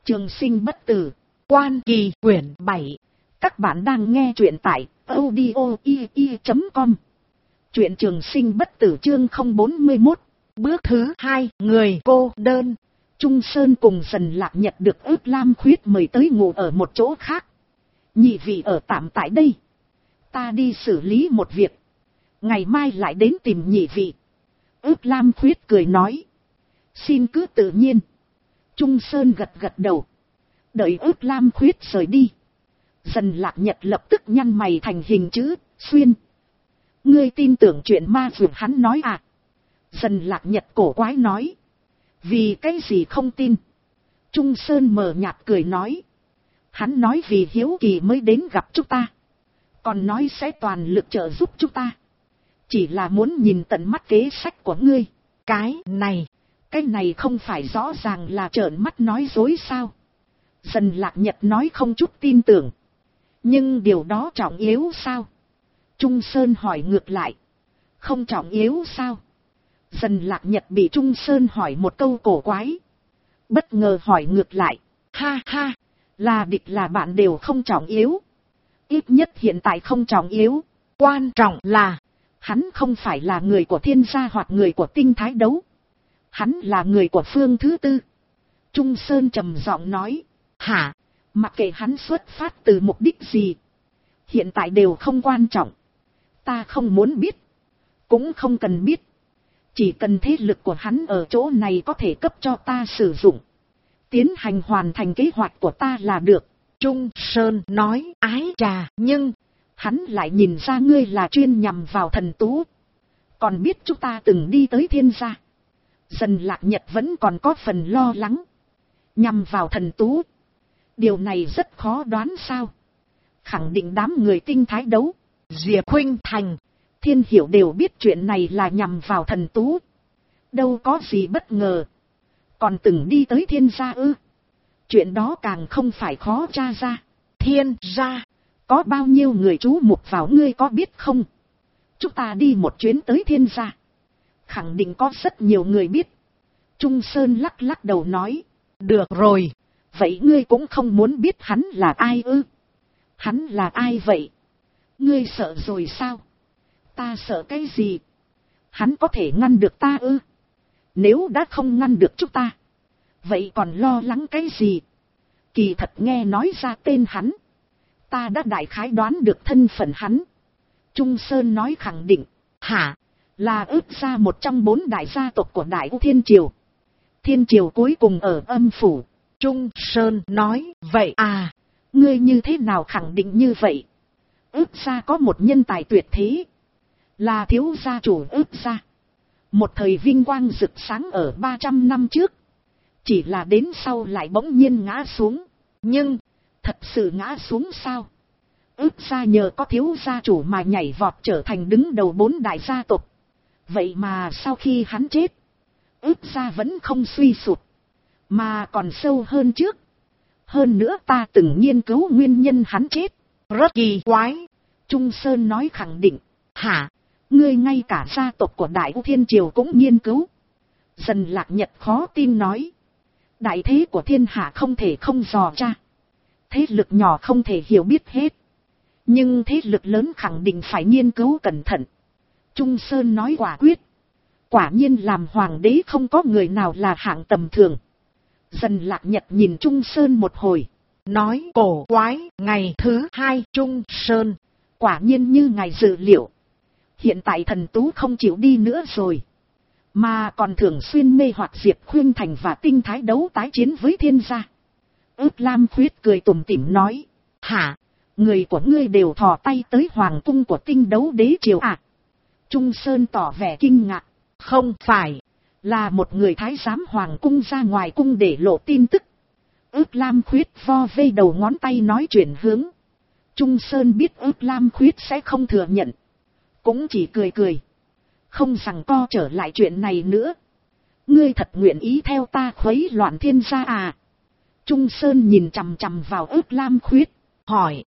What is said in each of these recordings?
Trường sinh bất tử, Quan Kỳ quyển 7. Các bạn đang nghe truyện tại audio.com. Truyện Trường sinh bất tử chương 041. Bước thứ 2, người cô đơn. Trung Sơn cùng Dần Lạc Nhật được Ước Lam Khuyết mời tới ngủ ở một chỗ khác. Nhị vị ở tạm tại đây. Ta đi xử lý một việc. Ngày mai lại đến tìm nhị vị. Ước Lam Khuyết cười nói. Xin cứ tự nhiên. Trung Sơn gật gật đầu. Đợi Ước Lam Khuyết rời đi. Dần Lạc Nhật lập tức nhăn mày thành hình chữ xuyên. Ngươi tin tưởng chuyện ma vượt hắn nói à? Dần Lạc Nhật cổ quái nói. Vì cái gì không tin? Trung Sơn mờ nhạt cười nói. Hắn nói vì hiếu kỳ mới đến gặp chúng ta. Còn nói sẽ toàn lực trợ giúp chúng ta. Chỉ là muốn nhìn tận mắt kế sách của ngươi. Cái này không phải rõ ràng là trợn mắt nói dối sao? Dần Lạc Nhật nói không chút tin tưởng. Nhưng điều đó trọng yếu sao? Trung Sơn hỏi ngược lại. Không trọng yếu sao? Dần Lạc Nhật bị Trung Sơn hỏi một câu cổ quái. Bất ngờ hỏi ngược lại. Ha ha, là địch là bạn đều không trọng yếu. Ít nhất hiện tại không trọng yếu. Quan trọng là, hắn không phải là người của Thiên Gia hoặc người của Tinh Thái Đấu. Hắn là người của phương thứ tư. Trung Sơn trầm giọng nói. Hả, mặc kệ hắn xuất phát từ mục đích gì. Hiện tại đều không quan trọng. Ta không muốn biết. Cũng không cần biết. Chỉ cần thế lực của hắn ở chỗ này có thể cấp cho ta sử dụng. Tiến hành hoàn thành kế hoạch của ta là được. Trung Sơn nói. Ái chà, nhưng hắn lại nhìn ra ngươi là chuyên nhằm vào thần tú. Còn biết chúng ta từng đi tới Thiên Gia. Dần Lạc Nhật vẫn còn có phần lo lắng. Nhằm vào thần tú. Điều này rất khó đoán sao. Khẳng định đám người Tinh Thái Đấu, Diệp Khuynh Thành, Thiên Hiểu đều biết chuyện này là nhằm vào thần tú. Đâu có gì bất ngờ. Còn từng đi tới Thiên Gia ư? Chuyện đó càng không phải khó tra ra. Thiên Gia, có bao nhiêu người chú mục vào ngươi có biết không? Chúng ta đi một chuyến tới Thiên Gia. Khẳng định có rất nhiều người biết. Trung Sơn lắc lắc đầu nói. Được rồi. Vậy ngươi cũng không muốn biết hắn là ai ư? Hắn là ai vậy? Ngươi sợ rồi sao? Ta sợ cái gì? Hắn có thể ngăn được ta ư? Nếu đã không ngăn được chúng ta, vậy còn lo lắng cái gì? Kỳ thật nghe nói ra tên hắn, ta đã đại khái đoán được thân phận hắn. Trung Sơn nói khẳng định. Hả? Là Ước gia một trong 4 đại gia tộc của Đại U Thiên Triều. Thiên Triều cuối cùng ở âm phủ. Trung Sơn nói. Vậy à, ngươi như thế nào khẳng định như vậy? Ước gia có một nhân tài tuyệt thế. Là thiếu gia chủ Ước gia. Một thời vinh quang rực sáng ở 300 năm trước. Chỉ là đến sau lại bỗng nhiên ngã xuống. Nhưng, thật sự ngã xuống sao? Ước gia nhờ có thiếu gia chủ mà nhảy vọt trở thành đứng đầu 4 đại gia tộc. Vậy mà sau khi hắn chết, Ước gia vẫn không suy sụp, mà còn sâu hơn trước. Hơn nữa ta từng nghiên cứu nguyên nhân hắn chết. Rất kỳ quái. Trung Sơn nói khẳng định. Hả? Ngươi ngay cả gia tộc của Đại U Thiên Triều cũng nghiên cứu? Dần Lạc Nhật khó tin nói. Đại thế của thiên hạ không thể không dò tra. Thế lực nhỏ không thể hiểu biết hết. Nhưng thế lực lớn khẳng định phải nghiên cứu cẩn thận. Trung Sơn nói quả quyết. Quả nhiên làm hoàng đế không có người nào là hạng tầm thường. Dần Lạc Nhật nhìn Trung Sơn một hồi. Nói cổ quái. Ngày thứ 2 Trung Sơn. Quả nhiên như ngài dự liệu. Hiện tại thần tú không chịu đi nữa rồi. Mà còn thường xuyên mê hoặc Diệp Khuynh Thành và Tinh Thái Đấu tái chiến với Thiên Gia. Ước Lam Khuyết cười tủm tỉm nói. Hả? Người của ngươi đều thò tay tới hoàng cung của Tinh Đấu Đế Triều à? Trung Sơn tỏ vẻ kinh ngạc. Không phải. Là một người thái giám hoàng cung ra ngoài cung để lộ tin tức. Ước Lam Khuyết vo vây đầu ngón tay nói chuyển hướng. Trung Sơn biết Ước Lam Khuyết sẽ không thừa nhận. Cũng chỉ cười cười. Không rằng co trở lại chuyện này nữa. Ngươi thật nguyện ý theo ta khuấy loạn Thiên Gia à? Trung Sơn nhìn chằm chằm vào Ước Lam Khuyết. Hỏi.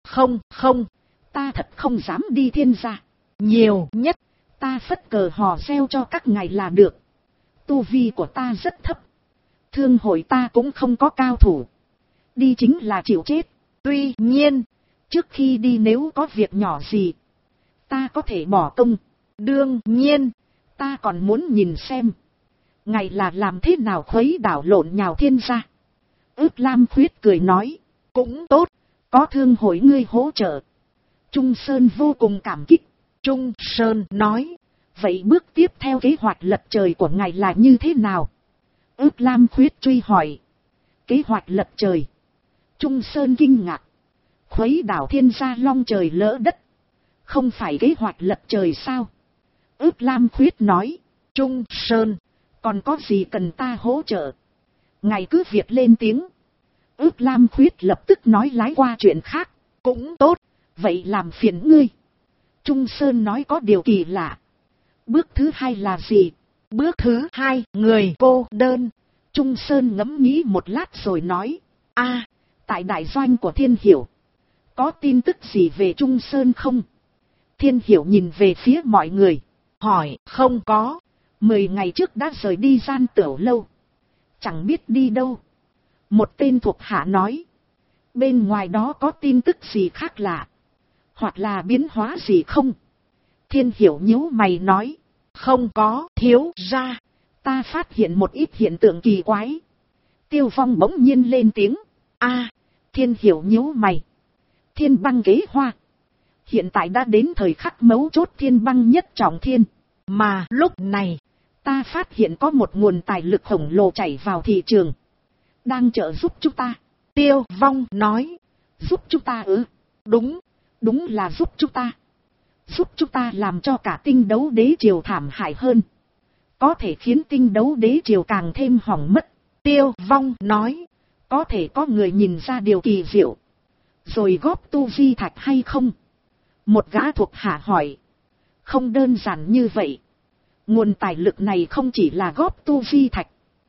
Không. Ta thật không dám đi Thiên Gia. Nhiều nhất, ta phất cờ hò reo cho các ngài là được. Tu vi của ta rất thấp. Thương hội ta cũng không có cao thủ. Đi chính là chịu chết. Tuy nhiên, trước khi đi nếu có việc nhỏ gì, ta có thể bỏ công. Đương nhiên, ta còn muốn nhìn xem. Ngày là làm thế nào khuấy đảo lộn nhào thiên gia. Ước Lam Khuyết cười nói. Cũng tốt, có thương hội ngươi hỗ trợ. Trung Sơn vô cùng cảm kích. Trung Sơn nói. Vậy bước tiếp theo kế hoạch lật trời của ngài là như thế nào? Ước Lam Khuyết truy hỏi. Kế hoạch lật trời. Trung Sơn kinh ngạc. Khuấy đảo thiên gia long trời lỡ đất. Không phải kế hoạch lật trời sao? Ước Lam Khuyết nói. Trung Sơn, còn có gì cần ta hỗ trợ? Ngài cứ việc lên tiếng. Ước Lam Khuyết lập tức nói lái qua chuyện khác. Cũng tốt, vậy làm phiền ngươi. Trung Sơn nói có điều kỳ lạ. Bước thứ hai là gì? Bước thứ hai, người cô đơn. Trung Sơn ngẫm nghĩ một lát rồi nói. Tại đại doanh của Thiên Hiểu, có tin tức gì về Trung Sơn không? Thiên Hiểu nhìn về phía mọi người, hỏi. Không có, 10 ngày trước đã rời đi Gian Tửu lâu, chẳng biết đi đâu. Một tên thuộc hạ nói. Bên ngoài đó có tin tức gì khác lạ, hoặc là biến hóa gì không? Thiên Hiểu nhíu mày nói. Không có, thiếu gia. Ta phát hiện một ít hiện tượng kỳ quái. Tiêu Phong bỗng nhiên lên tiếng. Thiên Hiểu nhíu mày. Thiên băng kế hoa. Hiện tại đã đến thời khắc mấu chốt thiên băng nhất trọng thiên. Mà lúc này, ta phát hiện có một nguồn tài lực khổng lồ chảy vào thị trường, đang trợ giúp chúng ta. Tiêu Phong nói. Giúp chúng ta ư? Đúng là giúp chúng ta. Giúp chúng ta làm cho cả tinh đấu đế triều thảm hại hơn, có thể khiến tinh đấu đế triều càng thêm hỏng mất. Tiêu Phong nói. Có thể có người nhìn ra điều kỳ diệu, rồi góp tu vi thạch hay không? Một gã thuộc hạ hỏi. Không đơn giản như vậy. Nguồn tài lực này không chỉ là góp tu vi thạch,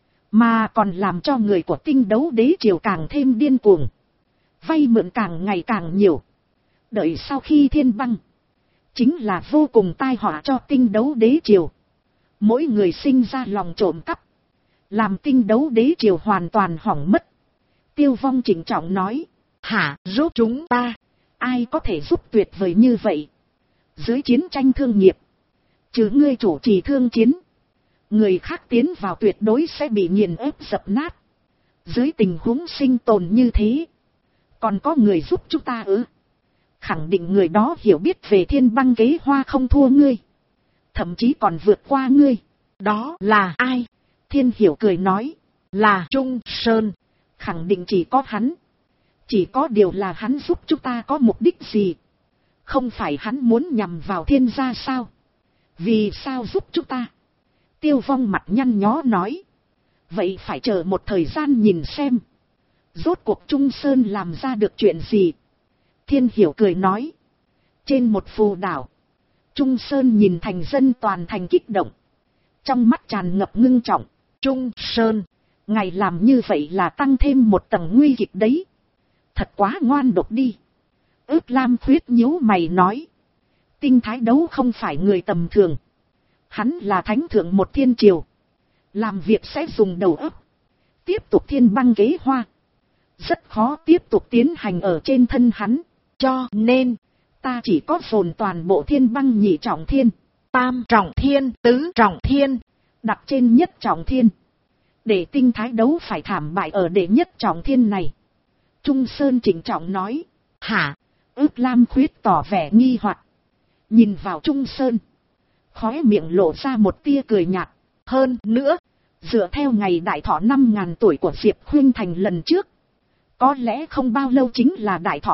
mà còn làm cho người của tinh đấu đế triều càng thêm điên cuồng, vay mượn càng ngày càng nhiều. Đợi sau khi thiên băng, chính là vô cùng tai họa cho tinh đấu đế triều. Mỗi người sinh ra lòng trộm cắp, làm tinh đấu đế triều hoàn toàn hỏng mất. Tiêu Phong trịnh trọng nói. Giúp chúng ta? Ai có thể giúp tuyệt vời như vậy? Dưới chiến tranh thương nghiệp, trừ ngươi chủ trì thương chiến, người khác tiến vào tuyệt đối sẽ bị nghiền ép dập nát. Dưới tình huống sinh tồn như thế, còn có người giúp chúng ta ư? Khẳng định người đó hiểu biết về thiên băng kế hoa không thua ngươi, thậm chí còn vượt qua ngươi. Đó là ai? Thiên Hiểu cười nói. Là Trung Sơn. Khẳng định chỉ có hắn. Chỉ có điều là hắn giúp chúng ta có mục đích gì? Không phải hắn muốn nhằm vào thiên gia sao? Vì sao giúp chúng ta? Tiêu Phong mặt nhăn nhó nói. Vậy phải chờ một thời gian nhìn xem, rốt cuộc Trung Sơn làm ra được chuyện gì. Thiên Hiểu cười nói. Trên một phù đảo, Trung Sơn nhìn thành dân toàn thành kích động, trong mắt tràn ngập ngưng trọng. Trung Sơn, ngài làm như vậy là tăng thêm một tầng nguy kịch đấy. Thật quá ngoan độc đi. Ước Lam Khuyết nhíu mày nói. Tinh Thái Đấu không phải người tầm thường. Hắn là thánh thượng một thiên triều, làm việc sẽ dùng đầu óc. Tiếp tục thiên băng kế hoa, rất khó tiếp tục tiến hành ở trên thân hắn. Cho nên, ta chỉ có dồn toàn bộ thiên băng nhị trọng thiên, tam trọng thiên, tứ trọng thiên, đặt trên nhất trọng thiên, để Tinh Thái Đấu phải thảm bại ở đệ nhất trọng thiên này. Trung Sơn trịnh trọng nói. Ước Lam Khuyết tỏ vẻ nghi hoặc, nhìn vào Trung Sơn, khóe miệng lộ ra một tia cười nhạt. Hơn nữa, dựa theo ngày đại thọ 5.000 tuổi của Diệp Khuynh Thành lần trước, có lẽ không bao lâu chính là đại thọ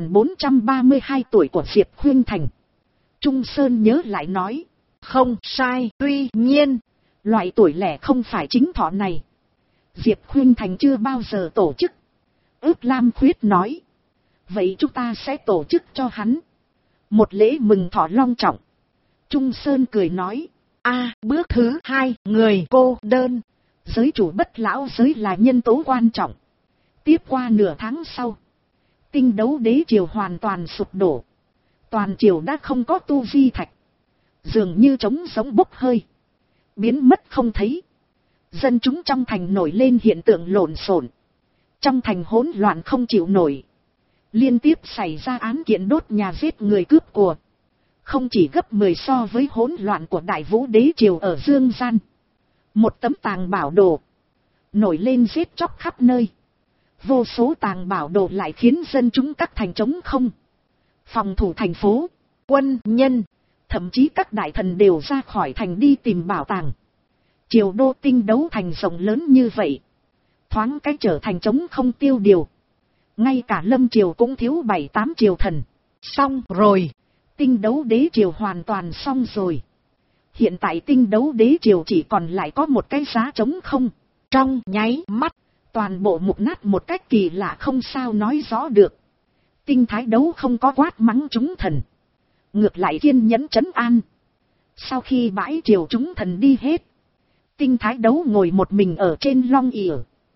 5.432 tuổi của Diệp Khuynh Thành. Trung Sơn nhớ lại nói. Không sai, tuy nhiên, loại tuổi lẻ không phải chính thọ này, Diệp Khuynh Thành chưa bao giờ tổ chức. Ước Lam Khuyết nói. Vậy chúng ta sẽ tổ chức cho hắn một lễ mừng thọ long trọng. Trung Sơn cười nói. Bước thứ hai, người cô đơn. Giới chủ bất lão giới là nhân tố quan trọng. Tiếp qua nửa tháng sau, tinh đấu đế triều hoàn toàn sụp đổ. Toàn triều đã không có tu vi thạch, dường như trống sống bốc hơi, biến mất không thấy. Dân chúng trong thành nổi lên hiện tượng lộn xộn. Trong thành hỗn loạn không chịu nổi. Liên tiếp xảy ra án kiện đốt nhà giết người cướp của. Không chỉ gấp 10 so với hỗn loạn của Đại Vũ đế triều ở Dương Gian. Một tấm tàng bảo đồ nổi lên giết chóc khắp nơi. Vô số tàng bảo đồ lại khiến dân chúng các thành trống không. Phòng thủ thành phố, quân nhân, thậm chí các đại thần đều ra khỏi thành đi tìm bảo tàng. Triều đô Tinh Đấu Thành rộng lớn như vậy, thoáng cái trở thành trống không tiêu điều. Ngay cả Lâm triều cũng thiếu 7-8 triều thần. Xong rồi, Tinh Đấu đế triều hoàn toàn xong rồi. Hiện tại Tinh Đấu đế triều chỉ còn lại có một cái giá trống không. Trong nháy mắt, toàn bộ mục nát một cách kỳ lạ không sao nói rõ được. Tinh Thái Đấu không có quát mắng chúng thần, ngược lại kiên nhẫn trấn an. Sau khi bãi triều chúng thần đi hết, Tinh Thái Đấu ngồi một mình ở trên long ỷ,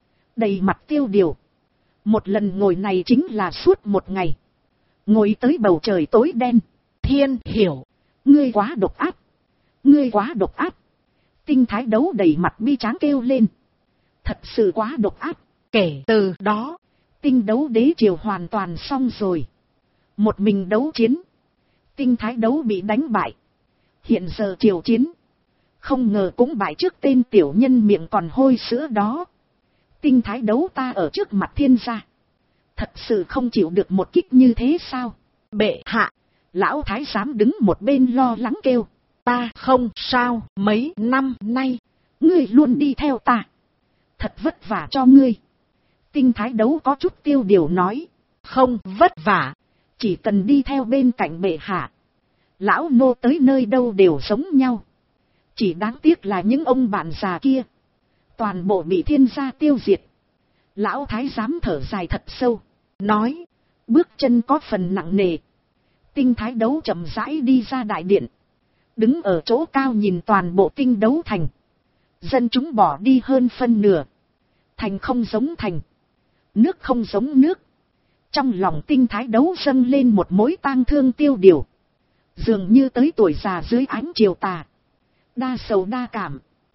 đầy mặt tiêu điều. Một lần ngồi này chính là suốt một ngày, ngồi tới bầu trời tối đen. Thiên Hiểu, ngươi quá độc ác, ngươi quá độc ác. Tinh Thái Đấu đầy mặt bi tráng kêu lên. Thật sự quá độc ác. Kể từ đó, Tinh Đấu đế triều hoàn toàn xong rồi. Một mình đấu chiến, Tinh Thái Đấu bị đánh bại. Hiện giờ triều chiến, không ngờ cũng bại trước tên tiểu nhân miệng còn hôi sữa đó. Tinh Thái Đấu ta ở trước mặt thiên gia, thật sự không chịu được một kích như thế sao? Bệ hạ, lão thái giám đứng một bên lo lắng kêu. Ta không sao, mấy năm nay, ngươi luôn đi theo ta. Thật vất vả cho ngươi. Tinh Thái Đấu có chút tiêu điều nói. Không vất vả, chỉ cần đi theo bên cạnh bệ hạ. Lão nô tới nơi đâu đều giống nhau. Chỉ đáng tiếc là những ông bạn già kia, toàn bộ bị thiên gia tiêu diệt. Lão thái giám thở dài thật sâu, nói, bước chân có phần nặng nề. Tinh Thái Đấu chậm rãi đi ra đại điện, đứng ở chỗ cao nhìn toàn bộ Tinh Đấu thành. Dân chúng bỏ đi hơn phân nửa. Thành không giống thành, nước không giống nước. Trong lòng Tinh Thái Đấu dâng lên một mối tang thương tiêu điều. Dường như tới tuổi già dưới ánh chiều tà, đa sầu đa cảm.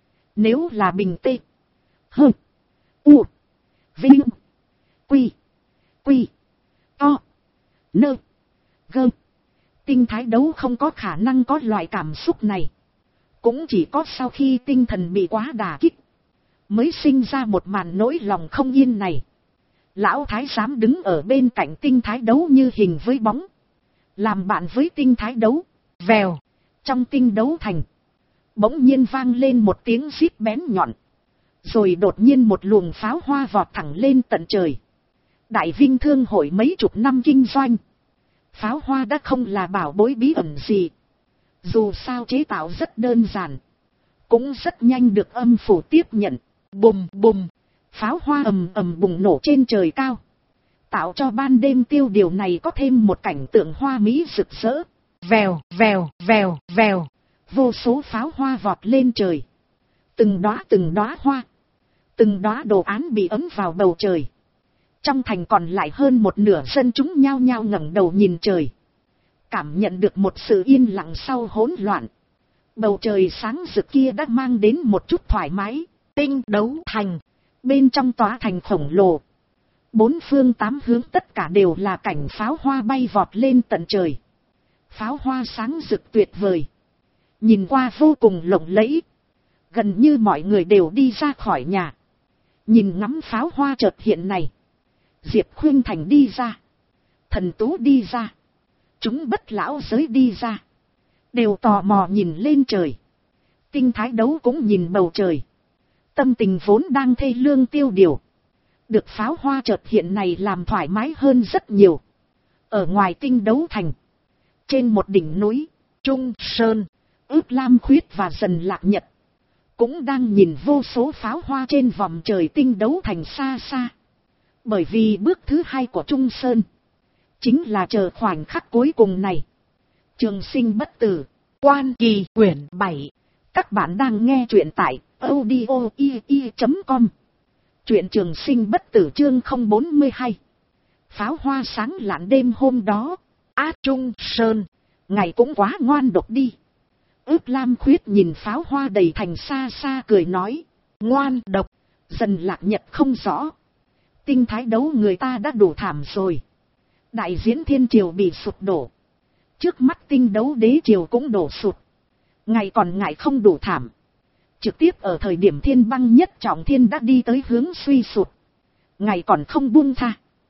Nếu là bình tê, hơ, u, vinh, quy, quy, to, nơ, gơ, Tinh Thái Đấu không có khả năng có loại cảm xúc này. Cũng chỉ có sau khi tinh thần bị quá đả kích, mới sinh ra một màn nỗi lòng không yên này. Lão thái giám đứng ở bên cạnh Tinh Thái Đấu như hình với bóng, làm bạn với Tinh Thái Đấu. Vèo, trong Tinh Đấu thành, bỗng nhiên vang lên một tiếng rít bén nhọn. Rồi đột nhiên một luồng pháo hoa vọt thẳng lên tận trời. Đại Vinh Thương hội mấy chục năm kinh doanh, pháo hoa đã không là bảo bối bí ẩn gì. Dù sao chế tạo rất đơn giản, cũng rất nhanh được âm phủ tiếp nhận. Bùm bùm, pháo hoa ầm ầm bùng nổ trên trời cao, tạo cho ban đêm tiêu điều này có thêm một cảnh tượng hoa mỹ rực rỡ. Vèo vèo vèo vèo, vô số pháo hoa vọt lên trời. Từng đóa hoa, từng đóa đồ án bị ấm vào bầu trời. Trong thành còn lại hơn một nửa dân chúng nhao nhao ngẩng đầu nhìn trời, cảm nhận được một sự yên lặng sau hỗn loạn. Bầu trời sáng rực kia đã mang đến một chút thoải mái. Tinh Đấu thành, bên trong tòa thành khổng lồ, bốn phương tám hướng tất cả đều là cảnh pháo hoa bay vọt lên tận trời. Pháo hoa sáng rực tuyệt vời, nhìn qua vô cùng lộng lẫy. Gần như mọi người đều đi ra khỏi nhà, nhìn ngắm pháo hoa chợt hiện này. Diệp Khuynh Thành đi ra, Thần Tú đi ra, chúng Bất lão giới đi ra, đều tò mò nhìn lên trời. Tinh Thái Đấu cũng nhìn bầu trời, tâm tình vốn đang thê lương tiêu điều, được pháo hoa chợt hiện này làm thoải mái hơn rất nhiều. Ở ngoài Tinh Đấu thành, trên một đỉnh núi, Trung Sơn, Ước Lam Khuyết và Dần Lạc Nhật cũng đang nhìn vô số pháo hoa trên vòm trời Tinh Đấu thành xa xa. Bởi vì bước thứ 2 của Trung Sơn chính là chờ khoảnh khắc cuối cùng này. Trường sinh bất tử, Quan Kỳ quyển 7. Các bạn đang nghe truyện tại audio.com. Truyện Trường sinh bất tử chương 042. Pháo hoa sáng lạn đêm hôm đó. Trung Sơn, ngày cũng quá ngoan độc đi. Ước Lam Khuyết nhìn pháo hoa đầy thành xa xa cười nói. ngoan độc. Dần Lạc Nhật không rõ. Tinh thái đấu người ta đã đủ thảm rồi. Đại diễn thiên triều bị sụp đổ. Trước mắt tinh đấu đế triều cũng đổ sụp. Ngày còn ngại không đủ thảm. Trực tiếp ở thời điểm thiên băng nhất trọng thiên đã đi tới hướng suy sụp. Ngày còn không buông tha.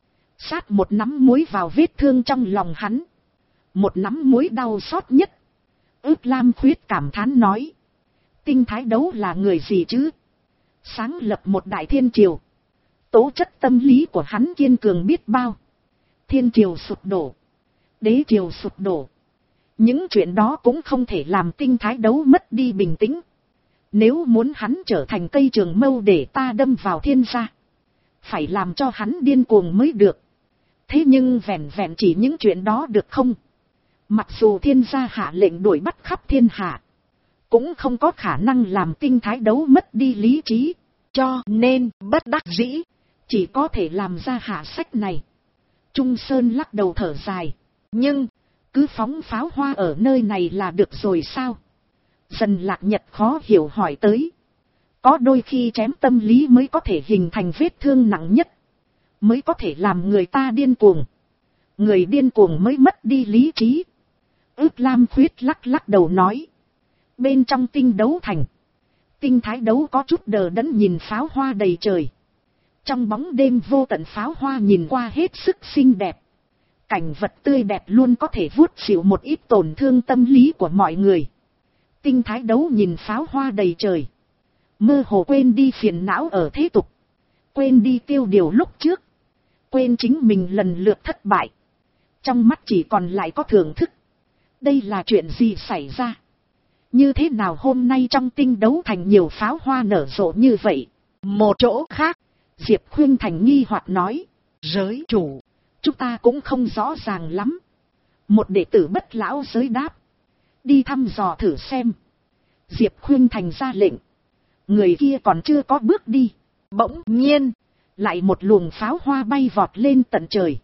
Sát một nắm muối vào vết thương trong lòng hắn. Một nắm muối đau xót nhất. Ước Lam Khuyết cảm thán nói. Tinh thái đấu là người gì chứ? Sáng lập một đại thiên triều. Tố chất tâm lý của hắn kiên cường biết bao. Thiên triều sụp đổ. Đế triều sụp đổ. Những chuyện đó cũng không thể làm tinh thái đấu mất đi bình tĩnh. Nếu muốn hắn trở thành cây trường mâu để ta đâm vào thiên gia. Phải làm cho hắn điên cuồng mới được. Thế nhưng vẹn vẹn chỉ những chuyện đó được không? Mặc dù thiên gia hạ lệnh đuổi bắt khắp thiên hạ. Cũng không có khả năng làm tinh thái đấu mất đi lý trí. Cho nên bất đắc dĩ. Chỉ có thể làm ra hạ sách này. Trung Sơn lắc đầu thở dài. Nhưng cứ phóng pháo hoa ở nơi này là được rồi sao? Dần Lạc Nhật khó hiểu hỏi tới. Có đôi khi chém tâm lý mới có thể hình thành vết thương nặng nhất. Mới có thể làm người ta điên cuồng. Người điên cuồng mới mất đi lý trí. Ước Lam Khuyết lắc đầu nói. Bên trong tinh đấu thành. Tinh thái đấu có chút đờ đẫn nhìn pháo hoa đầy trời. Trong bóng đêm vô tận pháo hoa nhìn qua hết sức xinh đẹp. Cảnh vật tươi đẹp luôn có thể vuốt xỉu một ít tổn thương tâm lý của mọi người. Tinh thái đấu nhìn pháo hoa đầy trời. Mơ hồ quên đi phiền não ở thế tục. Quên đi tiêu điều lúc trước. Quên chính mình lần lượt thất bại. Trong mắt chỉ còn lại có thưởng thức. Đây là chuyện gì xảy ra? Như thế nào hôm nay trong tinh đấu thành nhiều pháo hoa nở rộ như vậy? Một chỗ khác, Diệp Khuyên Thành nghi hoặc nói. Giới chủ, chúng ta cũng không rõ ràng lắm. Một đệ tử bất lão giới đáp. Đi thăm dò thử xem. Diệp Khuyên Thành ra lệnh. Người kia còn chưa có bước đi. Bỗng nhiên, lại một luồng pháo hoa bay vọt lên tận trời.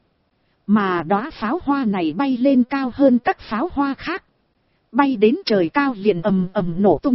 Mà đóa pháo hoa này bay lên cao hơn các pháo hoa khác. Bay đến trời cao liền ầm ầm nổ tung.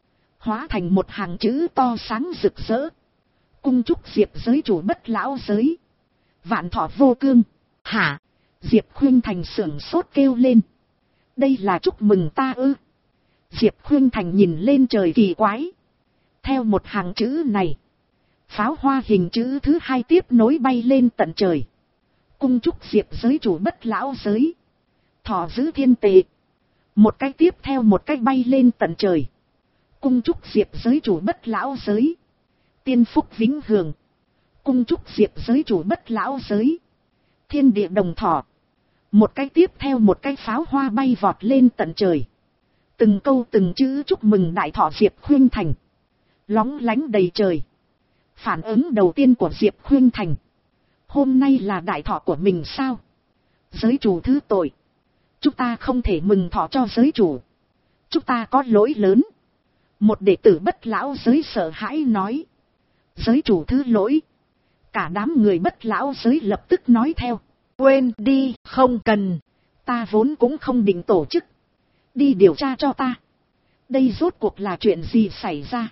Hóa thành một hàng chữ to sáng rực rỡ. Cung chúc Diệp giới chủ bất lão giới. Vạn thọ vô cương. Hả? Diệp Khuyên Thành sửng sốt kêu lên. Đây là chúc mừng ta ư? Diệp Khuyên Thành nhìn lên trời kỳ quái. Theo một hàng chữ này. Pháo hoa hình chữ thứ hai tiếp nối bay lên tận trời. Cung chúc Diệp giới chủ bất lão giới. Thọ giữ thiên tệ. Một cái tiếp theo một cái bay lên tận trời. Cung chúc Diệp giới chủ bất lão giới. Tiên phúc vĩnh hưởng. Cung chúc Diệp giới chủ bất lão giới. Thiên địa đồng thọ. Một cái tiếp theo một cái pháo hoa bay vọt lên tận trời. Từng câu từng chữ chúc mừng đại thọ Diệp Khuyên Thành. Lóng lánh đầy trời. Phản ứng đầu tiên của Diệp Khuyên Thành. Hôm nay là đại thọ của mình sao? Giới chủ thứ tội. Chúng ta không thể mừng thọ cho giới chủ. Chúng ta có lỗi lớn. Một đệ tử bất lão giới sợ hãi nói. Giới chủ thứ lỗi. Cả đám người bất lão giới lập tức nói theo. Quên đi, không cần. Ta vốn cũng không định tổ chức. Đi điều tra cho ta. Đây rốt cuộc là chuyện gì xảy ra?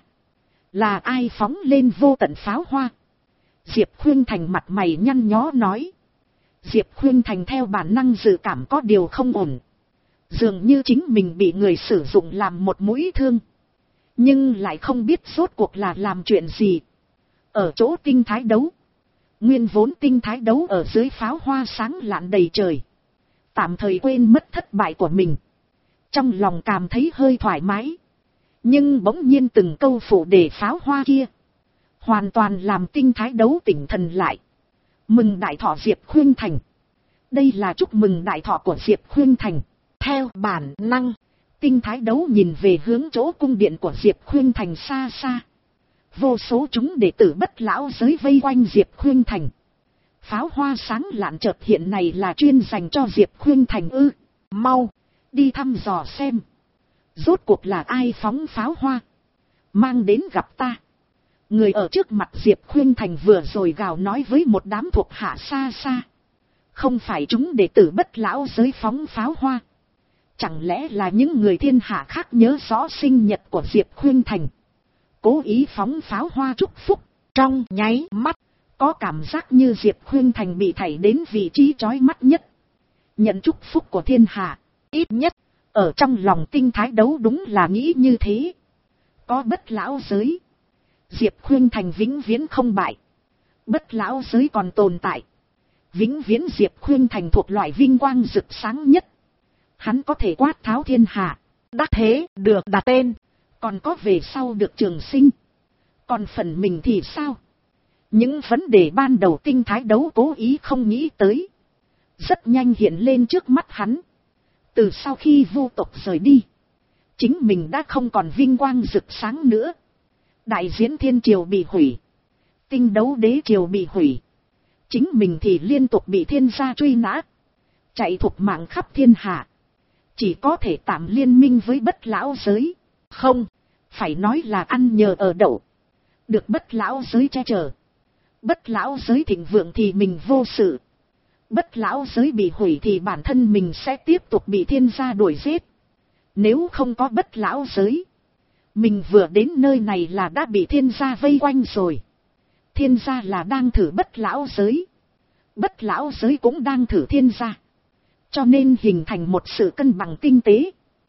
Là ai phóng lên vô tận pháo hoa? Diệp Khuyên Thành mặt mày nhăn nhó nói. Diệp Khuyên Thành theo bản năng dự cảm có điều không ổn. Dường như chính mình bị người sử dụng làm một mũi thương. Nhưng lại không biết rốt cuộc là làm chuyện gì. Ở chỗ tinh thái đấu. Nguyên vốn tinh thái đấu ở dưới pháo hoa sáng lạn đầy trời. Tạm thời quên mất thất bại của mình. Trong lòng cảm thấy hơi thoải mái. Nhưng bỗng nhiên từng câu phụ đề pháo hoa kia. Hoàn toàn làm tinh thái đấu tỉnh thần lại. Mừng đại thọ Diệp Khuyên Thành. Đây là chúc mừng đại thọ của Diệp Khuyên Thành. Theo bản năng, tinh thái đấu nhìn về hướng chỗ cung điện của Diệp Khuyên Thành xa xa. Vô số chúng đệ tử bất lão giới vây quanh Diệp Khuyên Thành. Pháo hoa sáng lạn chợt hiện này là chuyên dành cho Diệp Khuyên Thành ư? Mau, đi thăm dò xem. Rốt cuộc là ai phóng pháo hoa? Mang đến gặp ta. Người ở trước mặt Diệp Khuyên Thành vừa rồi gào nói với một đám thuộc hạ xa xa. Không phải chúng đệ tử bất lão giới phóng pháo hoa. Chẳng lẽ là những người thiên hạ khác nhớ rõ sinh nhật của Diệp Khuyên Thành. cố ý phóng pháo hoa chúc phúc, trong nháy mắt, có cảm giác như Diệp Khuynh Thành bị thảy đến vị trí chói mắt nhất. Nhận chúc phúc của thiên hạ, ít nhất, ở trong lòng Tinh Thái Đấu đúng là nghĩ như thế. Có bất lão giới, Diệp Khuynh Thành vĩnh viễn không bại. Bất lão giới còn tồn tại, vĩnh viễn Diệp Khuynh Thành thuộc loại vinh quang rực sáng nhất. Hắn có thể quát tháo thiên hạ, đắc thế được đặt tên, còn có về sau được trường sinh. Còn phần mình thì sao? Những vấn đề ban đầu Tinh Thái Đấu cố ý không nghĩ tới, rất nhanh hiện lên trước mắt hắn. Từ sau khi Vu tộc rời đi, chính mình đã không còn vinh quang rực sáng nữa. Đại diễn thiên triều bị hủy, Tinh Đấu đế triều bị hủy, chính mình thì liên tục bị thiên gia truy nã, chạy thục mạng khắp thiên hạ. Chỉ có thể tạm liên minh với bất lão giới, không, phải nói là ăn nhờ ở đậu, được bất lão giới che chở. Bất lão giới thịnh vượng thì mình vô sự, bất lão giới bị hủy thì bản thân mình sẽ tiếp tục bị thiên gia đuổi giết. Nếu không có bất lão giới, mình vừa đến nơi này là đã bị thiên gia vây quanh rồi. Thiên gia là đang thử bất lão giới, bất lão giới cũng đang thử thiên gia, cho nên hình thành một sự cân bằng tinh tế.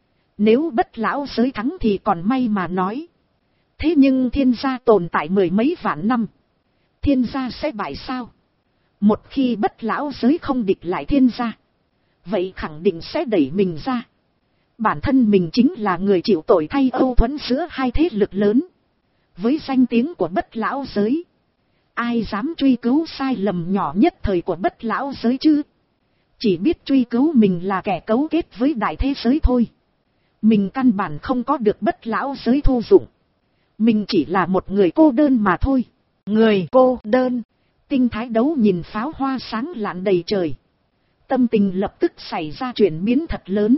Nếu bất lão giới thắng thì còn may mà nói, thế nhưng thiên gia tồn tại mười mấy vạn năm, thiên gia sẽ bại sao? Một khi bất lão giới không địch lại thiên gia, vậy khẳng định sẽ đẩy mình ra. Bản thân mình chính là người chịu tội thay âu thuẫn giữa hai thế lực lớn. Với danh tiếng của bất lão giới, ai dám truy cứu sai lầm nhỏ nhất thời của bất lão giới chứ? Chỉ biết truy cứu mình là kẻ cấu kết với đại thế giới thôi. Mình căn bản không có được bất lão giới thu dụng. Mình chỉ là một người cô đơn mà thôi. Người cô đơn. Tinh Thái Đấu nhìn pháo hoa sáng lạn đầy trời, tâm tình lập tức xảy ra chuyển biến thật lớn.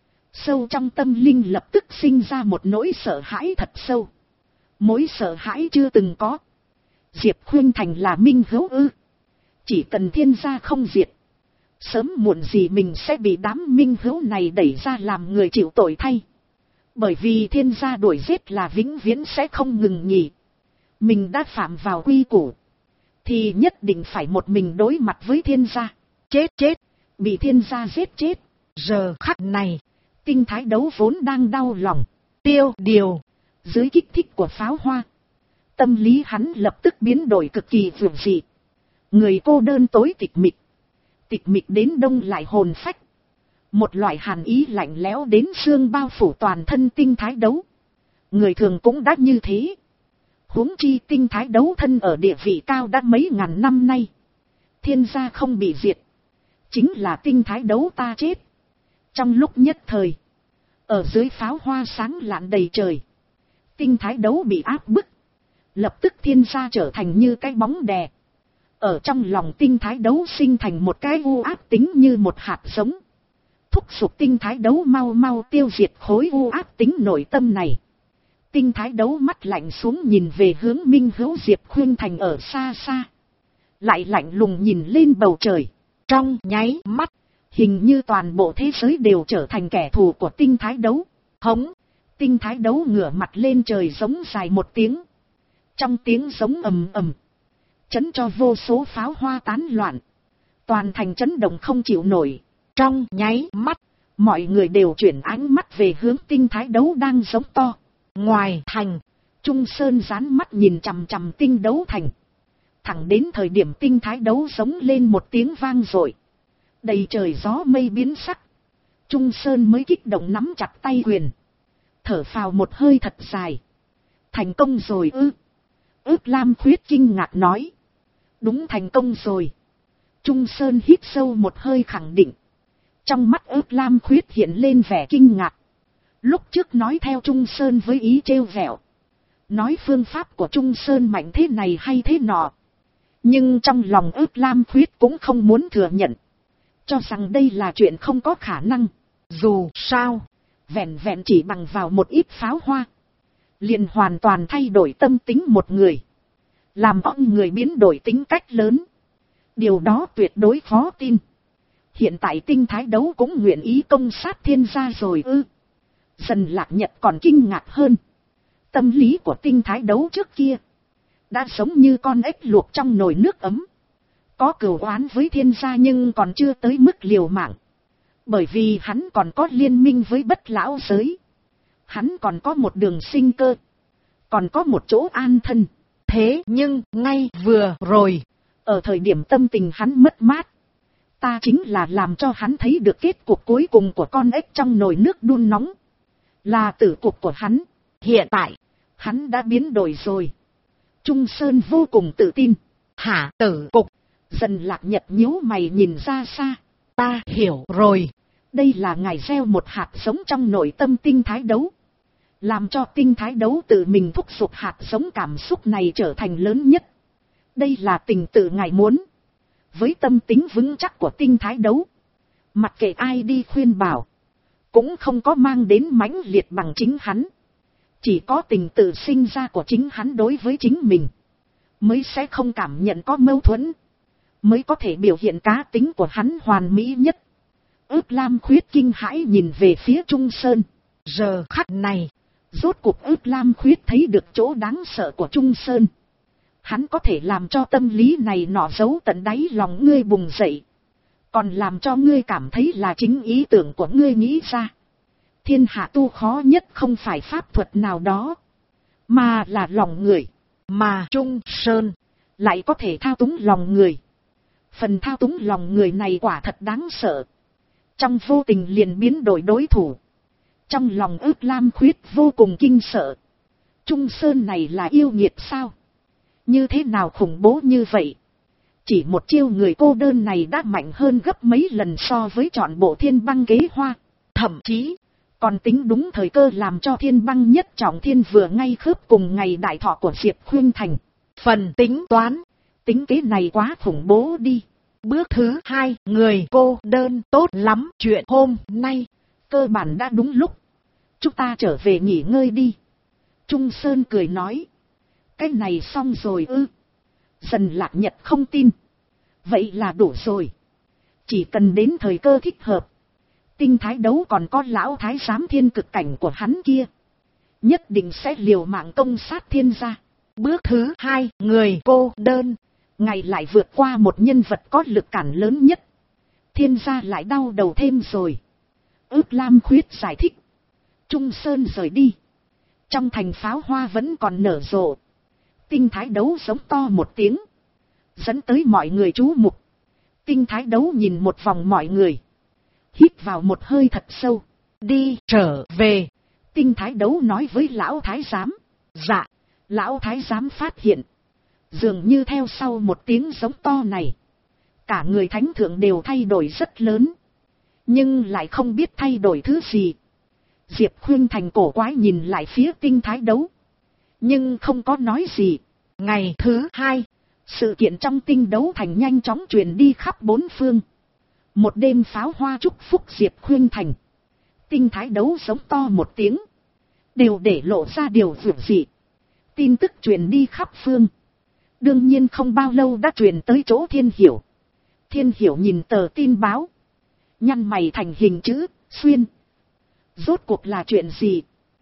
Sâu trong tâm linh lập tức sinh ra một nỗi sợ hãi thật sâu. Mối sợ hãi chưa từng có. Diệp Khuynh Thành là minh hữu ư? Chỉ cần thiên gia không diệt, sớm muộn gì mình sẽ bị đám minh hữu này đẩy ra làm người chịu tội thay. Bởi vì thiên gia đuổi giết là vĩnh viễn sẽ không ngừng nghỉ. Mình đã phạm vào quy củ, thì nhất định phải một mình đối mặt với thiên gia. Chết, bị thiên gia giết chết. Giờ khắc này, Tinh Thái Đấu vốn đang đau lòng, tiêu điều, dưới kích thích của pháo hoa, tâm lý hắn lập tức biến đổi cực kỳ vượng dị. Người cô đơn tối tịch mịch đến đông lại hồn phách. Một loại hàn ý lạnh lẽo đến xương bao phủ toàn thân Tinh Thái Đấu. Người thường cũng đã như thế, huống chi Tinh Thái Đấu thân ở địa vị cao đã mấy ngàn năm nay. Thiên gia không bị diệt, chính là Tinh Thái Đấu ta chết. Trong lúc nhất thời, ở dưới pháo hoa sáng lạn đầy trời, Tinh Thái Đấu bị áp bức. Lập tức thiên gia trở thành như cái bóng đè. Ở trong lòng Tinh Thái Đấu sinh thành một cái u áp tính như một hạt giống. Thúc giục Tinh Thái Đấu mau mau tiêu diệt khối u áp tính nội tâm này. Tinh Thái Đấu mắt lạnh xuống nhìn về hướng minh hữu Diệp Khuynh Thành ở xa xa. Lại lạnh lùng nhìn lên bầu trời. Trong nháy mắt, hình như toàn bộ thế giới đều trở thành kẻ thù của Tinh Thái Đấu. Hống! Tinh Thái Đấu ngửa mặt lên trời giống dài một tiếng. Trong tiếng giống ầm ầm, chấn cho vô số pháo hoa tán loạn. Toàn thành chấn động không chịu nổi. Trong nháy mắt, mọi người đều chuyển ánh mắt về hướng Tinh Thái Đấu đang giống to. Ngoài thành, Trung Sơn dán mắt nhìn chằm chằm Tinh Đấu thành. Thẳng đến thời điểm Tinh Thái Đấu giống lên một tiếng vang dội, đầy trời gió mây biến sắc, Trung Sơn mới kích động nắm chặt tay quyền, thở phào một hơi thật dài. Thành công rồi ư? Ước Lam Khuyết kinh ngạc nói. Đúng, thành công rồi. Trung Sơn hít sâu một hơi khẳng định. Trong mắt Ước Lam Khuyết hiện lên vẻ kinh ngạc. Lúc trước nói theo Trung Sơn với ý trêu vẹo, nói phương pháp của Trung Sơn mạnh thế này hay thế nọ. Nhưng trong lòng Ước Lam Khuyết cũng không muốn thừa nhận, cho rằng đây là chuyện không có khả năng. Dù sao, vẹn vẹn chỉ bằng vào một ít pháo hoa, liền hoàn toàn thay đổi tâm tính một người, làm ông người biến đổi tính cách lớn. Điều đó tuyệt đối khó tin. Hiện tại Tinh Thái Đấu cũng nguyện ý công sát thiên gia rồi ư? Dần Lạc Nhật còn kinh ngạc hơn. Tâm lý của Tinh Thái Đấu trước kia đã giống như con ếch luộc trong nồi nước ấm. Có cừu oán với thiên gia nhưng còn chưa tới mức liều mạng. Bởi vì hắn còn có liên minh với Bất Lão giới. Hắn còn có một đường sinh cơ. Còn có một chỗ an thân. Thế nhưng ngay vừa rồi, ở thời điểm tâm tình hắn mất mát, ta chính là làm cho hắn thấy được kết cục cuối cùng của con ếch trong nồi nước đun nóng. Là tử cục của hắn. Hiện tại, hắn đã biến đổi rồi. Trung Sơn vô cùng tự tin. Hả, tử cục? Dần Lạc Nhật nhíu mày nhìn ra xa. Ta hiểu rồi. Đây là ngài gieo một hạt giống trong nội tâm Tinh Thái Đấu. Làm cho Tinh Thái Đấu tự mình thúc giục hạt giống cảm xúc này trở thành lớn nhất. Đây là tình tự ngài muốn. Với tâm tính vững chắc của Tinh Thái Đấu, mặc kệ ai đi khuyên bảo, cũng không có mang đến mãnh liệt bằng chính hắn. Chỉ có tình tự sinh ra của chính hắn đối với chính mình, mới sẽ không cảm nhận có mâu thuẫn, mới có thể biểu hiện cá tính của hắn hoàn mỹ nhất. Ước Lam Khuyết kinh hãi nhìn về phía Trung Sơn. Giờ khắc này, rốt cuộc Ước Lam Khuyết thấy được chỗ đáng sợ của Trung Sơn. Hắn có thể làm cho tâm lý này nọ giấu tận đáy lòng ngươi bùng dậy. Còn làm cho ngươi cảm thấy là chính ý tưởng của ngươi nghĩ ra. Thiên hạ tu khó nhất không phải pháp thuật nào đó, mà là lòng người. Mà Trung Sơn lại có thể thao túng lòng người. Phần thao túng lòng người này quả thật đáng sợ. Trong vô tình liền biến đổi đối thủ. Trong lòng Ước Lam Khuyết vô cùng kinh sợ. Trung Sơn này là yêu nghiệt sao? Như thế nào khủng bố như vậy? Chỉ một chiêu người cô đơn này đã mạnh hơn gấp mấy lần so với trọn bộ Thiên Băng Kế Hoa. Thậm chí còn tính đúng thời cơ làm cho Thiên Băng Nhất Trọng Thiên vừa ngay khớp cùng ngày đại thọ của Diệp Khuynh Thành. Phần tính toán, tính kế này quá khủng bố đi. Bước thứ 2, người cô đơn tốt lắm. Chuyện hôm nay cơ bản đã đúng lúc. Chúng ta trở về nghỉ ngơi đi. Trung Sơn cười nói. Cái này xong rồi ư? Dần Lạc Nhật không tin. Vậy là đủ rồi. Chỉ cần đến thời cơ thích hợp, Tinh Thái Đấu còn có lão thái giám thiên cực cảnh của hắn kia, nhất định sẽ liều mạng công sát thiên gia. Bước thứ 2, người cô đơn. Ngày lại vượt qua một nhân vật có lực cản lớn nhất. Thiên gia lại đau đầu thêm rồi. Ước Lam Khuyết giải thích. Trung Sơn rời đi. Trong thành pháo hoa vẫn còn nở rộ. Tinh Thái Đấu giống to một tiếng, dẫn tới mọi người chú mục. Tinh Thái Đấu nhìn một vòng mọi người, hít vào một hơi thật sâu. Đi trở về. Tinh Thái Đấu nói với lão thái giám. Dạ. Lão thái giám phát hiện, dường như theo sau một tiếng giống to này, cả người thánh thượng đều thay đổi rất lớn. Nhưng lại không biết thay đổi thứ gì. Diệp Khuynh Thành cổ quái nhìn lại phía Tinh Thái Đấu, nhưng không có nói gì. Ngày thứ 2, sự kiện trong Tinh Đấu Thành nhanh chóng truyền đi khắp bốn phương. Một đêm pháo hoa chúc phúc Diệp Khuynh Thành. Tinh Thái Đấu giống to một tiếng, đều để lộ ra điều dường dị. Tin tức truyền đi khắp phương. Đương nhiên không bao lâu đã truyền tới chỗ Thiên Hiểu. Thiên Hiểu nhìn tờ tin báo, nhăn mày thành hình chữ xuyên. Rốt cuộc là chuyện gì?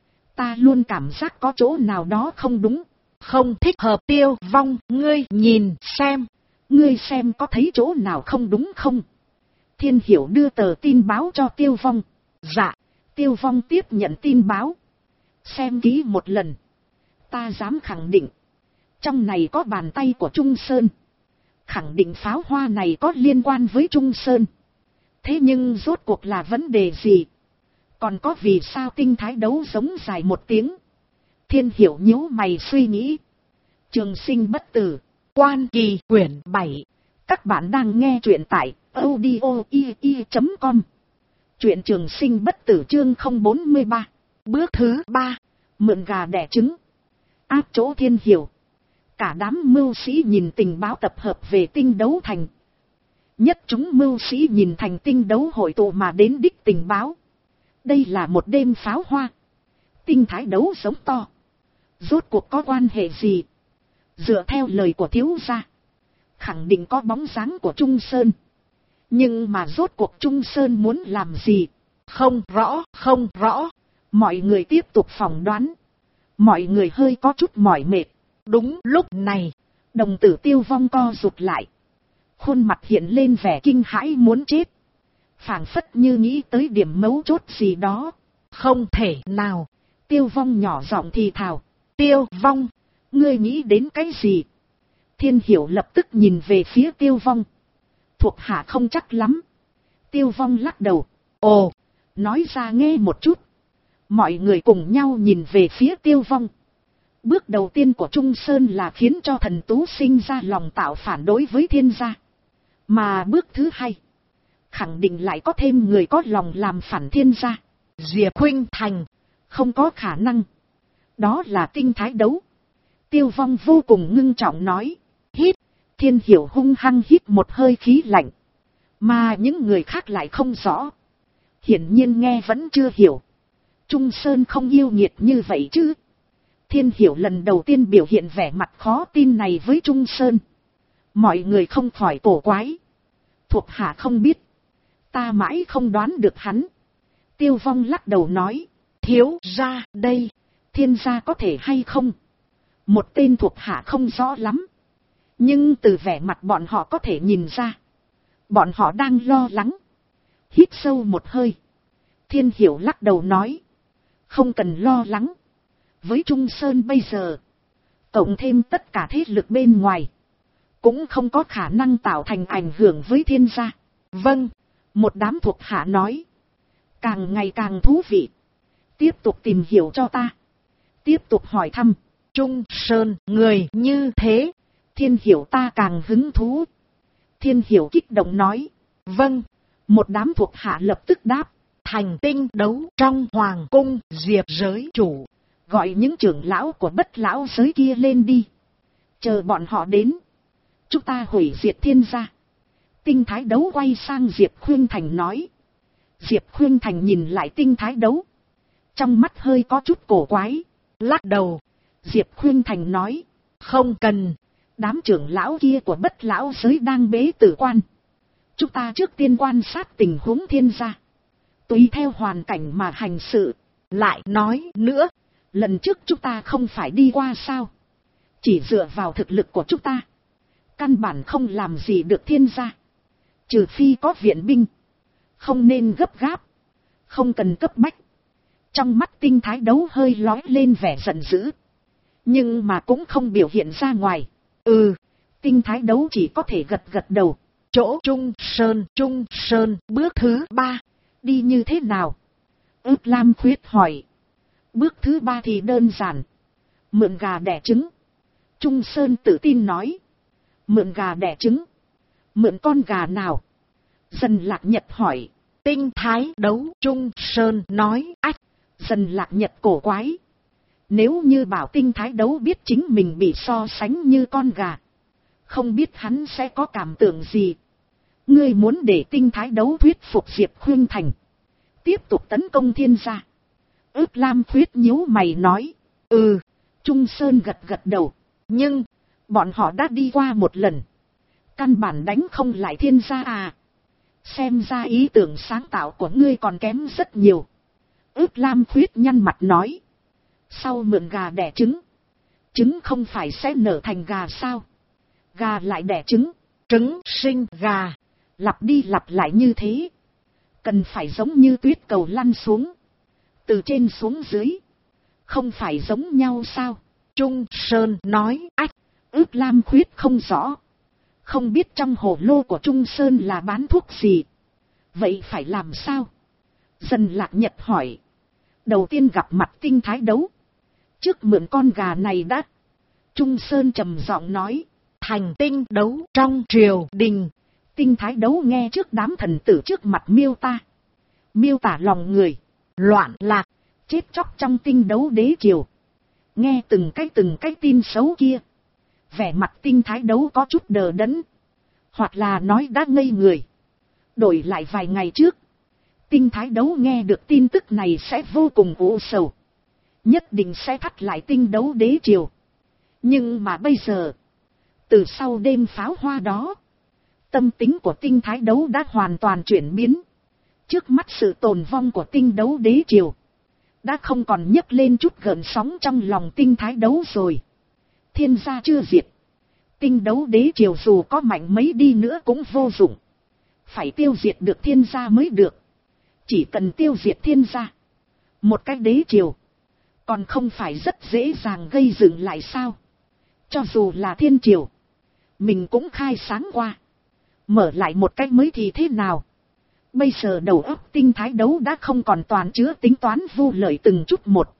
Ta luôn cảm giác có chỗ nào đó không đúng, không thích hợp. Tiêu Vong, ngươi nhìn xem. Ngươi xem có thấy chỗ nào không đúng không? Thiên Hiểu đưa tờ tin báo cho Tiêu Vong. Dạ. Tiêu Vong tiếp nhận tin báo, xem kỹ một lần. Ta dám khẳng định, trong này có bàn tay của Trung Sơn. Khẳng định pháo hoa này có liên quan với Trung Sơn. Thế nhưng rốt cuộc là vấn đề gì? Còn có vì sao Tinh Thái Đấu giống dài một tiếng? Thiên Hiểu nhíu mày suy nghĩ. Trường Sinh Bất Tử, Quan Kỳ quyển 7. Các bạn đang nghe truyện tại audio.com. Truyện Trường Sinh Bất Tử chương 043. Bước thứ 3, mượn gà đẻ trứng. Áp chỗ Thiên Hiểu. Cả đám mưu sĩ nhìn tình báo tập hợp về Tinh Đấu Thành. Nhất chúng mưu sĩ nhìn thành Tinh Đấu hội tụ mà đến đích tình báo. Đây là một đêm pháo hoa. Tinh Thái Đấu giống to. Rốt cuộc có quan hệ gì? Dựa theo lời của thiếu gia, khẳng định có bóng dáng của Trung Sơn. Nhưng mà rốt cuộc Trung Sơn muốn làm gì? Không rõ. Mọi người tiếp tục phỏng đoán. Mọi người hơi có chút mỏi mệt. Đúng lúc này, đồng tử Tiêu Vong co rụt lại. Khuôn mặt hiện lên vẻ kinh hãi muốn chết. Phảng phất như nghĩ tới điểm mấu chốt gì đó. Không thể nào. Tiêu Vong nhỏ giọng thì thào. Tiêu Vong, ngươi nghĩ đến cái gì? Thiên Hiểu lập tức nhìn về phía Tiêu Vong. Thuộc hạ không chắc lắm. Tiêu Vong lắc đầu. Ồ, nói ra nghe một chút. Mọi người cùng nhau nhìn về phía Tiêu Vong. Bước đầu tiên của Trung Sơn là khiến cho thần tú sinh ra lòng tạo phản đối với thiên gia. Mà bước thứ hai, khẳng định lại có thêm người có lòng làm phản thiên gia. Diệp Khuynh Thành, không có khả năng. Đó là Tinh Thái Đấu. Tiêu Vong vô cùng ngưng trọng nói. Hít. Thiên Hiểu hung hăng hít một hơi khí lạnh. Mà những người khác lại không rõ. Hiển nhiên nghe vẫn chưa hiểu. Trung Sơn không yêu nghiệt như vậy chứ. Thiên Hiểu lần đầu tiên biểu hiện vẻ mặt khó tin này với Trung Sơn. Mọi người không khỏi cổ quái. Thuộc hạ không biết. Ta mãi không đoán được hắn. Tiêu Vong lắc đầu nói. Thiếu gia đây. Thiên gia có thể hay không? Một tên thuộc hạ không rõ lắm. Nhưng từ vẻ mặt bọn họ có thể nhìn ra. Bọn họ đang lo lắng. Hít sâu một hơi. Thiên Hiểu lắc đầu nói. Không cần lo lắng. Với Trung Sơn bây giờ, cộng thêm tất cả thế lực bên ngoài, cũng không có khả năng tạo thành ảnh hưởng với thiên gia. Vâng, một đám thuộc hạ nói. Càng ngày càng thú vị. Tiếp tục tìm hiểu cho ta. Tiếp tục hỏi thăm. Trung Sơn, người như thế. Thiên Hiểu ta càng hứng thú. Thiên Hiểu kích động nói. Vâng, một đám thuộc hạ lập tức đáp. Thành Tinh Đấu trong hoàng cung, Diệp giới chủ. Gọi những trưởng lão của Bất lão giới kia lên đi. Chờ bọn họ đến. Chúng ta hủy diệt thiên gia. Tinh Thái Đấu quay sang Diệp Khuynh Thành nói. Diệp Khuynh Thành nhìn lại Tinh Thái Đấu. Trong mắt hơi có chút cổ quái. Lắc đầu. Diệp Khuynh Thành nói. Không cần. Đám trưởng lão kia của Bất lão giới đang bế tử quan. Chúng ta trước tiên quan sát tình huống thiên gia. Tùy theo hoàn cảnh mà hành sự. Lại nói nữa. Lần trước chúng ta không phải đi qua sao? Chỉ dựa vào thực lực của chúng ta, căn bản không làm gì được thiên gia. Trừ phi có viện binh. Không nên gấp gáp. Không cần cấp bách. Trong mắt Tinh Thái Đấu hơi lóe lên vẻ giận dữ. Nhưng mà cũng không biểu hiện ra ngoài. Tinh Thái Đấu chỉ có thể gật gật đầu. Chỗ Trung Sơn, bước thứ 3. Đi như thế nào? Ước Lam Khuyết hỏi. Bước thứ 3 thì đơn giản. Mượn gà đẻ trứng. Trung Sơn tự tin nói. Mượn gà đẻ trứng. Mượn con gà nào? Dần Lạc Nhật hỏi. Tinh Thái Đấu Trung Sơn nói. Ách. Dần Lạc Nhật cổ quái. Nếu như bảo Tinh Thái Đấu biết chính mình bị so sánh như con gà, không biết hắn sẽ có cảm tưởng gì. Ngươi muốn để Tinh Thái Đấu thuyết phục Diệp Khuynh Thành tiếp tục tấn công thiên gia. Ước Lam Khuyết nhíu mày nói. Trung Sơn gật gật đầu. Nhưng, bọn họ đã đi qua một lần. Căn bản đánh không lại thiên gia à. Xem ra ý tưởng sáng tạo của ngươi còn kém rất nhiều. Ước Lam Khuyết nhăn mặt nói. Sau mượn gà đẻ trứng. Trứng không phải sẽ nở thành gà sao? Gà lại đẻ trứng. Trứng sinh gà. Lặp đi lặp lại như thế. Cần phải giống như tuyết cầu lăn xuống. Từ trên xuống dưới. Không phải giống nhau sao? Trung Sơn nói. Ách. Ước Lam Khuyết không rõ. Không biết trong hồ lô của Trung Sơn là bán thuốc gì. Vậy phải làm sao? Dần Lạc Nhật hỏi. Đầu tiên gặp mặt Tinh Thái Đấu. Trước mượn con gà này đã. Trung Sơn trầm giọng nói. Thành Tinh Đấu trong triều đình. Tinh Thái Đấu nghe trước đám thần tử trước mặt miêu tả. Miêu tả lòng người. Loạn lạc. Chết chóc trong Tinh Đấu đế triều. Nghe từng cái tin xấu kia. Vẻ mặt Tinh Thái Đấu có chút đờ đẫn. Hoặc là nói đã ngây người. Đổi lại vài ngày trước. Tinh Thái Đấu nghe được tin tức này sẽ vô cùng u sầu. Nhất định sẽ thắt lại Tinh Đấu đế triều. Nhưng mà bây giờ. Từ sau đêm pháo hoa đó. Tâm tính của Tinh Thái Đấu đã hoàn toàn chuyển biến. Trước mắt sự tồn vong của Tinh Đấu đế triều. đã không còn nhấc lên chút gợn sóng trong lòng tinh thái đấu rồi. Thiên gia chưa diệt, tinh đấu đế triều dù có mạnh mấy đi nữa cũng vô dụng, phải tiêu diệt được thiên gia mới được. Chỉ cần tiêu diệt thiên gia, một cái đế triều còn không phải rất dễ dàng gây dựng lại sao? Cho dù là thiên triều, mình cũng khai sáng qua, mở lại một cách mới thì thế nào? Bây giờ đầu óc tinh thái đấu đã không còn toàn chứa tính toán vu lợi từng chút một,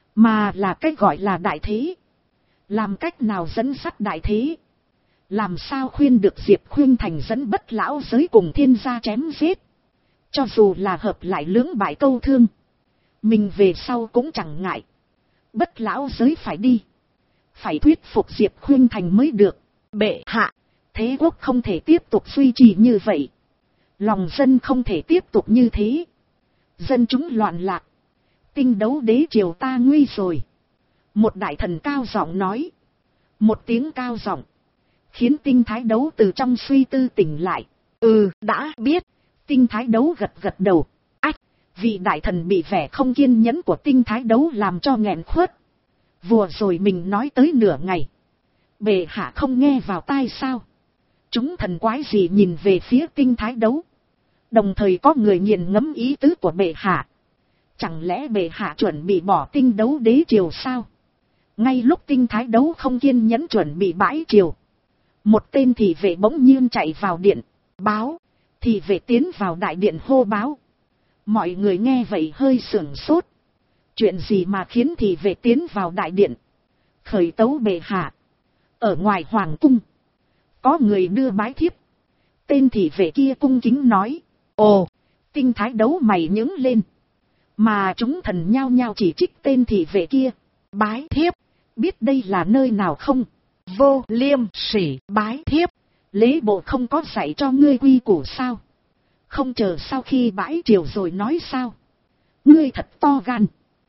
mà là cái gọi là đại thế. Làm cách nào dẫn dắt đại thế? Làm sao khuyên được Diệp Khuynh Thành dẫn Bất lão giới cùng thiên gia chém giết? Cho dù là hợp lại lưỡng bại câu thương, mình về sau cũng chẳng ngại. Bất lão giới phải đi, phải thuyết phục Diệp Khuynh Thành mới được. Bệ hạ, thế quốc không thể tiếp tục duy trì như vậy. Lòng dân không thể tiếp tục như thế. Dân chúng loạn lạc, tinh đấu đế triều ta nguy rồi. Một đại thần cao giọng nói. Một tiếng cao giọng khiến tinh thái đấu từ trong suy tư tỉnh lại. Đã biết. Tinh thái đấu gật gật đầu. Ách, vị đại thần bị vẻ không kiên nhẫn của tinh thái đấu làm cho nghẹn khuất. Vừa rồi mình nói tới nửa ngày, bệ hạ không nghe vào tai sao? Chúng thần quái gì nhìn về phía tinh thái đấu, đồng thời có người nghiền ngẫm ý tứ của bệ hạ. Chẳng lẽ bệ hạ chuẩn bị bỏ tinh đấu đế triều sao? Ngay lúc tinh thái đấu không kiên nhẫn chuẩn bị bãi triều, một tên thị vệ bỗng nhiên chạy vào điện báo. Thị vệ tiến vào đại điện hô báo. Mọi người nghe vậy hơi sửng sốt. Chuyện gì mà khiến thị vệ tiến vào đại điện? Khởi tấu bệ hạ, ở ngoài hoàng cung có người đưa bái thiếp. Tên thị vệ kia cung kính nói. Ồ, tinh thái đấu mày nhướng lên, mà chúng thần nhao nhao chỉ trích tên thị vệ kia. Bái thiếp, biết đây là nơi nào không? Vô liêm sỉ. Bái thiếp, lễ bộ không có dạy cho ngươi quy củ sao? Không chờ sau khi bãi triều rồi nói sao? Ngươi thật to gan,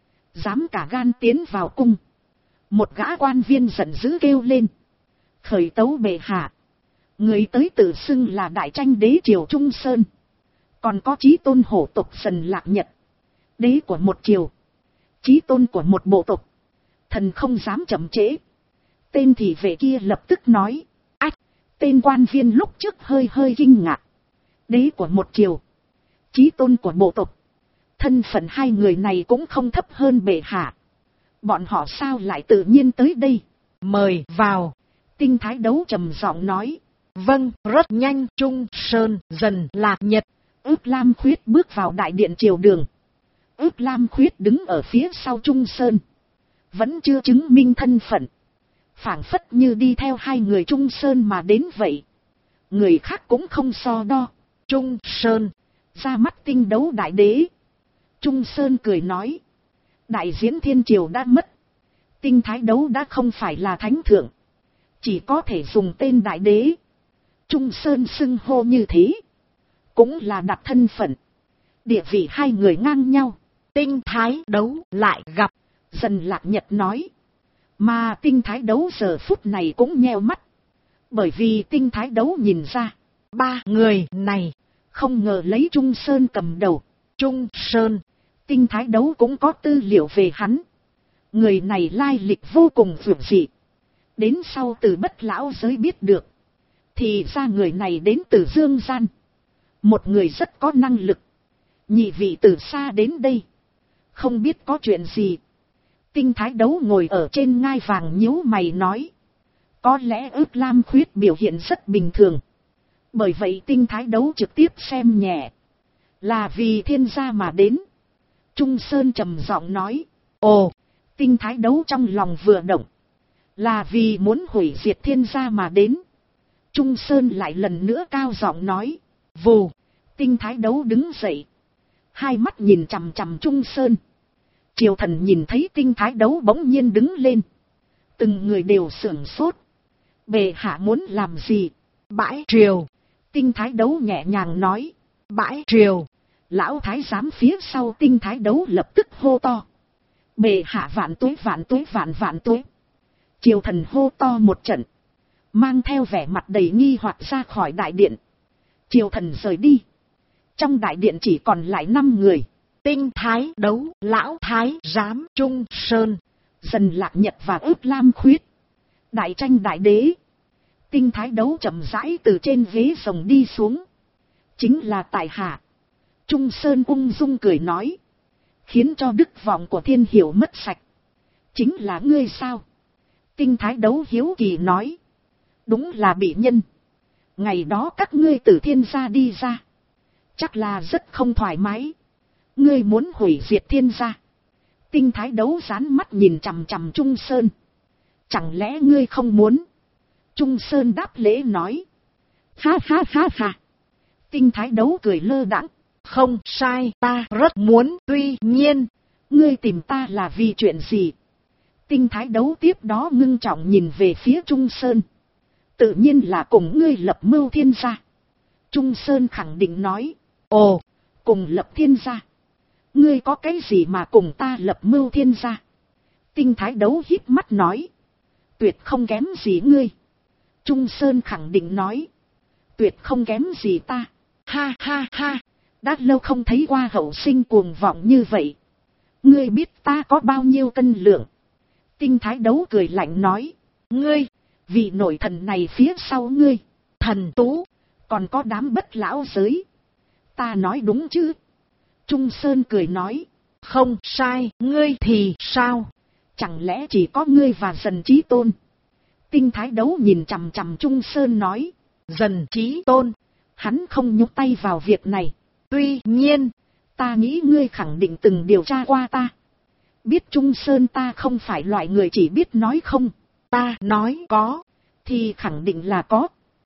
dám cả gan tiến vào cung. Một gã quan viên giận dữ kêu lên. Khởi tấu bệ hạ, người tới tự xưng là đại tranh đế triều Trung Sơn, còn có chí tôn hổ tộc Dần Lạc Nhật, đế của một triều, chí tôn của một bộ tộc. Thần không dám chậm trễ. Tên thị vệ kia lập tức nói. Ách, tên quan viên lúc trước hơi kinh ngạc. Đế của một triều, chí tôn của bộ tộc, thân phận hai người này cũng không thấp hơn bệ hạ. Bọn họ sao lại tự nhiên tới đây? Mời vào. Tinh thái đấu trầm giọng nói. Vâng, rất nhanh. Trung Sơn, Dần Lạc Nhật, Ước Lam Khuyết bước vào đại điện triều đường. Ước Lam Khuyết đứng ở phía sau Trung Sơn, vẫn chưa chứng minh thân phận, phảng phất như đi theo hai người Trung Sơn mà đến vậy. Người khác cũng không so đo. Trung Sơn, ra mắt tinh đấu đại đế. Trung Sơn cười nói. Đại diễn thiên triều đã mất, tinh thái đấu đã không phải là thánh thượng, chỉ có thể dùng tên đại đế. Trung Sơn xưng hô như thế, cũng là đặt thân phận, địa vị hai người ngang nhau. Tinh thái đấu lại gặp. Dần Lạc Nhật nói. Mà tinh thái đấu giờ phút này cũng nheo mắt, bởi vì tinh thái đấu nhìn ra, ba người này không ngờ lấy Trung Sơn cầm đầu. Trung Sơn, tinh thái đấu cũng có tư liệu về hắn. Người này lai lịch vô cùng vượt dị. Đến sau từ Bất lão giới biết được, thì ra người này đến từ Dương Gian, một người rất có năng lực. Nhị vị từ xa đến đây, không biết có chuyện gì. Tinh thái đấu ngồi ở trên ngai vàng nhíu mày nói. Có lẽ Ước Lam Khuyết biểu hiện rất bình thường, bởi vậy tinh thái đấu trực tiếp xem nhẹ, là vì thiên gia mà đến. Trung Sơn trầm giọng nói. Ồ, tinh thái đấu trong lòng vừa động, là vì muốn hủy diệt thiên gia mà đến. Trung Sơn lại lần nữa cao giọng nói. Vù, tinh thái đấu đứng dậy, hai mắt nhìn chằm chằm Trung Sơn. Triều thần nhìn thấy tinh thái đấu bỗng nhiên đứng lên, từng người đều sửng sốt. Bệ hạ muốn làm gì? Bãi triều. Tinh thái đấu nhẹ nhàng nói. Bãi triều. Lão thái giám phía sau tinh thái đấu lập tức hô to. Bệ hạ vạn tuế vạn tuế vạn tuế. Triều thần hô to một trận, mang theo vẻ mặt đầy nghi hoặc ra khỏi đại điện. Triều thần rời đi. Trong đại điện chỉ còn lại 5 người. Tinh Thái Đấu, Lão Thái Giám Trung Sơn, Dần Lạc Nhật và Ước Lam Khuyết. Đại tranh đại đế. Tinh Thái Đấu chậm rãi từ trên ghế rồng đi xuống. Chính là tại hạ. Trung Sơn ung dung cười nói. Khiến cho đức vọng của thiên hiểu mất sạch. Chính là ngươi sao? Tinh Thái Đấu hiếu kỳ nói. Đúng là bị nhân. Ngày đó các ngươi từ thiên gia đi ra. Chắc là rất không thoải mái. Ngươi muốn hủy diệt thiên gia. Tinh Thái Đấu dán mắt nhìn chằm chằm Trung Sơn. Chẳng lẽ ngươi không muốn? Trung Sơn đáp lễ nói. Ha ha ha ha. Tinh Thái Đấu cười lơ đãng. Không sai, ta rất muốn, tuy nhiên. Ngươi tìm ta là vì chuyện gì? Tinh Thái Đấu tiếp đó ngưng trọng nhìn về phía Trung Sơn. Tự nhiên là cùng ngươi lập mưu thiên gia. Trung Sơn khẳng định nói. Ồ, cùng lập thiên gia. Ngươi có cái gì mà cùng ta lập mưu thiên gia? Tinh Thái Đấu híp mắt nói. Tuyệt không kém gì ngươi. Trung Sơn khẳng định nói. Tuyệt không kém gì ta. Ha ha ha. Đã lâu không thấy qua hậu sinh cuồng vọng như vậy. Ngươi biết ta có bao nhiêu cân lượng? Tinh Thái Đấu cười lạnh nói. Ngươi, vị nội thần này phía sau ngươi. Thần Tú, còn có đám bất lão giới. Ta nói đúng chứ? Trung Sơn cười nói. Không sai, ngươi thì sao? Chẳng lẽ chỉ có ngươi và Dần Chí Tôn? Tinh Thái Đấu nhìn chằm chằm Trung Sơn nói. Dần Chí Tôn, hắn không nhúc tay vào việc này. Tuy nhiên, ta nghĩ ngươi khẳng định từng điều tra qua ta. Biết Trung Sơn ta không phải loại người chỉ biết nói không. Ta nói có, thì khẳng định là có.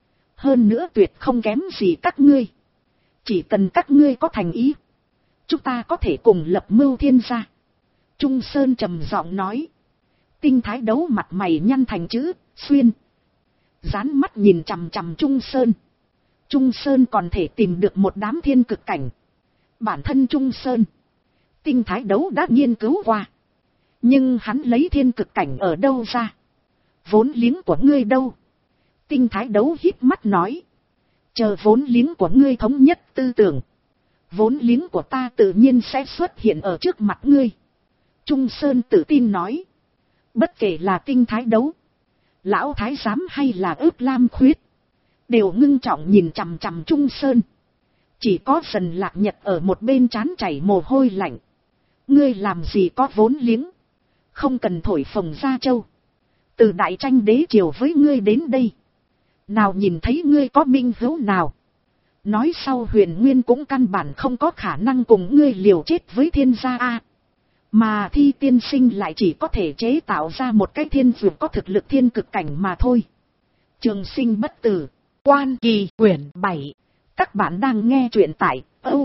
Hơn nữa tuyệt không kém gì các ngươi. Chỉ cần các ngươi có thành ý, chúng ta có thể cùng lập mưu thiên gia. Trung Sơn trầm giọng nói. Tinh Thái Đấu mặt mày nhăn thành chữ xuyên. Dán mắt nhìn chằm chằm Trung Sơn. Trung Sơn còn thể tìm được một đám thiên cực cảnh. Bản thân Trung Sơn, Tinh Thái Đấu đã nghiên cứu qua. Nhưng hắn lấy thiên cực cảnh ở đâu ra? Vốn liếng của ngươi đâu? Tinh Thái Đấu híp mắt nói. Chờ vốn liếng của ngươi thống nhất tư tưởng, vốn liếng của ta tự nhiên sẽ xuất hiện ở trước mặt ngươi. Trung Sơn tự tin nói. Bất kể là Tinh Thái Đấu, Lão Thái Giám hay là Ước Lam Khuyết, đều ngưng trọng nhìn chằm chằm Trung Sơn. Chỉ có Dần Lạc Nhật ở một bên trán chảy mồ hôi lạnh. Ngươi làm gì có vốn liếng? Không cần thổi phồng ra châu. Từ đại tranh đế triều với ngươi đến đây, nào nhìn thấy ngươi có minh hữu nào? Nói sau Huyền Nguyên cũng căn bản không có khả năng cùng ngươi liều chết với thiên gia a. Mà Thi tiên sinh lại chỉ có thể chế tạo ra một cái thiên dược có thực lực thiên cực cảnh mà thôi. Trường Sinh Bất Tử, Quan Kỳ quyển 7. Các bạn đang nghe truyện tại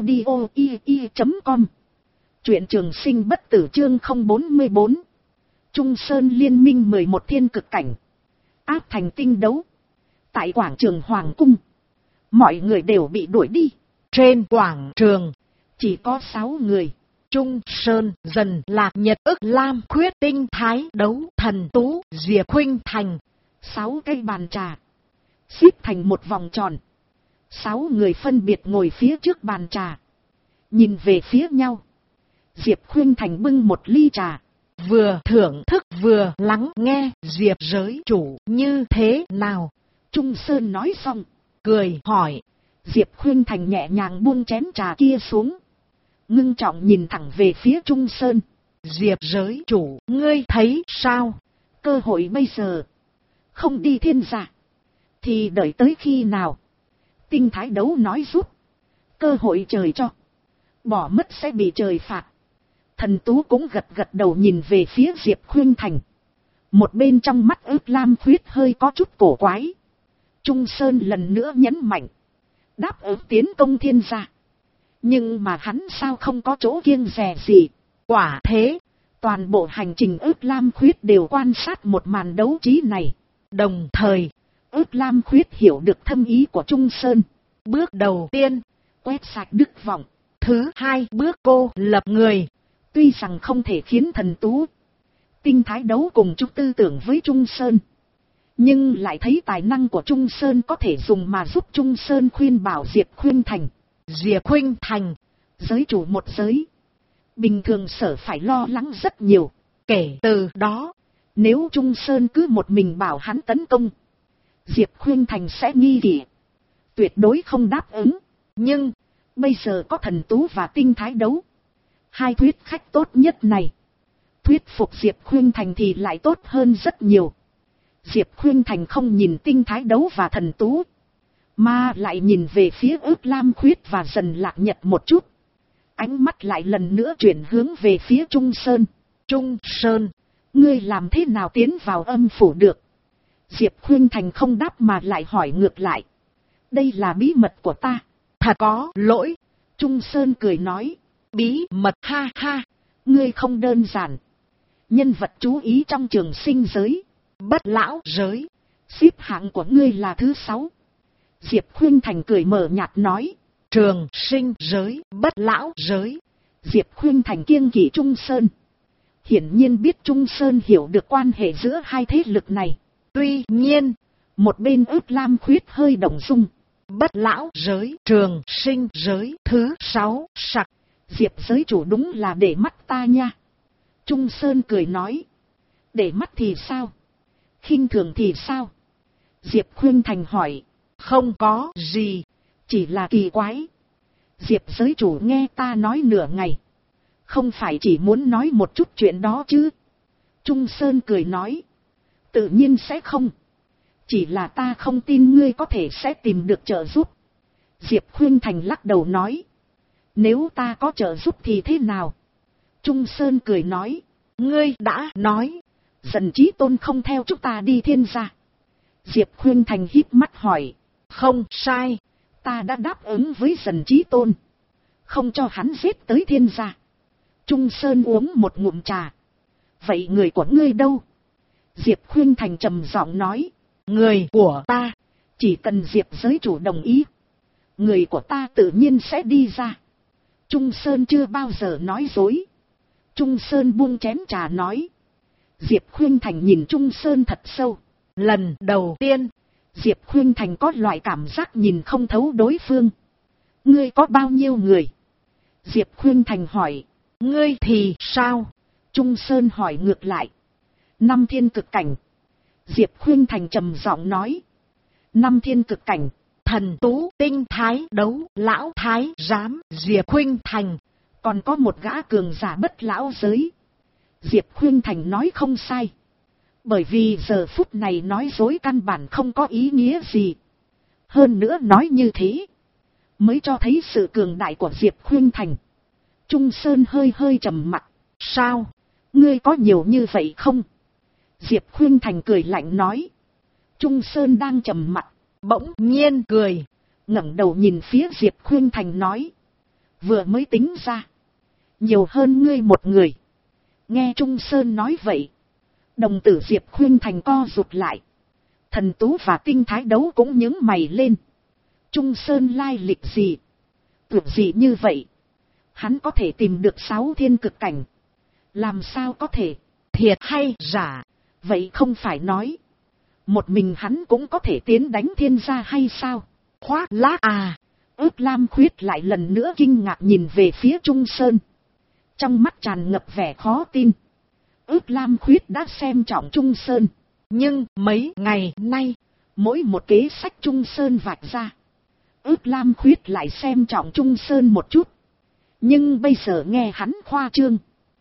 audio.com. Truyện Trường Sinh Bất Tử chương 044. Trung Sơn liên minh 11 thiên cực cảnh, áp thành tinh đấu. Tại quảng trường Hoàng Cung, mọi người đều bị đuổi đi. Trên quảng trường, chỉ có 6 người. Trung Sơn, Dần Lạc Nhật, Ước Lam Khuyết, Tinh Thái Đấu, Thần Tú, Diệp Khuynh Thành. 6 cây bàn trà xếp thành một vòng tròn. 6 người phân biệt ngồi phía trước bàn trà, nhìn về phía nhau. Diệp Khuynh Thành bưng một ly trà, vừa thưởng thức vừa lắng nghe. Diệp giới chủ như thế nào? Trung Sơn nói xong, cười hỏi. Diệp Khuynh Thành nhẹ nhàng buông chén trà kia xuống, ngưng trọng nhìn thẳng về phía Trung Sơn. Diệp giới chủ, ngươi thấy sao? Cơ hội bây giờ, không đi thiên gia, thì đợi tới khi nào? Tinh Thái Đấu nói giúp. Cơ hội trời cho, bỏ mất sẽ bị trời phạt. Thần Tú cũng gật gật đầu nhìn về phía Diệp Khuynh Thành. Một bên trong mắt Ước Lam Khuyết hơi có chút cổ quái. Trung Sơn lần nữa nhấn mạnh, đáp ứng tiến công thiên gia. Nhưng mà hắn sao không có chỗ kiêng dè gì? Quả thế, toàn bộ hành trình Ước Lam Khuyết đều quan sát một màn đấu trí này. Đồng thời, Ước Lam Khuyết hiểu được thâm ý của Trung Sơn. Bước đầu tiên, quét sạch đức vọng. Thứ hai, bước cô lập người. Tuy rằng không thể khiến Thần Tú, Tinh Thái Đấu cùng chung tư tưởng với Trung Sơn, nhưng lại thấy tài năng của Trung Sơn có thể dùng mà giúp Trung Sơn khuyên bảo Diệp Khuynh Thành. Diệp Khuynh Thành, giới chủ một giới, bình thường sở phải lo lắng rất nhiều. Kể từ đó, Nếu Trung Sơn cứ một mình bảo hắn tấn công, Diệp Khuynh Thành sẽ nghi kỵ, tuyệt đối không đáp ứng. Nhưng, bây giờ có Thần Tú và Tinh Thái đấu, hai thuyết khách tốt nhất này, thuyết phục Diệp Khuynh Thành thì lại tốt hơn rất nhiều. Diệp Khuynh Thành không nhìn Tinh Thái đấu và Thần Tú, mà lại nhìn về phía Ước Lam Khuyết và Dần Lạc Nhật một chút. Ánh mắt lại lần nữa chuyển hướng về phía Trung Sơn. Trung Sơn, Ngươi làm thế nào tiến vào âm phủ được? Diệp Khuynh Thành không đáp mà lại hỏi ngược lại. Đây là bí mật của ta. thật có lỗi. Trung Sơn cười nói. Bí mật, ha ha. Ngươi không đơn giản. Nhân vật chú ý trong trường sinh giới, Bất lão giới, xếp hạng của ngươi là thứ 6. Diệp Khuynh Thành cười mờ nhạt nói. trường sinh giới, bất lão giới. Diệp Khuynh Thành kiêng kỵ Trung Sơn. Hiển nhiên biết Trung Sơn hiểu được quan hệ giữa hai thế lực này. Tuy nhiên, một bên Ước Lam Khuyết hơi động dung. bất lão giới, trường sinh giới, thứ 6, sặc. Diệp giới chủ đúng là để mắt ta nha. Trung Sơn cười nói. Để mắt thì sao? Khinh thường thì sao? Diệp Khuynh Thành hỏi. Không có gì, chỉ là kỳ quái. Diệp giới chủ nghe ta nói nửa ngày, không phải chỉ muốn nói một chút chuyện đó chứ? Trung Sơn cười nói. Tự nhiên sẽ không. Chỉ là ta không tin ngươi có thể sẽ tìm được trợ giúp. Diệp Khuynh Thành lắc đầu nói. Nếu ta có trợ giúp thì thế nào? Trung Sơn cười nói. ngươi đã nói. Dần Chí Tôn không theo chúng ta đi Thiên gia. Diệp Khuynh Thành híp mắt hỏi. Không sai, Ta đã đáp ứng với Dần Chí Tôn, không cho hắn giết tới Thiên gia. Trung Sơn uống một ngụm trà. Vậy người của ngươi đâu? Diệp Khuynh Thành trầm giọng nói. người của ta, chỉ cần Diệp giới chủ đồng ý, người của ta tự nhiên sẽ đi ra. Trung Sơn chưa bao giờ nói dối. Trung Sơn buông chén trà nói. Diệp Khuynh Thành nhìn Trung Sơn thật sâu. lần đầu tiên, Diệp Khuynh Thành có loại cảm giác nhìn không thấu đối phương. Ngươi có bao nhiêu người? Diệp Khuynh Thành hỏi. ngươi thì sao? Trung Sơn hỏi ngược lại. 5 thiên cực cảnh. Diệp Khuynh Thành trầm giọng nói. 5 thiên cực cảnh. Thần Tú, Tinh Thái đấu, lão thái giám, Diệp Khuynh Thành. Còn có một gã cường giả bất lão giới. Diệp Khuynh Thành nói không sai. Bởi vì giờ phút này nói dối căn bản không có ý nghĩa gì. Hơn nữa nói như thế, mới cho thấy sự cường đại của Diệp Khuynh Thành. Trung Sơn hơi hơi trầm mặt. Sao? Ngươi có nhiều như vậy không? Diệp Khuynh Thành cười lạnh nói. Trung Sơn đang trầm mặt, Bỗng nhiên cười, ngẩng đầu nhìn phía Diệp Khuynh Thành nói. Vừa mới tính ra, nhiều hơn ngươi một người. Nghe Trung Sơn nói vậy, đồng tử Diệp Khuynh Thành co rụt lại. Thần Tú và Tinh Thái đấu cũng nhướng mày lên. Trung Sơn lai lịch gì? Tưởng gì như vậy? Hắn có thể tìm được 6 thiên cực cảnh. Làm sao có thể? thiệt hay giả? Vậy không phải nói, một mình hắn cũng có thể tiến đánh Thiên gia hay sao? Khoác lác à? Ước Lam Khuyết lại lần nữa kinh ngạc nhìn về phía Trung Sơn, trong mắt tràn ngập vẻ khó tin. Ước Lam Khuyết đã xem trọng Trung Sơn, Nhưng mấy ngày nay, mỗi một kế sách Trung Sơn vạch ra, Ước Lam Khuyết lại xem trọng Trung Sơn một chút. Nhưng bây giờ nghe hắn khoa trương,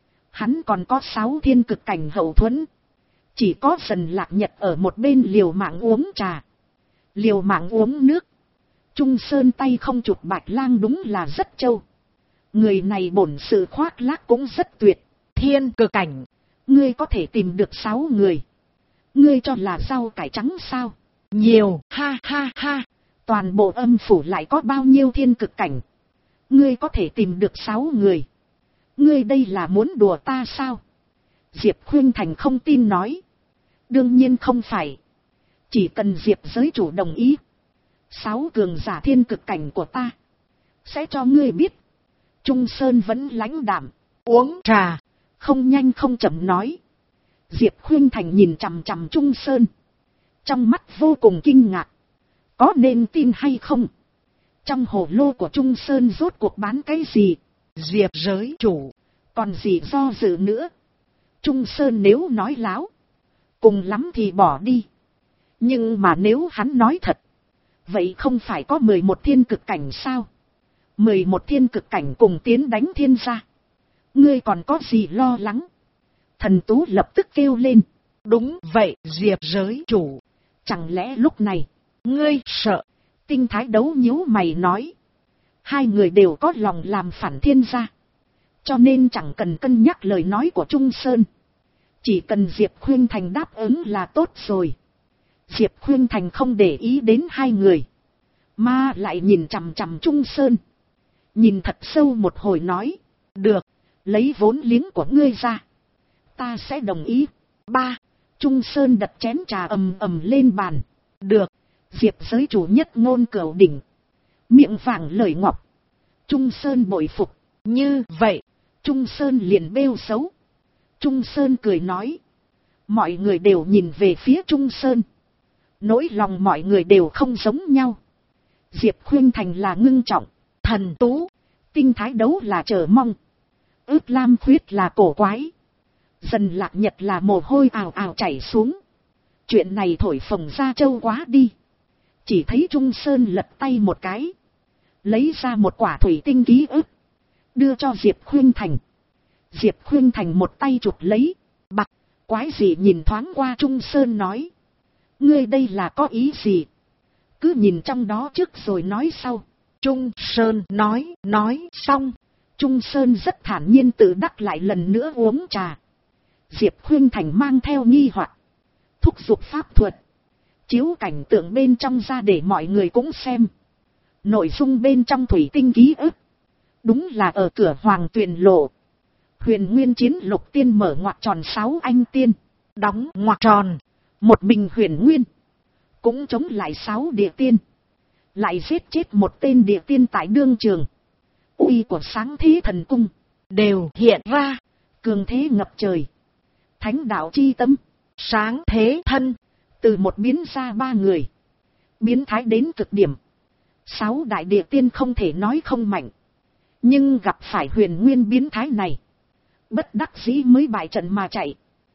hắn còn có 6 thiên cực cảnh hậu thuẫn. Chỉ có Dần Lạc Nhật ở một bên liều mạng uống trà, liều mạng uống nước. Trung Sơn tay không chụp Bạch Lang đúng là rất trâu. Người này bổn sự khoác lác cũng rất tuyệt. thiên cực cảnh, Ngươi có thể tìm được 6 người. Ngươi cho là rau cải trắng sao? nhiều, ha ha ha. Toàn bộ âm phủ lại có bao nhiêu thiên cực cảnh? Ngươi có thể tìm được 6 người. Ngươi đây là muốn đùa ta sao? Diệp Khuynh Thành không tin nói. Đương nhiên không phải. Chỉ cần Diệp giới chủ đồng ý, 6 cường giả thiên cực cảnh của ta sẽ cho ngươi biết. Trung Sơn vẫn lãnh đạm Uống trà, không nhanh không chậm nói. Diệp Khuynh Thành nhìn chằm chằm Trung Sơn, trong mắt vô cùng kinh ngạc. Có nên tin hay không? Trong hồ lô của Trung Sơn rốt cuộc bán cái gì? Diệp giới chủ, Còn gì do dự nữa. Trung Sơn nếu nói láo, cùng lắm thì bỏ đi. Nhưng mà nếu hắn nói thật, vậy không phải có 11 thiên cực cảnh sao? 11 thiên cực cảnh cùng tiến đánh thiên gia. Ngươi còn có gì lo lắng? Thần Tú lập tức kêu lên. Đúng vậy, Diệp giới chủ. Chẳng lẽ lúc này, Ngươi sợ? Tinh Thái Đấu nhíu mày nói. Hai người đều có lòng làm phản thiên gia, cho nên chẳng cần cân nhắc lời nói của Trung Sơn. Chỉ cần Diệp Khuynh Thành đáp ứng là tốt rồi. Diệp Khuynh Thành không để ý đến hai người, mà lại nhìn chằm chằm Trung Sơn. Nhìn thật sâu một hồi nói. Được, lấy vốn liếng của ngươi ra, ta sẽ đồng ý. Ba. Trung Sơn đặt chén trà ầm ầm lên bàn. Được. Diệp giới chủ nhất ngôn cửu đỉnh, miệng vàng lời ngọc. Trung Sơn bội phục. Như vậy, Trung Sơn liền bêu xấu. Trung Sơn cười nói. Mọi người đều nhìn về phía Trung Sơn. Nỗi lòng mọi người đều không giống nhau. Diệp Khuynh Thành là ngưng trọng, Thần Tú, Tinh Thái Đấu là chờ mong, Ước Lam Khuyết là cổ quái, Dần Lạc Nhật là mồ hôi ào ào chảy xuống. Chuyện này thổi phồng ra châu quá đi. Chỉ thấy Trung Sơn lật tay một cái, lấy ra một quả thủy tinh ký ức, đưa cho Diệp Khuynh Thành. Diệp Khuynh Thành một tay chụp lấy. Bạc, quái gì nhìn thoáng qua Trung Sơn nói. Ngươi đây là có ý gì? Cứ nhìn trong đó trước rồi nói sau. Trung Sơn nói xong. Trung Sơn rất thản nhiên tự đắc lại lần nữa uống trà. Diệp Khuynh Thành mang theo nghi hoặc, thúc giục pháp thuật, chiếu cảnh tượng bên trong ra để mọi người cũng xem. Nội dung bên trong thủy tinh ký ức, đúng là ở cửa Hoàng Tuyền Lộ, Huyền Nguyên Chiến Lục Tiên mở ngoặc tròn 6 anh tiên, đóng ngoặc tròn, một mình Huyền Nguyên, cũng chống lại 6 địa tiên, lại giết chết một tên địa tiên tại đương trường. Uy của Sáng Thế Thần Cung đều hiện ra, cường thế ngập trời. Thánh đạo chi tâm, Sáng Thế Thân, từ một biến ra 3 người, biến thái đến cực điểm. 6 đại địa tiên không thể nói không mạnh, nhưng gặp phải Huyền Nguyên biến thái này, bất đắc dĩ mới bại trận mà chạy.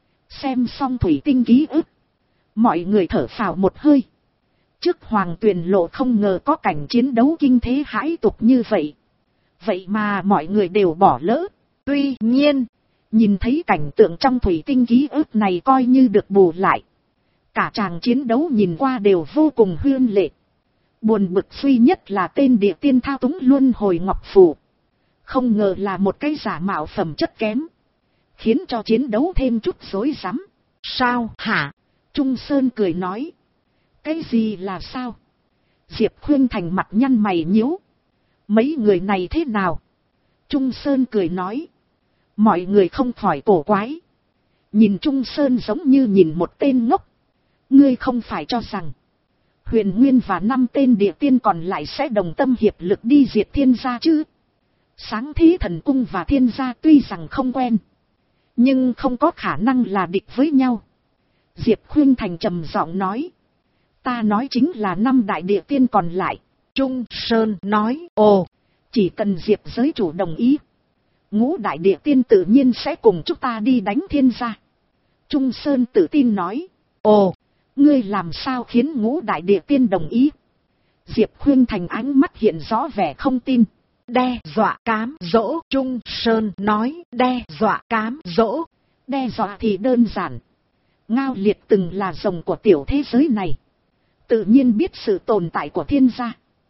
Xem xong thủy tinh ký ức, mọi người thở phào một hơi. Trước Hoàng Tuyền Lộ không ngờ có cảnh chiến đấu kinh thế hãi tục như vậy. Vậy mà mọi người đều bỏ lỡ. Tuy nhiên, nhìn thấy cảnh tượng trong thủy tinh ký ức này coi như được bù lại. Cả tràng chiến đấu nhìn qua đều vô cùng huyên lệ. Buồn bực duy nhất là tên địa tiên thao túng luân hồi ngọc phù, không ngờ là một cái giả mạo phẩm chất kém, khiến cho chiến đấu thêm chút rối rắm. Sao hả? Trung Sơn cười nói. Cái gì là sao? Diệp Khuynh Thành mặt nhăn mày nhíu. Mấy người này thế nào? Trung Sơn cười nói. Mọi người không khỏi cổ quái. Nhìn Trung Sơn giống như nhìn một tên ngốc. Ngươi không phải cho rằng Huyền Nguyên và 5 tên địa tiên còn lại sẽ đồng tâm hiệp lực đi diệt thiên gia chứ? Sáng Thế Thần Cung và thiên gia tuy rằng không quen, nhưng không có khả năng là địch với nhau. Diệp Khuynh Thành trầm giọng nói. Ta nói chính là 5 đại địa tiên còn lại. Trung Sơn nói. Ồ, chỉ cần Diệp giới chủ đồng ý, Ngũ đại địa tiên tự nhiên sẽ cùng chúng ta đi đánh thiên gia. Trung Sơn tự tin nói. Ồ, ngươi làm sao khiến Ngũ đại địa tiên đồng ý? Diệp Khuynh Thành ánh mắt hiện rõ vẻ không tin. Đe dọa cám dỗ. Trung Sơn nói. Đe dọa cám dỗ. Đe dọa thì đơn giản. Ngao Liệt từng là rồng của tiểu thế giới này, tự nhiên biết sự tồn tại của thiên gia.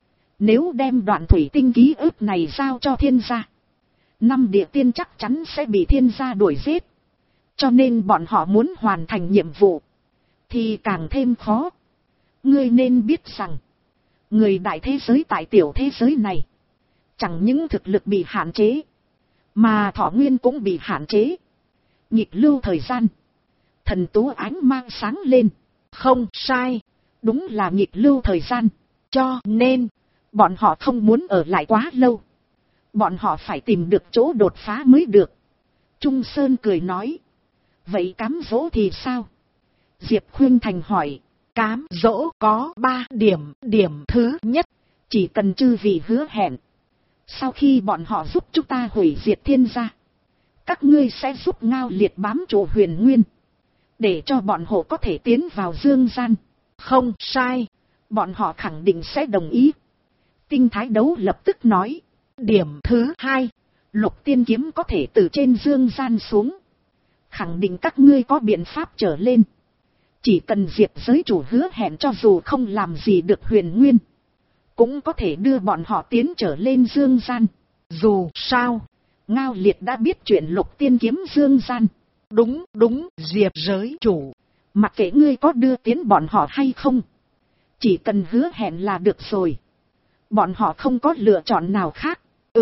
Nếu đem đoạn thủy tinh ký ức này giao cho thiên gia, 5 địa tiên chắc chắn sẽ bị thiên gia đuổi giết. Cho nên bọn họ muốn hoàn thành nhiệm vụ thì càng thêm khó. Ngươi nên biết rằng, người đại thế giới tại tiểu thế giới này, chẳng những thực lực bị hạn chế, mà thọ nguyên cũng bị hạn chế. Nhịp lưu thời gian. Thần Tú ánh mang sáng lên. Không sai, đúng là nhịp lưu thời gian. Cho nên, bọn họ không muốn ở lại quá lâu. Bọn họ phải tìm được chỗ đột phá mới được. Trung Sơn cười nói. Vậy cám dỗ thì sao? Diệp Khuynh Thành hỏi. Cám dỗ có 3 điểm. Điểm thứ nhất, chỉ cần chư vị hứa hẹn, sau khi bọn họ giúp chúng ta hủy diệt thiên gia, Các ngươi sẽ giúp Ngao Liệt bám trụ Huyền Nguyên, để cho bọn họ có thể tiến vào dương gian. Không sai. Bọn họ khẳng định sẽ đồng ý. Tinh Thái Đấu lập tức nói. Điểm thứ 2. Lục Tiên Kiếm có thể từ trên dương gian xuống. Khẳng định các ngươi có biện pháp trở lên. Chỉ cần Diệp giới chủ hứa hẹn cho dù không làm gì được Huyền Nguyên, cũng có thể đưa bọn họ tiến trở lên dương gian. Dù sao, Ngao Liệt đã biết chuyện Lục Tiên Kiếm dương gian. Đúng, Diệp giới chủ. Mặc kệ ngươi có đưa tiến bọn họ hay không, chỉ cần hứa hẹn là được rồi. Bọn họ không có lựa chọn nào khác.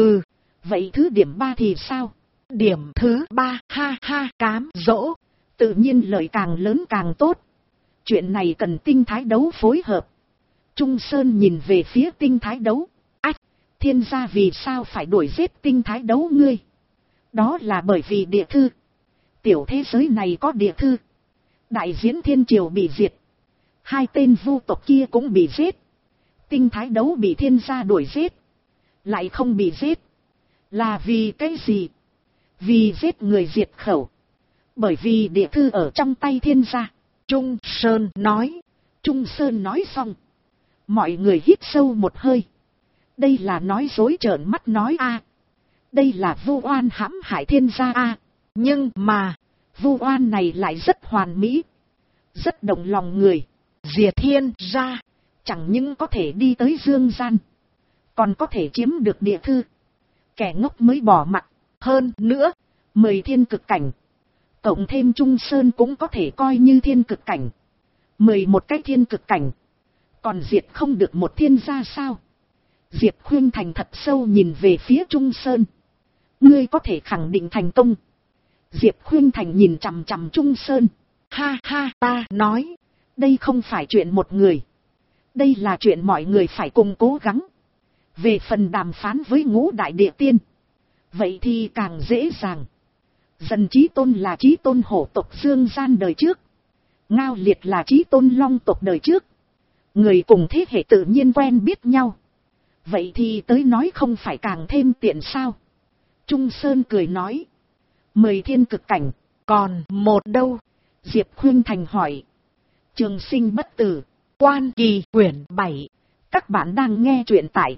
Vậy thứ điểm 3 thì sao? Điểm thứ 3, cám dỗ. Tự nhiên lời càng lớn càng tốt. Chuyện này cần Tinh Thái Đấu phối hợp. Trung Sơn nhìn về phía Tinh Thái Đấu. Ách, Thiên gia vì sao phải đuổi giết Tinh Thái Đấu ngươi? Đó là bởi vì địa thư. Tiểu thế giới này có địa thư. Đại diễn Thiên Triều bị diệt. 2 tên vu tộc kia cũng bị giết. Tinh Thái Đấu bị Thiên gia đuổi giết, lại không bị giết. Là vì cái gì? Vì giết người diệt khẩu. Bởi vì địa thư ở trong tay Thiên gia. Trung Sơn nói. Trung Sơn nói xong, mọi người hít sâu một hơi. Đây là nói dối trợn mắt nói a. Đây là vu oan hãm hại Thiên gia a. Nhưng mà, vu oan này lại rất hoàn mỹ, rất động lòng người. Diệt Thiên gia chẳng những có thể đi tới dương gian, còn có thể chiếm được địa thư. Kẻ ngốc mới bỏ mặt. Hơn nữa, 10 thiên cực cảnh, cộng thêm Trung Sơn cũng có thể coi như thiên cực cảnh. 11 cái thiên cực cảnh, còn diệt không được một thiên gia sao? Diệp Khuynh Thành thật sâu nhìn về phía Trung Sơn. Ngươi có thể khẳng định thành công. Diệp Khuynh Thành nhìn chằm chằm Trung Sơn. Ta nói, đây không phải chuyện một người. Đây là chuyện mọi người phải cùng cố gắng. Về phần đàm phán với Ngũ Đại Địa Tiên, vậy thì càng dễ dàng. Dần Chí Tôn là Chí Tôn hổ tộc dương gian đời trước. Ngao Liệt là Chí Tôn long tộc đời trước. Người cùng thế hệ tự nhiên quen biết nhau. Vậy thì tới nói không phải càng thêm tiện sao? Trung Sơn cười nói. 10 thiên cực cảnh, còn một đâu? Diệp Khuynh Thành hỏi. Trường Sinh Bất Tử, Quan Kỳ quyển 7. Các bạn đang nghe truyện tại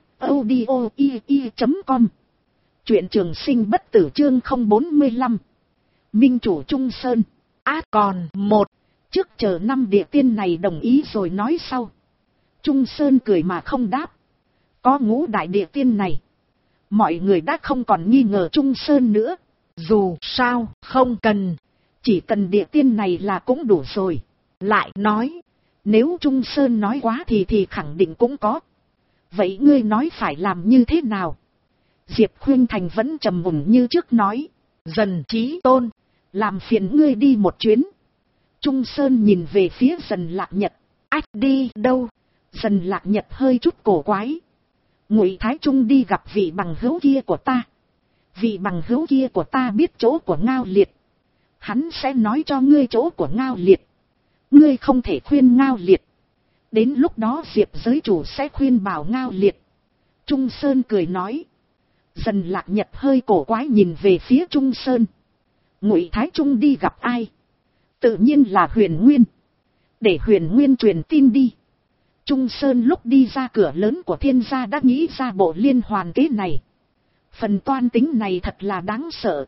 audio.com. Truyện Trường Sinh Bất Tử chương 045. Minh chủ Trung Sơn. Còn một. Trước chờ 5 địa tiên này đồng ý rồi nói sau. Trung Sơn cười mà không đáp. Có Ngũ Đại Địa Tiên này, mọi người đã không còn nghi ngờ Trung Sơn nữa. Dù sao, không cần. Chỉ cần địa tiên này là cũng đủ rồi. Lại nói, nếu Trung Sơn nói quá thì khẳng định cũng có. Vậy ngươi nói phải làm như thế nào? Diệp Khuynh Thành vẫn trầm mùng như trước nói. Dần Chí Tôn, làm phiền ngươi đi một chuyến. Trung Sơn nhìn về phía Dần Lạc Nhật. Ách, đi đâu? Dần Lạc Nhật hơi chút cổ quái. Ngụy Thái Trung đi gặp vị bằng hữu kia của ta. Vị bằng hữu kia của ta biết chỗ của Ngao Liệt. Hắn sẽ nói cho ngươi chỗ của Ngao Liệt. Ngươi không thể khuyên Ngao Liệt. Đến lúc đó Diệp giới chủ sẽ khuyên bảo Ngao Liệt. Trung Sơn cười nói. Dần Lạc Nhật hơi cổ quái nhìn về phía Trung Sơn. Ngụy Thái Trung đi gặp ai? Tự nhiên là Huyền Nguyên. Để Huyền Nguyên truyền tin đi. Trung Sơn lúc đi ra cửa lớn của Thiên gia đã nghĩ ra bộ liên hoàn kế này. Phần toan tính này thật là đáng sợ.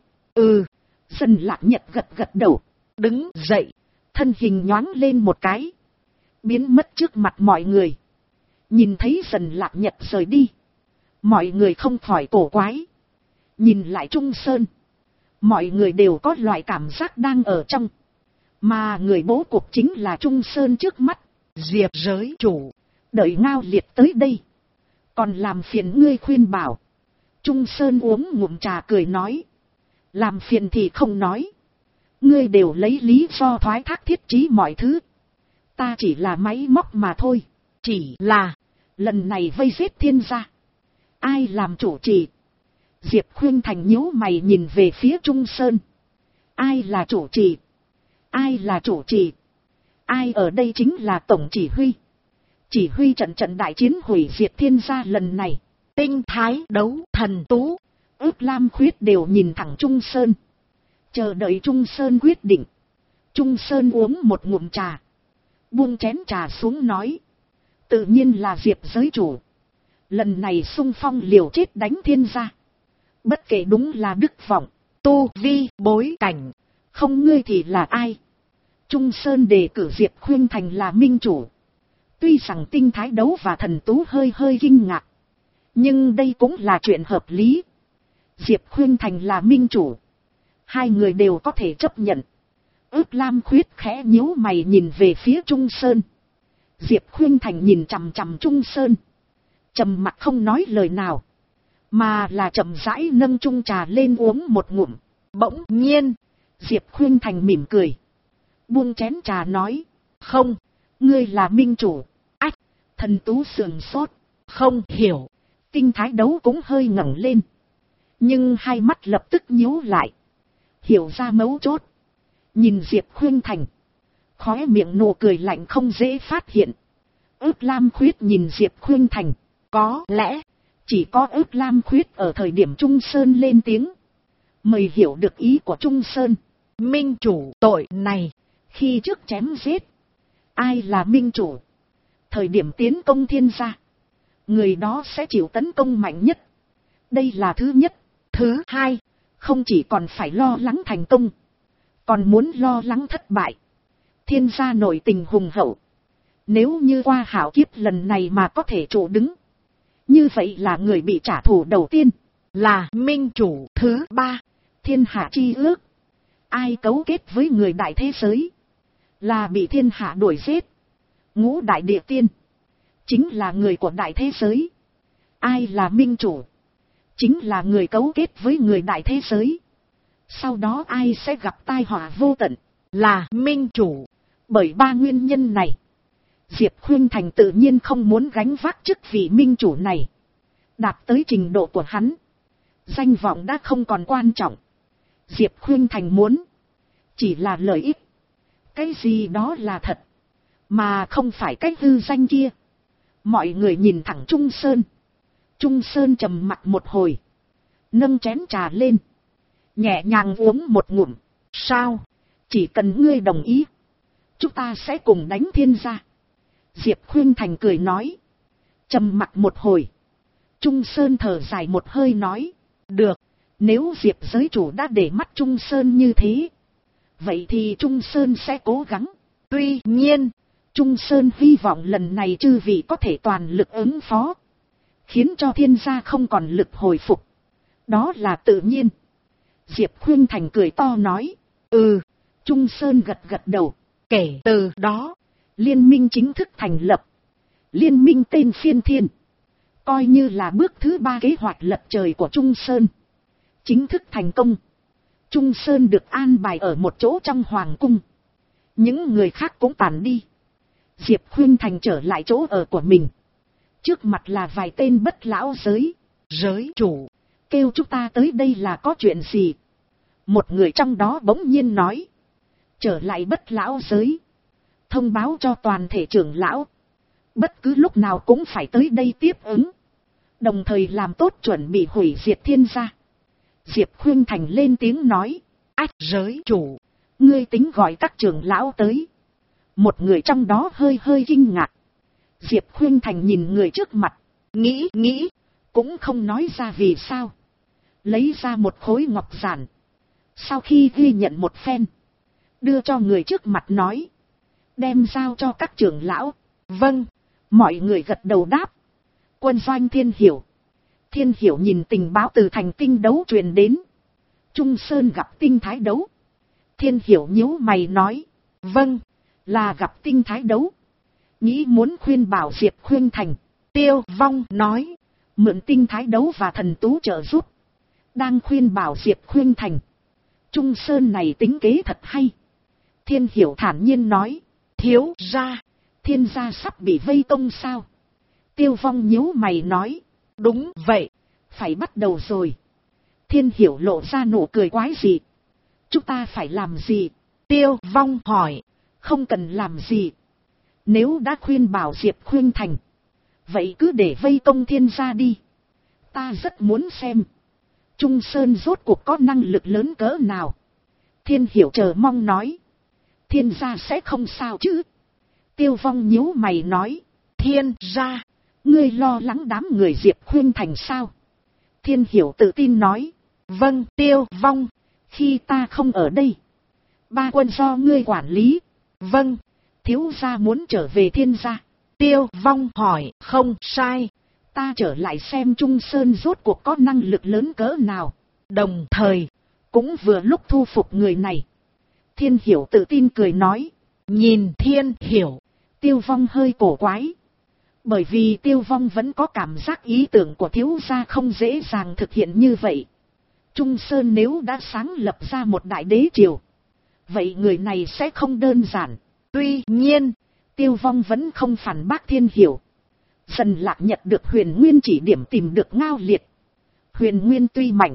Dần Lạc Nhật gật gật đầu, đứng dậy, thân hình nhoáng lên một cái, biến mất trước mặt mọi người. Nhìn thấy Dần Lạc Nhật rời đi, mọi người không khỏi cổ quái. Nhìn lại Trung Sơn, mọi người đều có loại cảm giác đang ở trong. Mà người bố cục chính là Trung Sơn trước mắt. Diệp giới chủ, đợi Ngao Liệt tới đây, còn làm phiền ngươi khuyên bảo. Trung Sơn uống ngụm trà cười nói. Làm phiền thì không nói. Ngươi đều lấy lý do thoái thác thiết trí mọi thứ. Ta chỉ là máy móc mà thôi. Chỉ là, lần này vây giết Thiên gia, ai làm chủ trì? Diệp Khuynh Thành nhíu mày nhìn về phía Trung Sơn. Ai là chủ trì? Ai là chủ trì? Ai ở đây chính là tổng chỉ huy. Chỉ huy trận đại chiến hủy diệt Thiên gia lần này. Tinh Thái Đấu Thần Tú, Ước Lam Khuyết đều nhìn thẳng Trung Sơn. Chờ đợi Trung Sơn quyết định. Trung Sơn uống một ngụm trà. Buông chén trà xuống nói. Tự nhiên là Diệp giới chủ. Lần này xung phong liều chết đánh thiên gia. Bất kể đúng là đức vọng, tu vi, bối cảnh. Không ngươi thì là ai? Trung Sơn đề cử Diệp Khuynh Thành là minh chủ. Tuy rằng Tinh Thái Đấu và Thần Tú hơi kinh ngạc. Nhưng đây cũng là chuyện hợp lý. Diệp Khuynh Thành là minh chủ. Hai người đều có thể chấp nhận. Ước Lam Khuyết khẽ nhíu mày nhìn về phía Trung Sơn. Diệp Khuynh Thành nhìn chằm chằm Trung Sơn. Trầm mặc không nói lời nào. Mà là chậm rãi nâng chung trà lên uống một ngụm. Bỗng nhiên, Diệp Khuynh Thành mỉm cười. Buông chén trà nói. Không, ngươi là minh chủ. Ách, Thần Tú sườn sốt. Không hiểu. Tinh Thái Đấu cũng hơi ngẩng lên. Nhưng hai mắt lập tức nhíu lại. Hiểu ra mấu chốt. Nhìn Diệp Khuynh Thành. Khóe miệng nụ cười lạnh không dễ phát hiện. Ước Lam Khuyết nhìn Diệp Khuynh Thành. Có lẽ, chỉ có Ước Lam Khuyết ở thời điểm Trung Sơn lên tiếng. Mới hiểu được ý của Trung Sơn. Minh chủ tội này, khi trước chém giết. Ai là minh chủ? Thời điểm tiến công thiên gia. Người đó sẽ chịu tấn công mạnh nhất. Đây là thứ nhất. Thứ hai, không chỉ còn phải lo lắng thành công. Còn muốn lo lắng thất bại. Thiên gia nội tình hùng hậu. Nếu như qua hảo kiếp lần này mà có thể trụ đứng. Như vậy là người bị trả thù đầu tiên. Là minh chủ. Thứ ba, thiên hạ chi ước. Ai cấu kết với người đại thế giới. Là bị thiên hạ đuổi giết. Ngũ đại địa tiên. Chính là người của đại thế giới. Ai là minh chủ? Chính là người cấu kết với người đại thế giới. Sau đó ai sẽ gặp tai họa vô tận? Là minh chủ. Bởi ba nguyên nhân này, Diệp Khuynh Thành tự nhiên không muốn gánh vác chức vị minh chủ này. Đạt tới trình độ của hắn, danh vọng đã không còn quan trọng. Diệp Khuynh Thành muốn chỉ là lợi ích. Cái gì đó là thật, mà không phải cái hư danh kia. Mọi người nhìn thẳng Trung Sơn. Trung Sơn trầm mặt một hồi, nâng chén trà lên, nhẹ nhàng uống một ngụm. Sao? Chỉ cần ngươi đồng ý, chúng ta sẽ cùng đánh thiên gia. Diệp Khuynh Thành cười nói. Trầm mặt một hồi, Trung Sơn thở dài một hơi nói. Được, nếu Diệp giới chủ đã để mắt Trung Sơn như thế, vậy thì Trung Sơn sẽ cố gắng. Tuy nhiên, Trung Sơn hy vọng lần này chư vị có thể toàn lực ứng phó, khiến cho thiên gia không còn lực hồi phục. Đó là tự nhiên. Diệp Khuynh Thành cười to nói. Trung Sơn gật gật đầu. Kể từ đó, liên minh chính thức thành lập. Liên minh tên Phiên Thiên. Coi như là bước thứ 3 kế hoạch lật trời của Trung Sơn. Chính thức thành công. Trung Sơn được an bài ở một chỗ trong hoàng cung. Những người khác cũng tản đi. Diệp Khuynh Thành trở lại chỗ ở của mình. Trước mặt là vài tên bất lão giới chủ. Kêu chúng ta tới đây là có chuyện gì? Một người trong đó bỗng nhiên nói. Trở lại bất lão giới, thông báo cho toàn thể trưởng lão. Bất cứ lúc nào cũng phải tới đây tiếp ứng. Đồng thời làm tốt chuẩn bị hủy diệt thiên gia. Diệp Khuynh Thành lên tiếng nói. Ách, giới chủ, ngươi tính gọi các trưởng lão tới. Một người trong đó hơi kinh ngạc. Diệp Khuynh Thành nhìn người trước mặt, nghĩ, cũng không nói ra vì sao. Lấy ra một khối ngọc giản. Sau khi ghi nhận một phen, đưa cho người trước mặt nói. Đem giao cho các trưởng lão. Vâng, mọi người gật đầu đáp. Quân doanh Thiên Hiểu. Thiên Hiểu nhìn tình báo từ thành Tinh Đấu truyền đến. Trung Sơn gặp Tinh Thái Đấu. Thiên Hiểu nhíu mày nói. Vâng, là gặp Tinh Thái Đấu. Nghĩ muốn khuyên bảo Diệp Khuynh Thành. Tiêu Vong nói. Mượn Tinh Thái Đấu và Thần Tú trợ giúp. Đang khuyên bảo Diệp Khuynh Thành. Trung Sơn này tính kế thật hay. Thiên Hiểu thản nhiên nói. Thiếu gia, thiên gia sắp bị vây công sao? Tiêu Vong nhíu mày nói. Đúng vậy, phải bắt đầu rồi. Thiên Hiểu lộ ra nụ cười quái dị. Chúng ta phải làm gì? Tiêu Vong hỏi. Không cần làm gì. Nếu đã khuyên bảo Diệp Khuynh Thành, vậy cứ để vây công thiên gia đi. Ta rất muốn xem Trung Sơn rốt cuộc có năng lực lớn cỡ nào. Thiên Hiểu chờ mong nói. Thiên gia sẽ không sao chứ? Tiêu Vong nhíu mày nói. Thiên gia, ngươi lo lắng đám người Diệp Khuynh Thành sao? Thiên Hiểu tự tin nói. Vâng, Tiêu Vong. Khi ta không ở đây, ba quân do ngươi quản lý. Vâng. Thiếu gia muốn trở về Thiên gia. Tiêu Vong hỏi. Không sai. Ta trở lại xem Trung Sơn rốt cuộc có năng lực lớn cỡ nào. Đồng thời, cũng vừa lúc thu phục người này. Thiên Hiểu tự tin cười nói. Nhìn Thiên Hiểu, Tiêu Vong hơi cổ quái. Bởi vì Tiêu Vong vẫn có cảm giác ý tưởng của thiếu gia không dễ dàng thực hiện như vậy. Trung Sơn nếu đã sáng lập ra một đại đế triều, vậy người này sẽ không đơn giản. Tuy nhiên, Tiêu Vong vẫn không phản bác Thiên Hiểu. Dần Lạc nhận được Huyền Nguyên chỉ điểm tìm được Ngao Liệt. Huyền Nguyên tuy mạnh,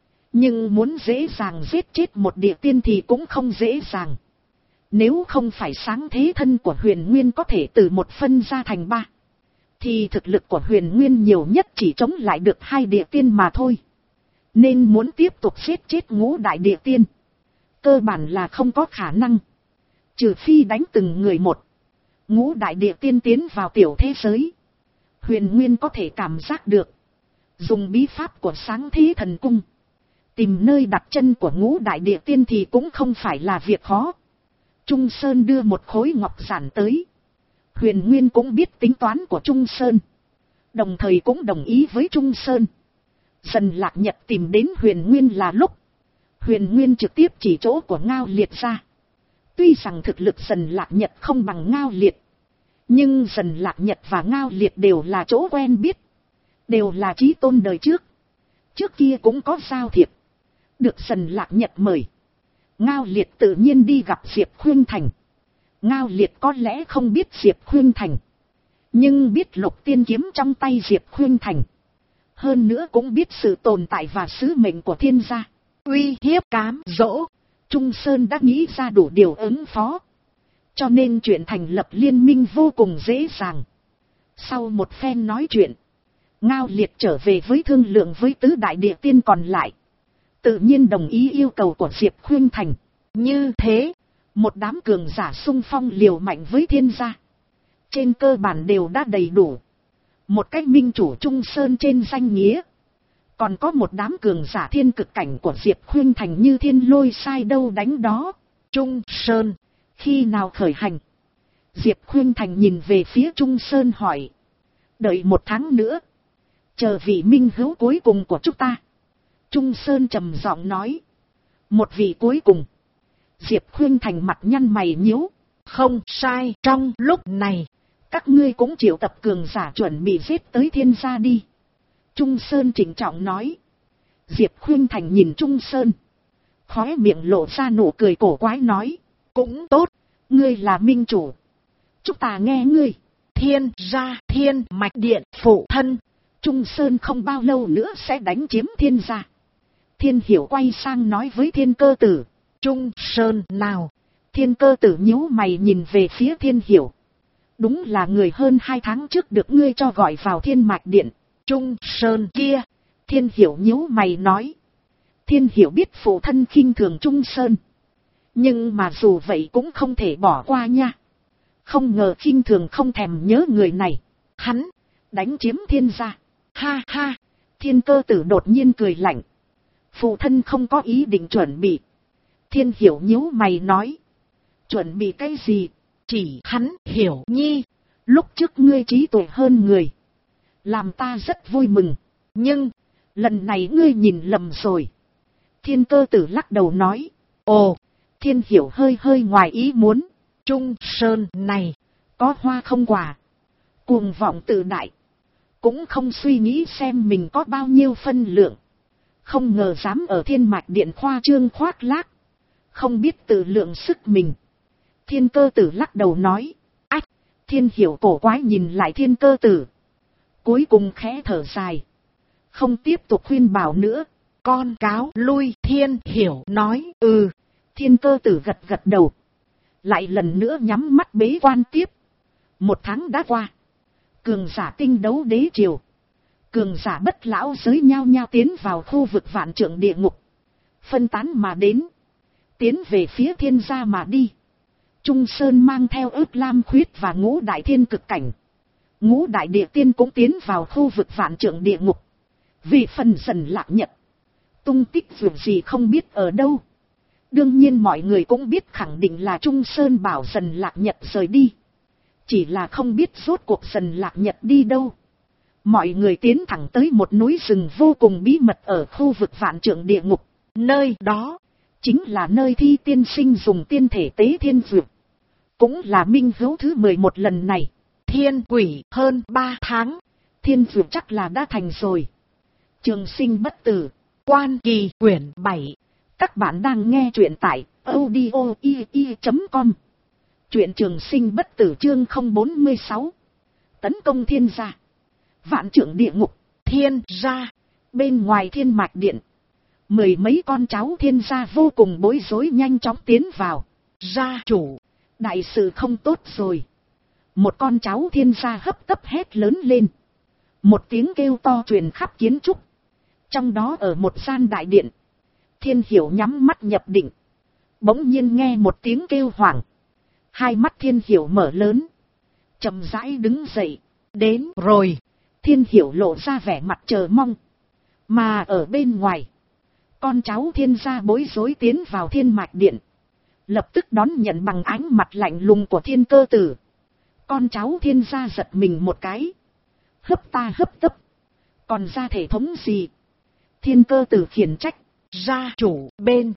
nhưng muốn dễ dàng giết chết một địa tiên thì cũng không dễ dàng. Nếu không phải sáng thế thân của Huyền Nguyên có thể từ một phân ra thành ba, thì thực lực của Huyền Nguyên nhiều nhất chỉ chống lại được 2 địa tiên mà thôi. Nên muốn tiếp tục giết chết ngũ đại địa tiên, cơ bản là không có khả năng. Trừ phi đánh từng người một. Ngũ đại địa tiên tiến vào tiểu thế giới, Huyền Nguyên có thể cảm giác được. Dùng bí pháp của sáng thế thần cung, tìm nơi đặt chân của ngũ đại địa tiên thì cũng không phải là việc khó. Trung Sơn đưa một khối ngọc giản tới. Huyền Nguyên cũng biết tính toán của Trung Sơn, đồng thời cũng đồng ý với Trung Sơn. Dần Lạc Nhật tìm đến Huyền Nguyên là lúc Huyền Nguyên trực tiếp chỉ chỗ của Ngao Liệt ra. Tuy rằng thực lực Dần Lạc Nhật không bằng Ngao Liệt, nhưng Dần Lạc Nhật và Ngao Liệt đều là chỗ quen biết, đều là chí tôn đời trước. Trước kia cũng có giao thiệp, được Dần Lạc Nhật mời. Ngao Liệt tự nhiên đi gặp Diệp Khuynh Thành. Ngao Liệt có lẽ không biết Diệp Khuynh Thành, nhưng biết Lục Tiên kiếm trong tay Diệp Khuynh Thành. Hơn nữa cũng biết sự tồn tại và sứ mệnh của Thiên gia. Uy hiếp cám dỗ, Trung Sơn đã nghĩ ra đủ điều ứng phó. Cho nên chuyện thành lập liên minh vô cùng dễ dàng. Sau một phen nói chuyện, Ngao Liệt trở về với thương lượng với tứ đại địa tiên còn lại. Tự nhiên đồng ý yêu cầu của Diệp Khuynh Thành. Như thế, một đám cường giả xung phong liều mạnh với Thiên gia, trên cơ bản đều đã đầy đủ. Một cách minh chủ Trung Sơn trên danh nghĩa, còn có một đám cường giả thiên cực cảnh của Diệp Khuynh Thành như Thiên Lôi sai đâu đánh đó. Trung Sơn, khi nào khởi hành? Diệp Khuynh Thành nhìn về phía Trung Sơn hỏi. Đợi 1 tháng nữa, chờ vị minh hữu cuối cùng của chúng ta. Trung Sơn trầm giọng nói. Một vị cuối cùng? Diệp Khuynh Thành mặt nhăn mày nhíu. Không sai, trong lúc này, các ngươi cũng triệu tập cường giả chuẩn bị giết tới Thiên gia đi. Trung Sơn trịnh trọng nói. Diệp Khuynh Thành nhìn Trung Sơn, khóe miệng lộ ra nụ cười cổ quái nói. Cũng tốt, ngươi là minh chủ, chúng ta nghe ngươi. Thiên gia Thiên Mạch Điện phụ thân. Trung Sơn không bao lâu nữa sẽ đánh chiếm Thiên gia. Thiên Hiểu quay sang nói với Thiên Cơ Tử. Trung Sơn nào? Thiên Cơ Tử nhíu mày nhìn về phía Thiên Hiểu. Đúng là người hơn 2 tháng trước được ngươi cho gọi vào Thiên Mạch Điện. Trung Sơn kia. Thiên Hiểu nhíu mày nói. Thiên Hiểu biết phụ thân khinh thường Trung Sơn, nhưng mà dù vậy cũng không thể bỏ qua nha. Không ngờ khinh thường không thèm nhớ người này. Hắn đánh chiếm Thiên gia. Ha ha. Thiên Cơ Tử đột nhiên cười lạnh. Phụ thân không có ý định chuẩn bị. Thiên Hiểu nhíu mày nói. Chuẩn bị cái gì? Chỉ hắn Hiểu Nhi, lúc trước ngươi trí tuệ hơn người, làm ta rất vui mừng. Nhưng lần này ngươi nhìn lầm rồi. Thiên Cơ Tử lắc đầu nói. Ồ. Thiên Hiểu hơi hơi ngoài ý muốn. Trung Sơn này có hoa không quả, cuồng vọng tự đại, cũng không suy nghĩ xem mình có bao nhiêu phân lượng. Không ngờ dám ở Thiên Mạch Điện khoa trương khoác lác, không biết tự lượng sức mình. Thiên Cơ Tử lắc đầu nói. Ách. Thiên Hiểu cổ quái nhìn lại Thiên Cơ Tử, cuối cùng khẽ thở dài, không tiếp tục khuyên bảo nữa. Con cáo lui. Thiên Hiểu nói. Thiên Cơ Tử gật gật đầu, lại lần nữa nhắm mắt bế quan tiếp. 1 tháng đã qua, cường giả tinh đấu đế triều, cường giả bất lão giới nhao nhao tiến vào khu vực vạn trượng địa ngục, phân tán mà đến. tiến về phía thiên gia mà đi. Trung Sơn mang theo Ước Lam Khuyết và Ngũ Đại Thiên Cực Cảnh. Ngũ Đại Địa Tiên cũng tiến vào khu vực vạn trượng địa ngục. Vì phần Dần Lạc Nhật, tung tích dù gì không biết ở đâu. Đương nhiên mọi người cũng biết khẳng định là Trung Sơn bảo Dần Lạc Nhật rời đi. Chỉ là không biết rốt cuộc Dần Lạc Nhật đi đâu. Mọi người tiến thẳng tới một núi rừng vô cùng bí mật ở khu vực vạn trượng địa ngục. Nơi đó chính là nơi Thi tiên sinh dùng tiên thể tế thiên dược. Cũng là minh hữu thứ 11 lần này. Thiên quỷ hơn 3 tháng. Thiên dược chắc là đã thành rồi. Trường Sinh Bất Tử. Quan Kỳ quyển 7. Các bạn đang nghe truyện tại audio.com. Truyện Trường Sinh Bất Tử chương 046. Tấn công thiên gia. Vạn trượng địa ngục. Thiên gia. Bên ngoài thiên mạch điện, mười mấy con cháu thiên gia vô cùng bối rối nhanh chóng tiến vào. Gia chủ, đại sự không tốt rồi. Một con cháu thiên gia hấp tấp hét lớn lên. Một tiếng kêu to truyền khắp kiến trúc. Trong đó ở một gian đại điện, Thiên Hiểu nhắm mắt nhập định. Bỗng nhiên nghe một tiếng kêu hoảng. Hai mắt Thiên Hiểu mở lớn, chậm rãi đứng dậy. Đến rồi. Thiên Hiểu lộ ra vẻ mặt chờ mong. Mà ở bên ngoài, con cháu thiên gia bối rối tiến vào thiên mạch điện. Lập tức đón nhận bằng ánh mặt lạnh lùng của Thiên Cơ Tử. Con cháu thiên gia giật mình một cái. Hấp ta hấp tấp. Còn ra thể thống gì? Thiên Cơ Tử khiển trách. Gia chủ, bên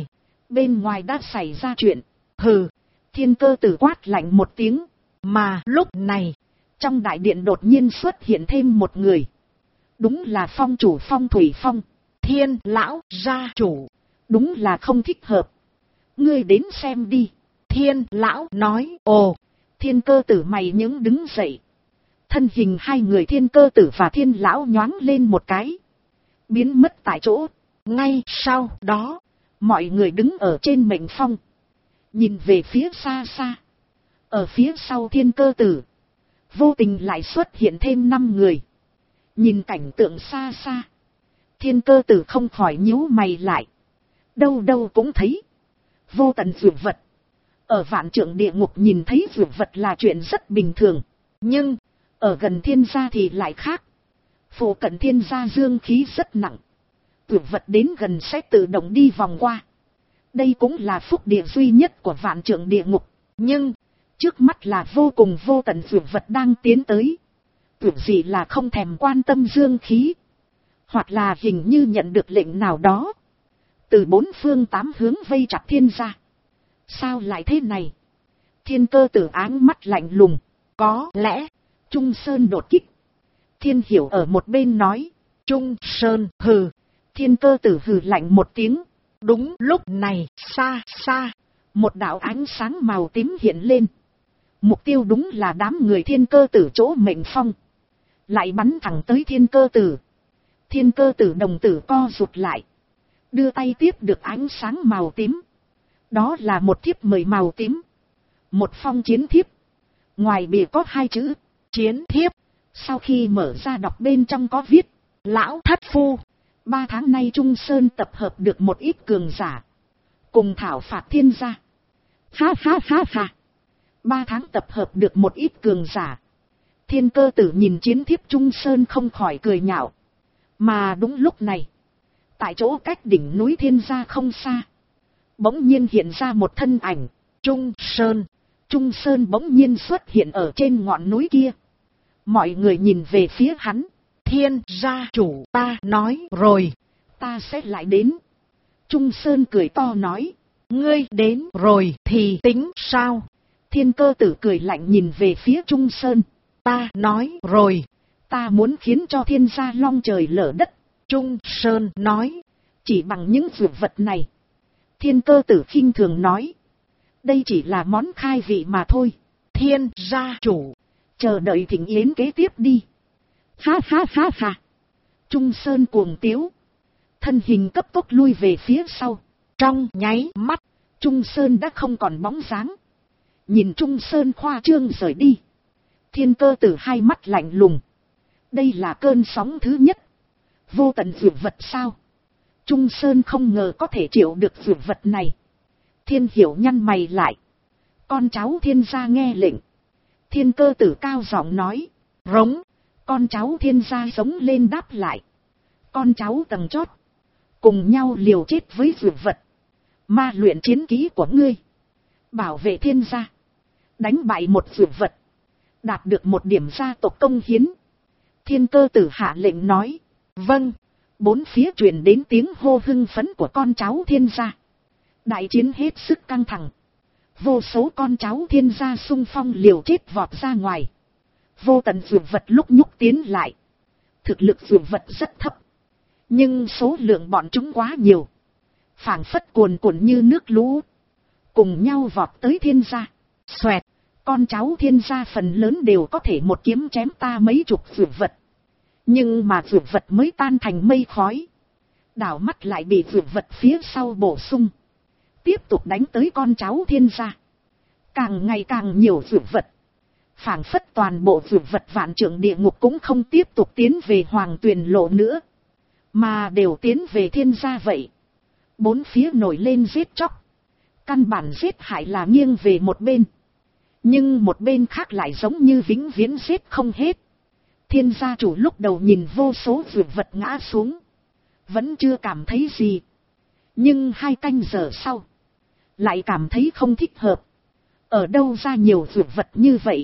ngoài đã xảy ra chuyện. Hừ. Thiên Cơ Tử quát lạnh một tiếng. Mà lúc này, trong đại điện đột nhiên xuất hiện thêm một người. Đúng là phong chủ Phong Thủy Phong. Thiên lão gia chủ. Đúng là không thích hợp. Ngươi đến xem đi. Thiên lão nói. Ồ. Thiên Cơ Tử mày nhướng đứng dậy. Thân hình hai người Thiên Cơ Tử và Thiên lão nhoáng lên một cái, biến mất tại chỗ. Ngay sau đó, mọi người đứng ở trên mệnh phong, nhìn về phía xa xa. Ở phía sau Thiên Cơ Tử, vô tình lại xuất hiện thêm 5 người. Nhìn cảnh tượng xa xa, Thiên Cơ Tử không khỏi nhíu mày lại. Đâu đâu cũng thấy vô tận dược vật. Ở vạn trượng địa ngục nhìn thấy dược vật là chuyện rất bình thường. Nhưng ở gần thiên gia thì lại khác. Phụ cận thiên gia dương khí rất nặng. Dược vật đến gần sẽ tự động đi vòng qua. Đây cũng là phúc địa duy nhất của vạn trượng địa ngục. Nhưng trước mắt là vô cùng vô tận dược vật đang tiến tới. Tưởng gì là không thèm quan tâm dương khí. Hoặc là hình như nhận được lệnh nào đó. Từ 4 phương 8 hướng vây chặt thiên gia. Sao lại thế này? Thiên Cơ Tử áng mắt lạnh lùng. Có lẽ Trung Sơn đột kích. Thiên Hiểu ở một bên nói. Trung Sơn hừ. Thiên Cơ Tử hừ lạnh một tiếng. Đúng lúc này, xa xa, một đạo ánh sáng màu tím hiện lên. Mục tiêu đúng là đám người Thiên Cơ Tử chỗ mệnh phong. Lại bắn thẳng tới Thiên Cơ Tử. Thiên Cơ Tử đồng tử co rụt lại, đưa tay tiếp được ánh sáng màu tím. Đó là một thiếp mời màu tím. Một phong chiến thiếp. Ngoài bìa có 2 chữ chiến thiếp. Sau khi mở ra đọc bên trong có viết. Lão thất phu, 3 tháng nay Trung Sơn tập hợp được một ít cường giả, cùng thảo phạt thiên gia. Ha ha ha ha. 3 tháng tập hợp được một ít cường giả. Thiên Cơ Tử nhìn chiến thiếp Trung Sơn không khỏi cười nhạo. Mà đúng lúc này, tại chỗ cách đỉnh núi thiên gia không xa, bỗng nhiên hiện ra một thân ảnh. Trung Sơn. Trung Sơn bỗng nhiên xuất hiện ở trên ngọn núi kia. Mọi người nhìn về phía hắn. Thiên gia chủ, ta nói rồi, ta sẽ lại đến. Trung Sơn cười to nói. Ngươi đến rồi thì tính sao? Thiên Cơ Tử cười lạnh nhìn về phía Trung Sơn. Ta nói rồi, ta muốn khiến cho thiên gia long trời lở đất. Trung Sơn nói. Chỉ bằng những dược vật này. Thiên Cơ Tử khinh thường nói. Đây chỉ là món khai vị mà thôi. Thiên gia chủ, chờ đợi thịnh yến kế tiếp đi. Ha ha ha ha. Trung Sơn cuồng tiếu, thân hình cấp tốc lui về phía sau. Trong nháy mắt, Trung Sơn đã không còn bóng dáng. Nhìn Trung Sơn khoa trương rời đi, Thiên Cơ Tử hai mắt lạnh lùng. Đây là cơn sóng thứ nhất. Vô tận dược vật sao? Trung Sơn không ngờ có thể chịu được dược vật này. Thiên Hiểu nhăn mày lại. Con cháu Thiên gia nghe lệnh. Thiên Cơ Tử cao giọng nói. Rống. Con cháu Thiên gia giống lên đáp lại. Con cháu tầng chót. Cùng nhau liều chết với dược vật. Ma luyện chiến kỹ của ngươi. Bảo vệ Thiên gia. Đánh bại một dược vật. Đạt được một điểm gia tộc công hiến. Thiên Cơ Tử hạ lệnh nói. Vâng. Bốn phía truyền đến tiếng hô hưng phấn của con cháu Thiên gia. Đại chiến hết sức căng thẳng. Vô số con cháu Thiên gia xung phong liều chết vọt ra ngoài. Vô tận dược vật lúc nhúc tiến lại. Thực lực dược vật rất thấp. Nhưng số lượng bọn chúng quá nhiều. Phảng phất cuồn cuộn như nước lũ. Cùng nhau vọt tới Thiên gia. Xoẹt. Con cháu Thiên gia phần lớn đều có thể một kiếm chém ta mấy chục dược vật. Nhưng mà dược vật mới tan thành mây khói. Đảo mắt lại bị dược vật phía sau bổ sung. Tiếp tục đánh tới con cháu Thiên gia. Càng ngày càng nhiều dược vật. Phảng phất toàn bộ dược vật vạn trượng địa ngục cũng không tiếp tục tiến về Hoàng Tuyền Lộ nữa. Mà đều tiến về Thiên gia vậy. Bốn phía nổi lên giết chóc. Căn bản giết hại là nghiêng về một bên. Nhưng một bên khác lại giống như vĩnh viễn giết không hết. Thiên gia chủ lúc đầu nhìn vô số dược vật ngã xuống. Vẫn chưa cảm thấy gì. Nhưng 2 canh giờ sau. Lại cảm thấy không thích hợp. Ở đâu ra nhiều dược vật như vậy?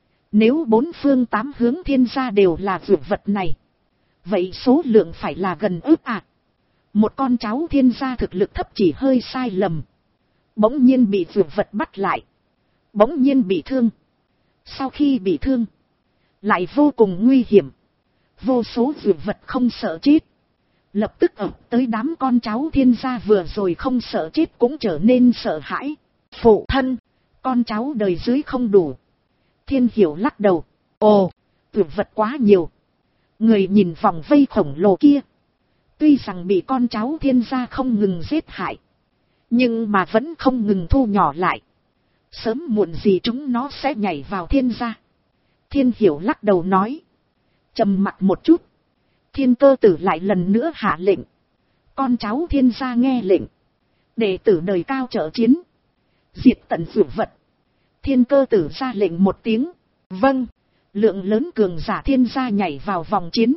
Nếu 4 phương 8 hướng Thiên gia đều là dược vật này. Vậy số lượng phải là gần ước ạ. Một con cháu Thiên gia thực lực thấp chỉ hơi sai lầm. Bỗng nhiên bị dược vật bắt lại. Bỗng nhiên bị thương. Sau khi bị thương. Lại vô cùng nguy hiểm. Vô số dược vật không sợ chết. Lập tức ập tới đám con cháu Thiên gia vừa rồi không sợ chết cũng trở nên sợ hãi. Phụ thân. Con cháu đời dưới không đủ. Thiên Hiểu lắc đầu. Ồ, dược vật quá nhiều. Người nhìn vòng vây khổng lồ kia. Tuy rằng bị con cháu Thiên gia không ngừng giết hại. Nhưng mà vẫn không ngừng thu nhỏ lại. Sớm muộn gì chúng nó sẽ nhảy vào Thiên gia. Thiên Hiểu lắc đầu nói. Trầm mặc một chút. Thiên Cơ Tử lại lần nữa hạ lệnh. Con cháu Thiên gia nghe lệnh. Đệ tử đời cao trợ chiến. Diệt tận dược vật. Thiên Cơ Tử ra lệnh một tiếng. Vâng. Lượng lớn cường giả Thiên gia nhảy vào vòng chiến.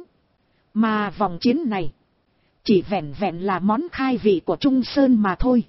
Mà vòng chiến này. Chỉ vẹn vẹn là món khai vị của Trung Sơn mà thôi.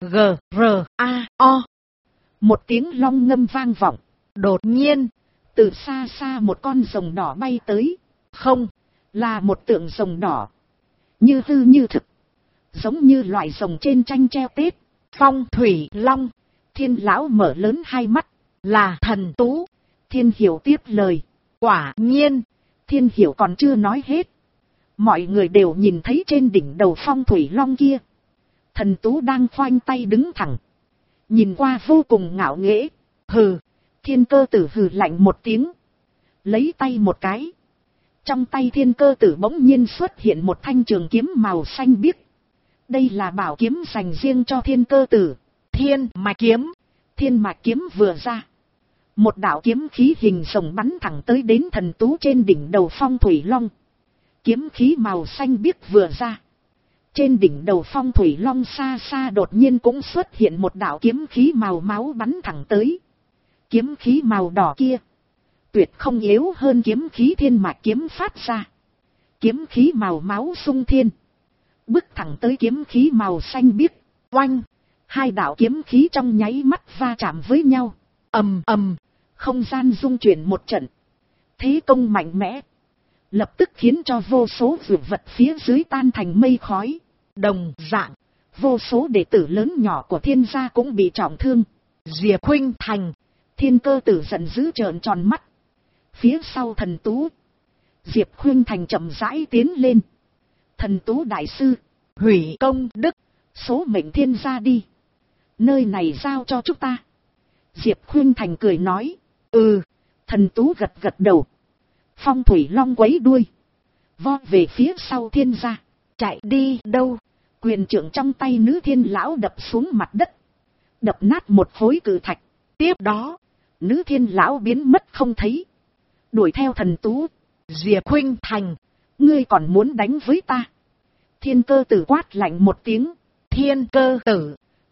G-R-A-O. Một tiếng long ngâm vang vọng. Đột nhiên. Từ xa xa một con rồng đỏ bay tới. Không. Là một tượng rồng đỏ. Như hư như thực. Giống như loại rồng trên tranh treo Tết. Phong thủy long. Thiên lão mở lớn hai mắt. Là thần tú. Thiên Hiểu tiếp lời. Quả nhiên. Thiên Hiểu còn chưa nói hết. Mọi người đều nhìn thấy trên đỉnh đầu phong thủy long kia. Thần tú đang khoanh tay đứng thẳng. Nhìn qua vô cùng ngạo nghễ. Hừ. Thiên Cơ Tử hừ lạnh một tiếng. Lấy tay một cái. Trong tay Thiên Cơ Tử bỗng nhiên xuất hiện một thanh trường kiếm màu xanh biếc. Đây là bảo kiếm dành riêng cho Thiên Cơ Tử. Thiên mạch kiếm. Thiên mạch kiếm vừa ra. Một đạo kiếm khí hình rồng bắn thẳng tới đến thần tú trên đỉnh đầu phong thủy long. Kiếm khí màu xanh biếc vừa ra. Trên đỉnh đầu phong thủy long xa xa đột nhiên cũng xuất hiện một đạo kiếm khí màu máu bắn thẳng tới. Kiếm khí màu đỏ kia. Tuyệt không yếu hơn kiếm khí thiên mạch kiếm phát ra. Kiếm khí màu máu sung thiên. Bước thẳng tới kiếm khí màu xanh biếc. Oanh. Hai đạo kiếm khí trong nháy mắt va chạm với nhau. Ầm ầm. Không gian rung chuyển một trận. Thế công mạnh mẽ. Lập tức khiến cho vô số dược vật phía dưới tan thành mây khói. Đồng dạng. Vô số đệ tử lớn nhỏ của Thiên gia cũng bị trọng thương. Diệp Khuynh Thành. Thiên Cơ Tử giận dữ trợn tròn mắt. Phía sau thần tú. Diệp Khuynh Thành chậm rãi tiến lên. Thần tú đại sư. Hủy công đức. Số mệnh Thiên gia đi. Nơi này giao cho chúng ta. Diệp Khuynh Thành cười nói. Ừ. Thần tú gật gật đầu. Phong thủy long quấy đuôi. Vo về phía sau Thiên gia. Chạy đi đâu? Quyền trượng trong tay nữ Thiên lão đập xuống mặt đất. Đập nát một khối cự thạch. Tiếp đó. Nữ Thiên lão biến mất không thấy. Đuổi theo thần tú. Diệp Khuynh Thành. Ngươi còn muốn đánh với ta? Thiên Cơ Tử quát lạnh một tiếng. Thiên Cơ Tử.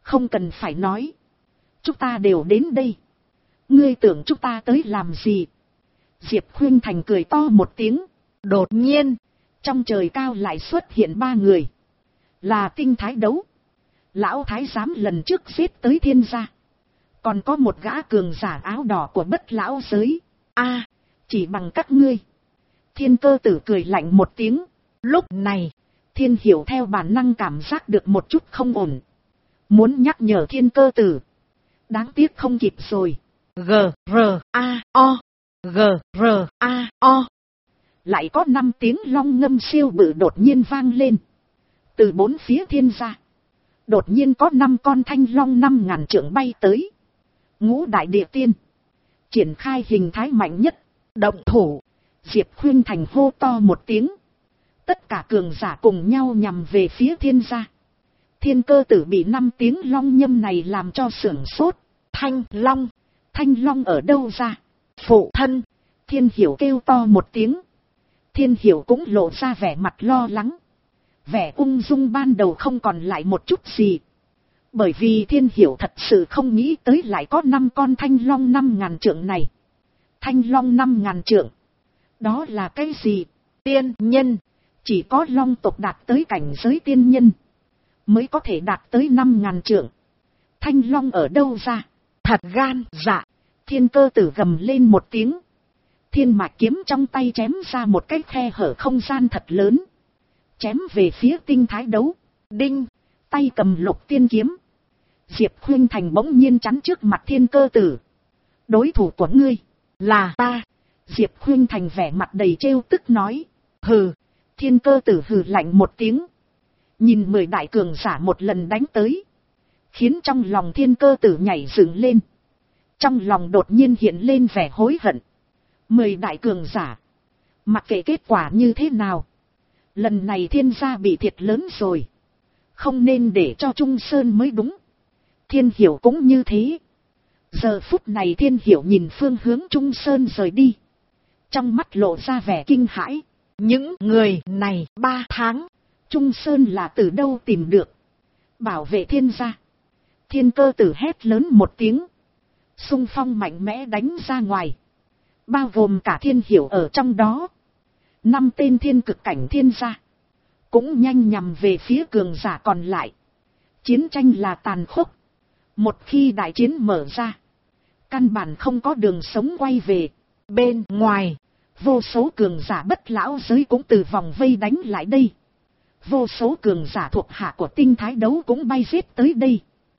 Không cần phải nói. Chúng ta đều đến đây. Ngươi tưởng chúng ta tới làm gì? Diệp Khuynh Thành cười to một tiếng. Đột nhiên, trong trời cao lại xuất hiện 3 người. Là Tinh Thái Đấu, lão thái giám lần trước giết tới Thiên gia. Còn có một gã cường giả áo đỏ của Bất lão giới. A, chỉ bằng các ngươi. Thiên Cơ Tử cười lạnh một tiếng. Lúc này, Thiên Hiểu theo bản năng cảm giác được một chút không ổn. Muốn nhắc nhở Thiên Cơ Tử. Đáng tiếc không kịp rồi. G-R-A-O, G-R-A-O. Lại có 5 tiếng long ngâm siêu bự đột nhiên vang lên. Từ 4 phía Thiên gia, đột nhiên có 5 con thanh long 5.000 trượng bay tới. Ngũ đại địa tiên, triển khai hình thái mạnh nhất, động thủ. Diệp Khuynh Thành hô to một tiếng. Tất cả cường giả cùng nhau nhằm về phía Thiên gia. Thiên Cơ Tử bị 5 tiếng long nhâm này làm cho sửng sốt. Thanh long ở đâu ra? Phụ thân. Thiên Hiểu kêu to một tiếng. Thiên Hiểu cũng lộ ra vẻ mặt lo lắng. Vẻ ung dung ban đầu không còn lại một chút gì. Bởi vì Thiên Hiểu thật sự không nghĩ tới lại có 5 con thanh long 5.000 trượng này. Thanh long 5.000 trượng. Đó là cái gì? Tiên nhân. Chỉ có long tộc đạt tới cảnh giới tiên nhân mới có thể đạt tới 5.000 trượng. Thanh long ở đâu ra? Thật gan dạ. Thiên Cơ Tử gầm lên một tiếng. Thiên mạch kiếm trong tay chém ra một cái khe hở không gian thật lớn. Chém về phía Tinh Thái Đấu. Đinh. Tay cầm Lục Tiên kiếm. Diệp Khuynh Thành bỗng nhiên chắn trước mặt Thiên Cơ Tử. Đối thủ của ngươi là ta. Diệp Khuynh Thành vẻ mặt đầy trêu tức nói. Hừ. Thiên Cơ Tử hừ lạnh một tiếng. Nhìn 10 đại cường giả một lần đánh tới. Khiến trong lòng Thiên Cơ Tử nhảy dựng lên. Trong lòng đột nhiên hiện lên vẻ hối hận. 10 đại cường giả. Mặc kệ kết quả như thế nào. Lần này Thiên gia bị thiệt lớn rồi. Không nên để cho Trung Sơn mới đúng. Thiên Hiểu cũng như thế. Giờ phút này Thiên Hiểu nhìn phương hướng Trung Sơn rời đi. Trong mắt lộ ra vẻ kinh hãi. Những người này 3 tháng. Trung Sơn là từ đâu tìm được? Bảo vệ Thiên gia. Thiên Cơ Tử hét lớn một tiếng. Xung phong mạnh mẽ đánh ra ngoài. Bao gồm cả Thiên Hiểu ở trong đó. 5 tên thiên cực cảnh Thiên gia. Cũng nhanh nhằm về phía cường giả còn lại. Chiến tranh là tàn khốc. Một khi đại chiến mở ra. Căn bản không có đường sống quay về. Bên ngoài. Vô số cường giả Bất lão giới cũng từ vòng vây đánh lại đây. Vô số cường giả thuộc hạ của Tinh Thái Đấu cũng bay giết tới đây.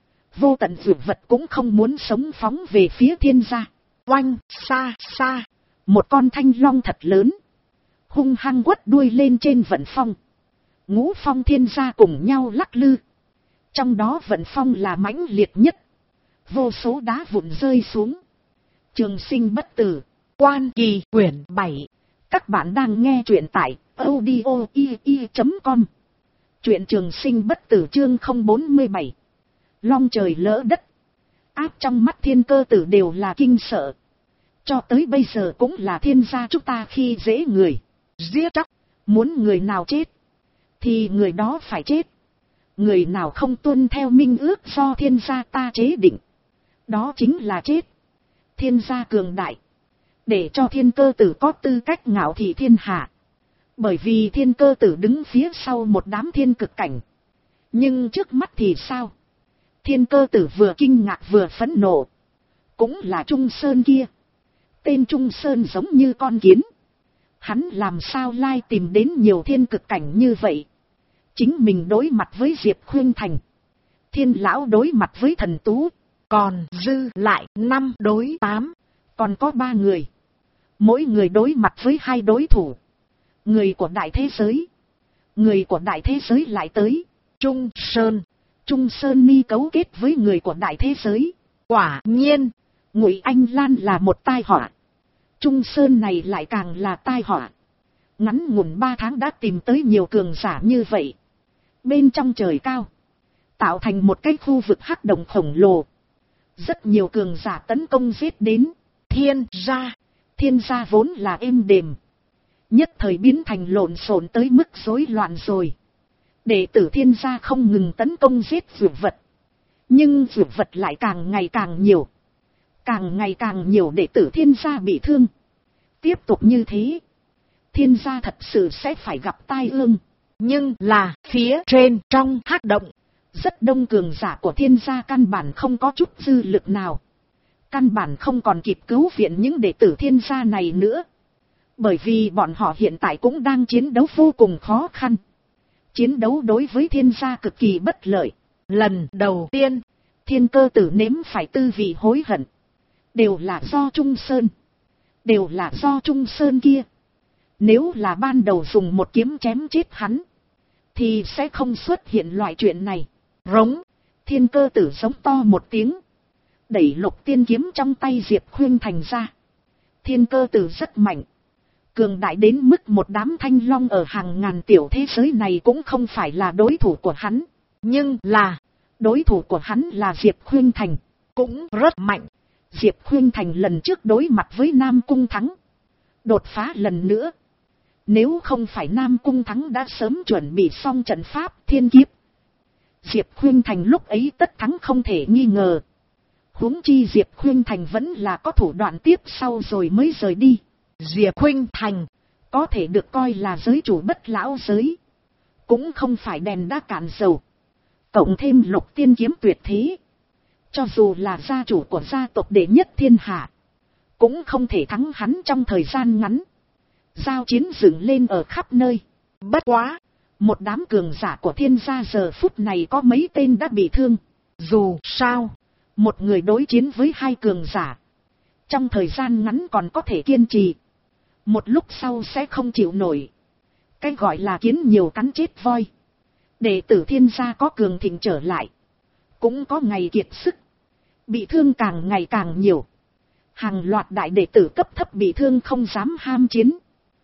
Vô tận dược vật cũng không muốn sống phóng về phía Thiên gia. Oanh, xa, xa. Một con thanh long thật lớn. Hung hăng quất đuôi lên trên vận phong. Ngũ phong Thiên gia cùng nhau lắc lư. Trong đó vận phong là mãnh liệt nhất. Vô số đá vụn rơi xuống. Trường sinh bất tử. Quan Kỳ quyển 7. Các bạn đang nghe truyện tại audio.com. Truyện Trường Sinh Bất Tử chương 047. Long trời lỡ đất. Áp trong mắt Thiên Cơ Tử đều là kinh sợ. Cho tới bây giờ cũng là Thiên gia chúng ta khi dễ người. Giết chóc. Muốn người nào chết thì người đó phải chết. Người nào không tuân theo minh ước do Thiên gia ta chế định, đó chính là chết. Thiên gia cường đại. Để cho Thiên Cơ Tử có tư cách ngạo thị thiên hạ. Bởi vì Thiên Cơ Tử đứng phía sau một đám thiên cực cảnh. Nhưng trước mắt thì sao? Thiên Cơ Tử vừa kinh ngạc vừa phẫn nộ. Cũng là Trung Sơn kia. Tên Trung Sơn giống như con kiến. Hắn làm sao lai tìm đến nhiều thiên cực cảnh như vậy? Chính mình đối mặt với Diệp Khuynh Thành. Thiên lão đối mặt với Thần Tú. Còn dư lại 5 đối 8. Còn có 3 người. Mỗi người đối mặt với 2 đối thủ. Người của đại thế giới. Người của đại thế giới lại tới. Trung Sơn. Trung Sơn ni cấu kết với người của đại thế giới. Quả nhiên. Ngụy Anh Lan là một tai họa. Trung Sơn này lại càng là tai họa. Ngắn ngủn 3 tháng đã tìm tới nhiều cường giả như vậy. Bên trong trời cao. Tạo thành một cái khu vực hắc động khổng lồ. Rất nhiều cường giả tấn công giết đến. Thiên gia vốn là êm đềm. Nhất thời biến thành lộn xộn tới mức rối loạn rồi. Đệ tử Thiên gia không ngừng tấn công giết dược vật. Nhưng dược vật lại càng ngày càng nhiều. Càng ngày càng nhiều đệ tử thiên gia bị thương. Tiếp tục như thế, thiên gia thật sự sẽ phải gặp tai ương. Nhưng là phía trên trong hắc động, rất đông cường giả của thiên gia căn bản không có chút dư lực nào. Căn bản không còn kịp cứu viện những đệ tử thiên gia này nữa. Bởi vì bọn họ hiện tại cũng đang chiến đấu vô cùng khó khăn. Chiến đấu đối với thiên gia cực kỳ bất lợi. Lần đầu tiên, Thiên Cơ Tử nếm phải tư vị hối hận. Đều là do Trung Sơn. Đều là do Trung Sơn kia. Nếu là ban đầu dùng một kiếm chém chết hắn, thì sẽ không xuất hiện loại chuyện này. Rống. Thiên Cơ Tử giống to một tiếng, đẩy Lục Tiên kiếm trong tay Diệp Khuynh Thành ra. Thiên Cơ Tử rất mạnh, cường đại đến mức một đám thanh long ở hàng ngàn tiểu thế giới này cũng không phải là đối thủ của hắn. Nhưng là đối thủ của hắn là Diệp Khuynh Thành, cũng rất mạnh. Diệp Khuynh Thành lần trước đối mặt với Nam Cung Thắng, đột phá lần nữa. Nếu không phải Nam Cung Thắng đã sớm chuẩn bị xong trận pháp thiên kiếp, Diệp Khuynh Thành lúc ấy tất thắng không thể nghi ngờ. Huống chi Diệp Khuynh Thành vẫn là có thủ đoạn tiếp sau rồi mới rời đi. Diệp Khuynh Thành có thể được coi là giới chủ bất lão giới, cũng không phải đèn đã cạn dầu. Cộng thêm Lục Tiên kiếm tuyệt thế, cho dù là gia chủ của gia tộc đệ nhất thiên hạ, cũng không thể thắng hắn trong thời gian ngắn. Giao chiến dựng lên ở khắp nơi. Bất quá, một đám cường giả của thiên gia giờ phút này có mấy tên đã bị thương. Dù sao, một người đối chiến với hai cường giả, trong thời gian ngắn còn có thể kiên trì, một lúc sau sẽ không chịu nổi. Cái gọi là kiến nhiều cắn chết voi. Đệ tử thiên gia có cường thịnh trở lại, cũng có ngày kiệt sức, bị thương càng ngày càng nhiều. Hàng loạt đại đệ tử cấp thấp bị thương không dám ham chiến,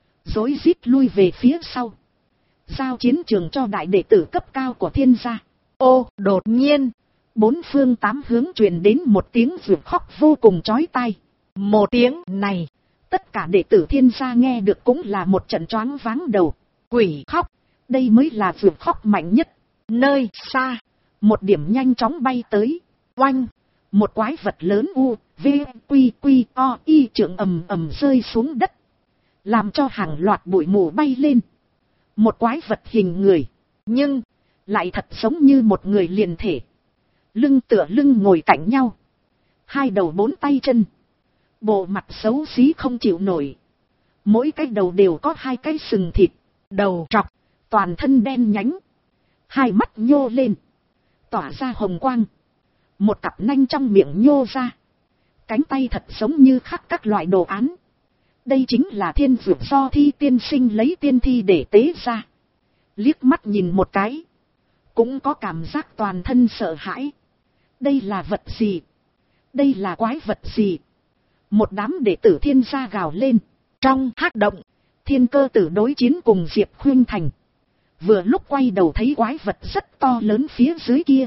rối rít lui về phía sau, giao chiến trường cho đại đệ tử cấp cao của thiên gia. Ô, đột nhiên, bốn phương tám hướng truyền đến một tiếng rượu khóc vô cùng chói tai. Một tiếng này, tất cả đệ tử thiên gia nghe được cũng là một trận choáng váng đầu. Quỷ khóc, đây mới là rượu khóc mạnh nhất. Nơi xa, một điểm nhanh chóng bay tới. Oanh, một quái vật lớn u, v, quy quy o y trượng ầm ầm rơi xuống đất, làm cho hàng loạt bụi mù bay lên. Một quái vật hình người, nhưng lại thật giống như một người liền thể, lưng tựa lưng ngồi cạnh nhau, hai đầu bốn tay chân, bộ mặt xấu xí không chịu nổi. Mỗi cái đầu đều có hai cái sừng thịt, đầu trọc, toàn thân đen nhánh, hai mắt nhô lên, tỏa ra hồng quang, một cặp nanh trong miệng nhô ra, cánh tay thật giống như khắc các loại đồ án. Đây chính là thiên dược do Thi tiên sinh lấy tiên thi để tế ra. Liếc mắt nhìn một cái, cũng có cảm giác toàn thân sợ hãi. Đây là vật gì? Đây là quái vật gì? Một đám đệ tử thiên gia gào lên. Trong hắc động, Thiên Cơ Tử đối chiến cùng Diệp Khuynh Thành. Vừa lúc quay đầu thấy quái vật rất to lớn phía dưới kia.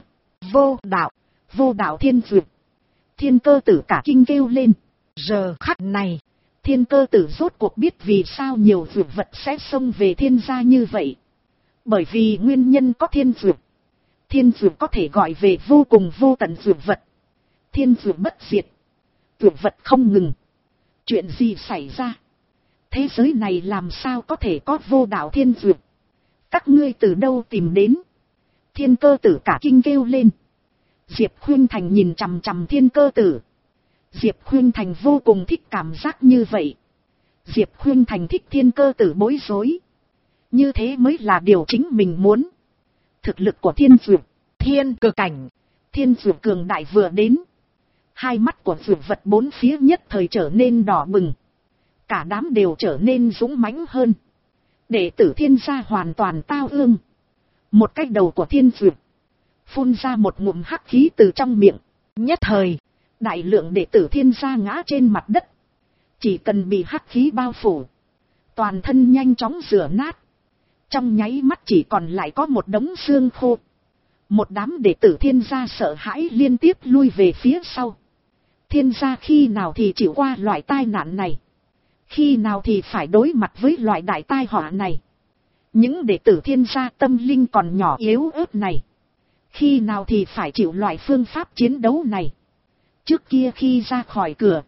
Vô đạo thiên dược. Thiên Cơ Tử cả kinh kêu lên. Giờ khắc này, Thiên Cơ Tử rốt cuộc biết vì sao nhiều dược vật sẽ xông về thiên gia như vậy. Bởi vì nguyên nhân có thiên dược. Thiên dược có thể gọi về vô cùng vô tận dược vật. Thiên dược bất diệt, dược vật không ngừng. Chuyện gì xảy ra? Thế giới này làm sao có thể có vô đạo thiên dược? Các ngươi từ đâu tìm đến? Thiên Cơ Tử cả kinh kêu lên. Diệp Khuynh Thành nhìn chằm chằm Thiên Cơ Tử. Diệp Khuynh Thành vô cùng thích cảm giác như vậy. Diệp Khuynh Thành thích Thiên Cơ Tử bối rối. Như thế mới là điều chính mình muốn. Thực lực của thiên dược, thiên cực cảnh, thiên dược cường đại vừa đến. Hai mắt của dược vật bốn phía nhất thời trở nên đỏ bừng. Cả đám đều trở nên dũng mãnh hơn. Đệ tử thiên gia hoàn toàn tao ương. Một cái đầu của thiên dược phun ra một ngụm hắc khí từ trong miệng. Nhất thời, đại lượng đệ tử thiên gia ngã trên mặt đất. Chỉ cần bị hắc khí bao phủ, toàn thân nhanh chóng rửa nát. Trong nháy mắt chỉ còn lại có một đống xương khô. Một đám đệ tử thiên gia sợ hãi liên tiếp lui về phía sau. Thiên gia khi nào thì chịu qua loại tai nạn này, khi nào thì phải đối mặt với loại đại tai họa này. Những đệ tử thiên gia tâm linh còn nhỏ yếu ớt này, Khi nào thì phải chịu loại phương pháp chiến đấu này. Trước kia khi ra khỏi cửa,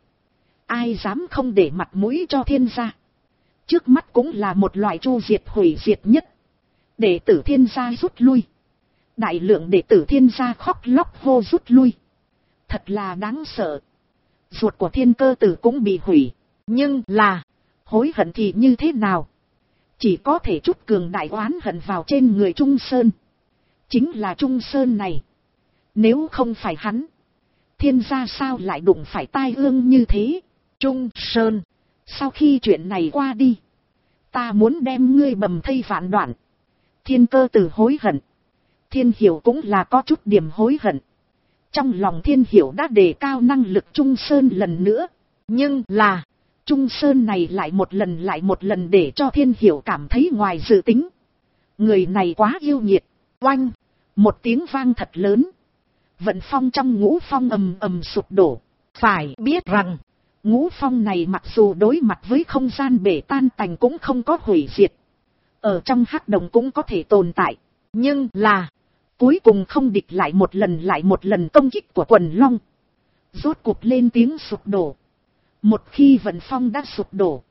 ai dám không để mặt mũi cho Thiên gia. Trước mắt cũng là một loại chu diệt hủy diệt nhất. Đệ tử Thiên gia rút lui. Đại lượng đệ tử Thiên gia khóc lóc hô rút lui. Thật là đáng sợ. Ruột của Thiên Cơ Tử cũng bị hủy. Nhưng là, hối hận thì như thế nào? Chỉ có thể chút cường đại oán hận vào trên người Trung Sơn. Chính là Trung Sơn này. Nếu không phải hắn, Thiên gia sao lại đụng phải tai ương như thế? Trung Sơn, sau khi chuyện này qua đi, ta muốn đem ngươi bầm thây vạn đoạn. Thiên Cơ Tử hối hận. Thiên Hiểu cũng là có chút điểm hối hận. Trong lòng Thiên Hiểu đã đề cao năng lực Trung Sơn lần nữa. Nhưng là, Trung Sơn này lại một lần để cho Thiên Hiểu cảm thấy ngoài dự tính. Người này quá yêu nhiệt. Oanh, một tiếng vang thật lớn. Vận phong trong ngũ phong ầm ầm sụp đổ. Phải biết rằng, ngũ phong này mặc dù đối mặt với không gian bể tan tành cũng không có hủy diệt. Ở trong hắc động cũng có thể tồn tại. Nhưng là, cuối cùng không địch lại một lần công kích của quần long. Rốt cuộc lên tiếng sụp đổ. Một khi vận phong đã sụp đổ,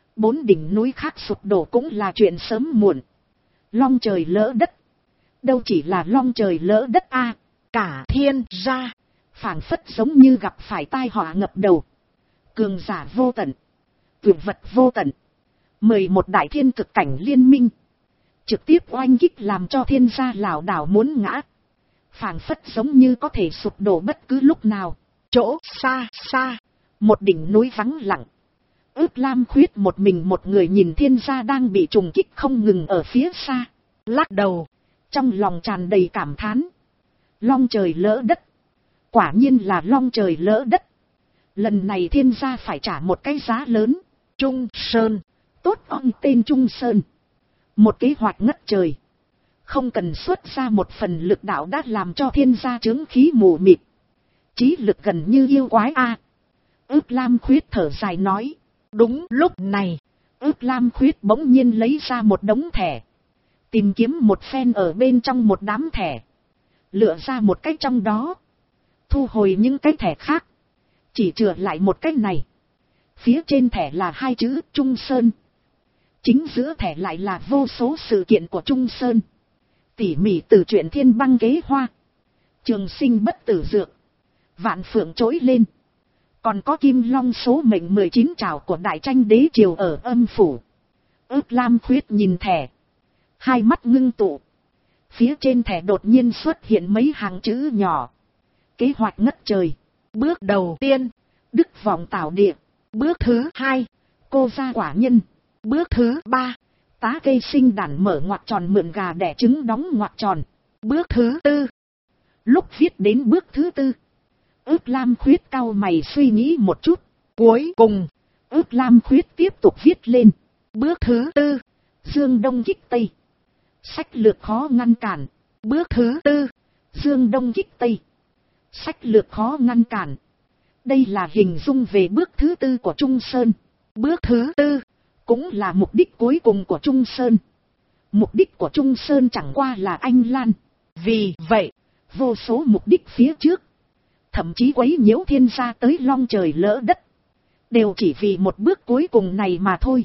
4 đỉnh núi khác sụp đổ cũng là chuyện sớm muộn. Long trời lỡ đất. Đâu chỉ là long trời lỡ đất a, cả Thiên gia phảng phất giống như gặp phải tai họa ngập đầu. Cường giả vô tận, tuyệt vật vô tận, 11 đại thiên cực cảnh liên minh trực tiếp oanh kích làm cho Thiên gia lảo đảo muốn ngã. Phảng phất giống như có thể sụp đổ bất cứ lúc nào. Chỗ xa xa, một đỉnh núi vắng lặng. Ước Lam Khuyết một mình một người nhìn Thiên gia đang bị trùng kích không ngừng ở phía xa. Lắc đầu, trong lòng tràn đầy cảm thán. Long trời lỡ đất. Quả nhiên là long trời lỡ đất. Lần này Thiên gia phải trả một cái giá lớn. Trung Sơn, tốt ông tên Trung Sơn. Một kế hoạch ngất trời. Không cần xuất ra một phần lực đạo đã làm cho Thiên gia chướng khí mù mịt. Chí lực gần như yêu quái a. Ước Lam Khuyết thở dài nói. Đúng lúc này, Ước Lam Khuyết bỗng nhiên lấy ra một đống thẻ. Tìm kiếm một phen ở bên trong một đám thẻ. Lựa ra một cái trong đó. Thu hồi những cái thẻ khác. Chỉ chừa lại một cái này. Phía trên thẻ là 2 chữ Trung Sơn. Chính giữa thẻ lại là vô số sự kiện của Trung Sơn. Tỉ mỉ từ chuyện Thiên Băng Kế Hoa, Trường Sinh Bất Tử Dược, Vạn Phượng Trỗi Lên. Còn có Kim Long số mệnh 19 trảo của Đại Tranh Đế Triều ở âm phủ. Ước Lam Khuyết nhìn thẻ, hai mắt ngưng tụ. Phía trên thẻ đột nhiên xuất hiện mấy hàng chữ nhỏ. Kế hoạch ngất trời. Bước đầu tiên, Đức Vọng Tảo Địa. Bước thứ 2, Cô Gia Quả Nhân. Bước thứ 3, Tá Cây Sinh Đản mở ngoặc tròn mượn gà đẻ trứng đóng ngoặc tròn. Bước thứ 4. Lúc viết đến bước thứ 4, Ước Lam Khuyết cau mày suy nghĩ một chút. Cuối cùng, Ước Lam Khuyết tiếp tục viết lên. Bước thứ 4, Dương Đông Kích Tây. Sách lược khó ngăn cản. Bước thứ 4, Dương Đông Kích Tây. Sách lược khó ngăn cản. Đây là hình dung về bước thứ 4 của Trung Sơn. Bước thứ 4 cũng là mục đích cuối cùng của Trung Sơn. Mục đích của Trung Sơn chẳng qua là Anh Lan. Vì vậy, vô số mục đích phía trước, thậm chí quấy nhiễu Thiên gia tới long trời lỡ đất, đều chỉ vì một bước cuối cùng này mà thôi.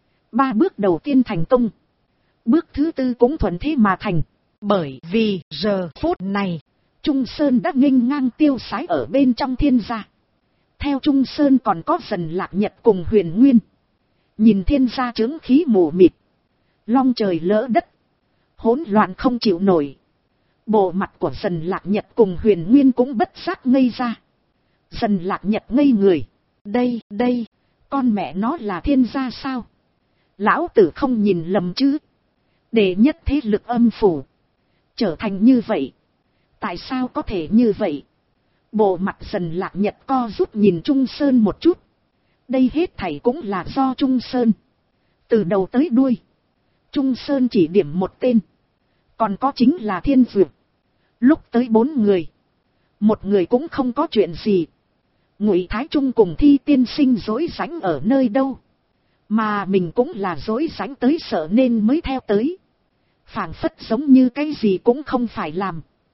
3 bước đầu tiên thành công, bước thứ 4 cũng thuận thế mà thành. Bởi vì giờ phút này, Trung Sơn đã nghênh ngang tiêu sái ở bên trong Thiên gia. Theo Trung Sơn còn có Dần Lạc Nhật cùng Huyền Nguyên. Nhìn Thiên gia chướng khí mù mịt, long trời lỡ đất, hỗn loạn không chịu nổi. Bộ mặt của Dần Lạc Nhật cùng Huyền Nguyên cũng bất giác ngây ra. Dần Lạc Nhật ngây người. Đây, con mẹ nó là Thiên gia sao? Lão tử không nhìn lầm chứ? Đệ nhất thế lực âm phủ trở thành như vậy. Tại sao có thể như vậy? Bộ mặt Dần Lạc Nhật co rút nhìn Trung Sơn một chút. Đây hết thảy cũng là do Trung Sơn. Từ đầu tới đuôi, Trung Sơn chỉ điểm một tên. Còn có chính là Thiên Dược. Lúc tới 4 người, một người cũng không có chuyện gì. Ngụy Thái Trung cùng Thi tiên sinh rối rãnh ở nơi đâu, mà mình cũng là rối rãnh tới sợ nên mới theo tới. Phảng phất giống như cái gì cũng không phải làm.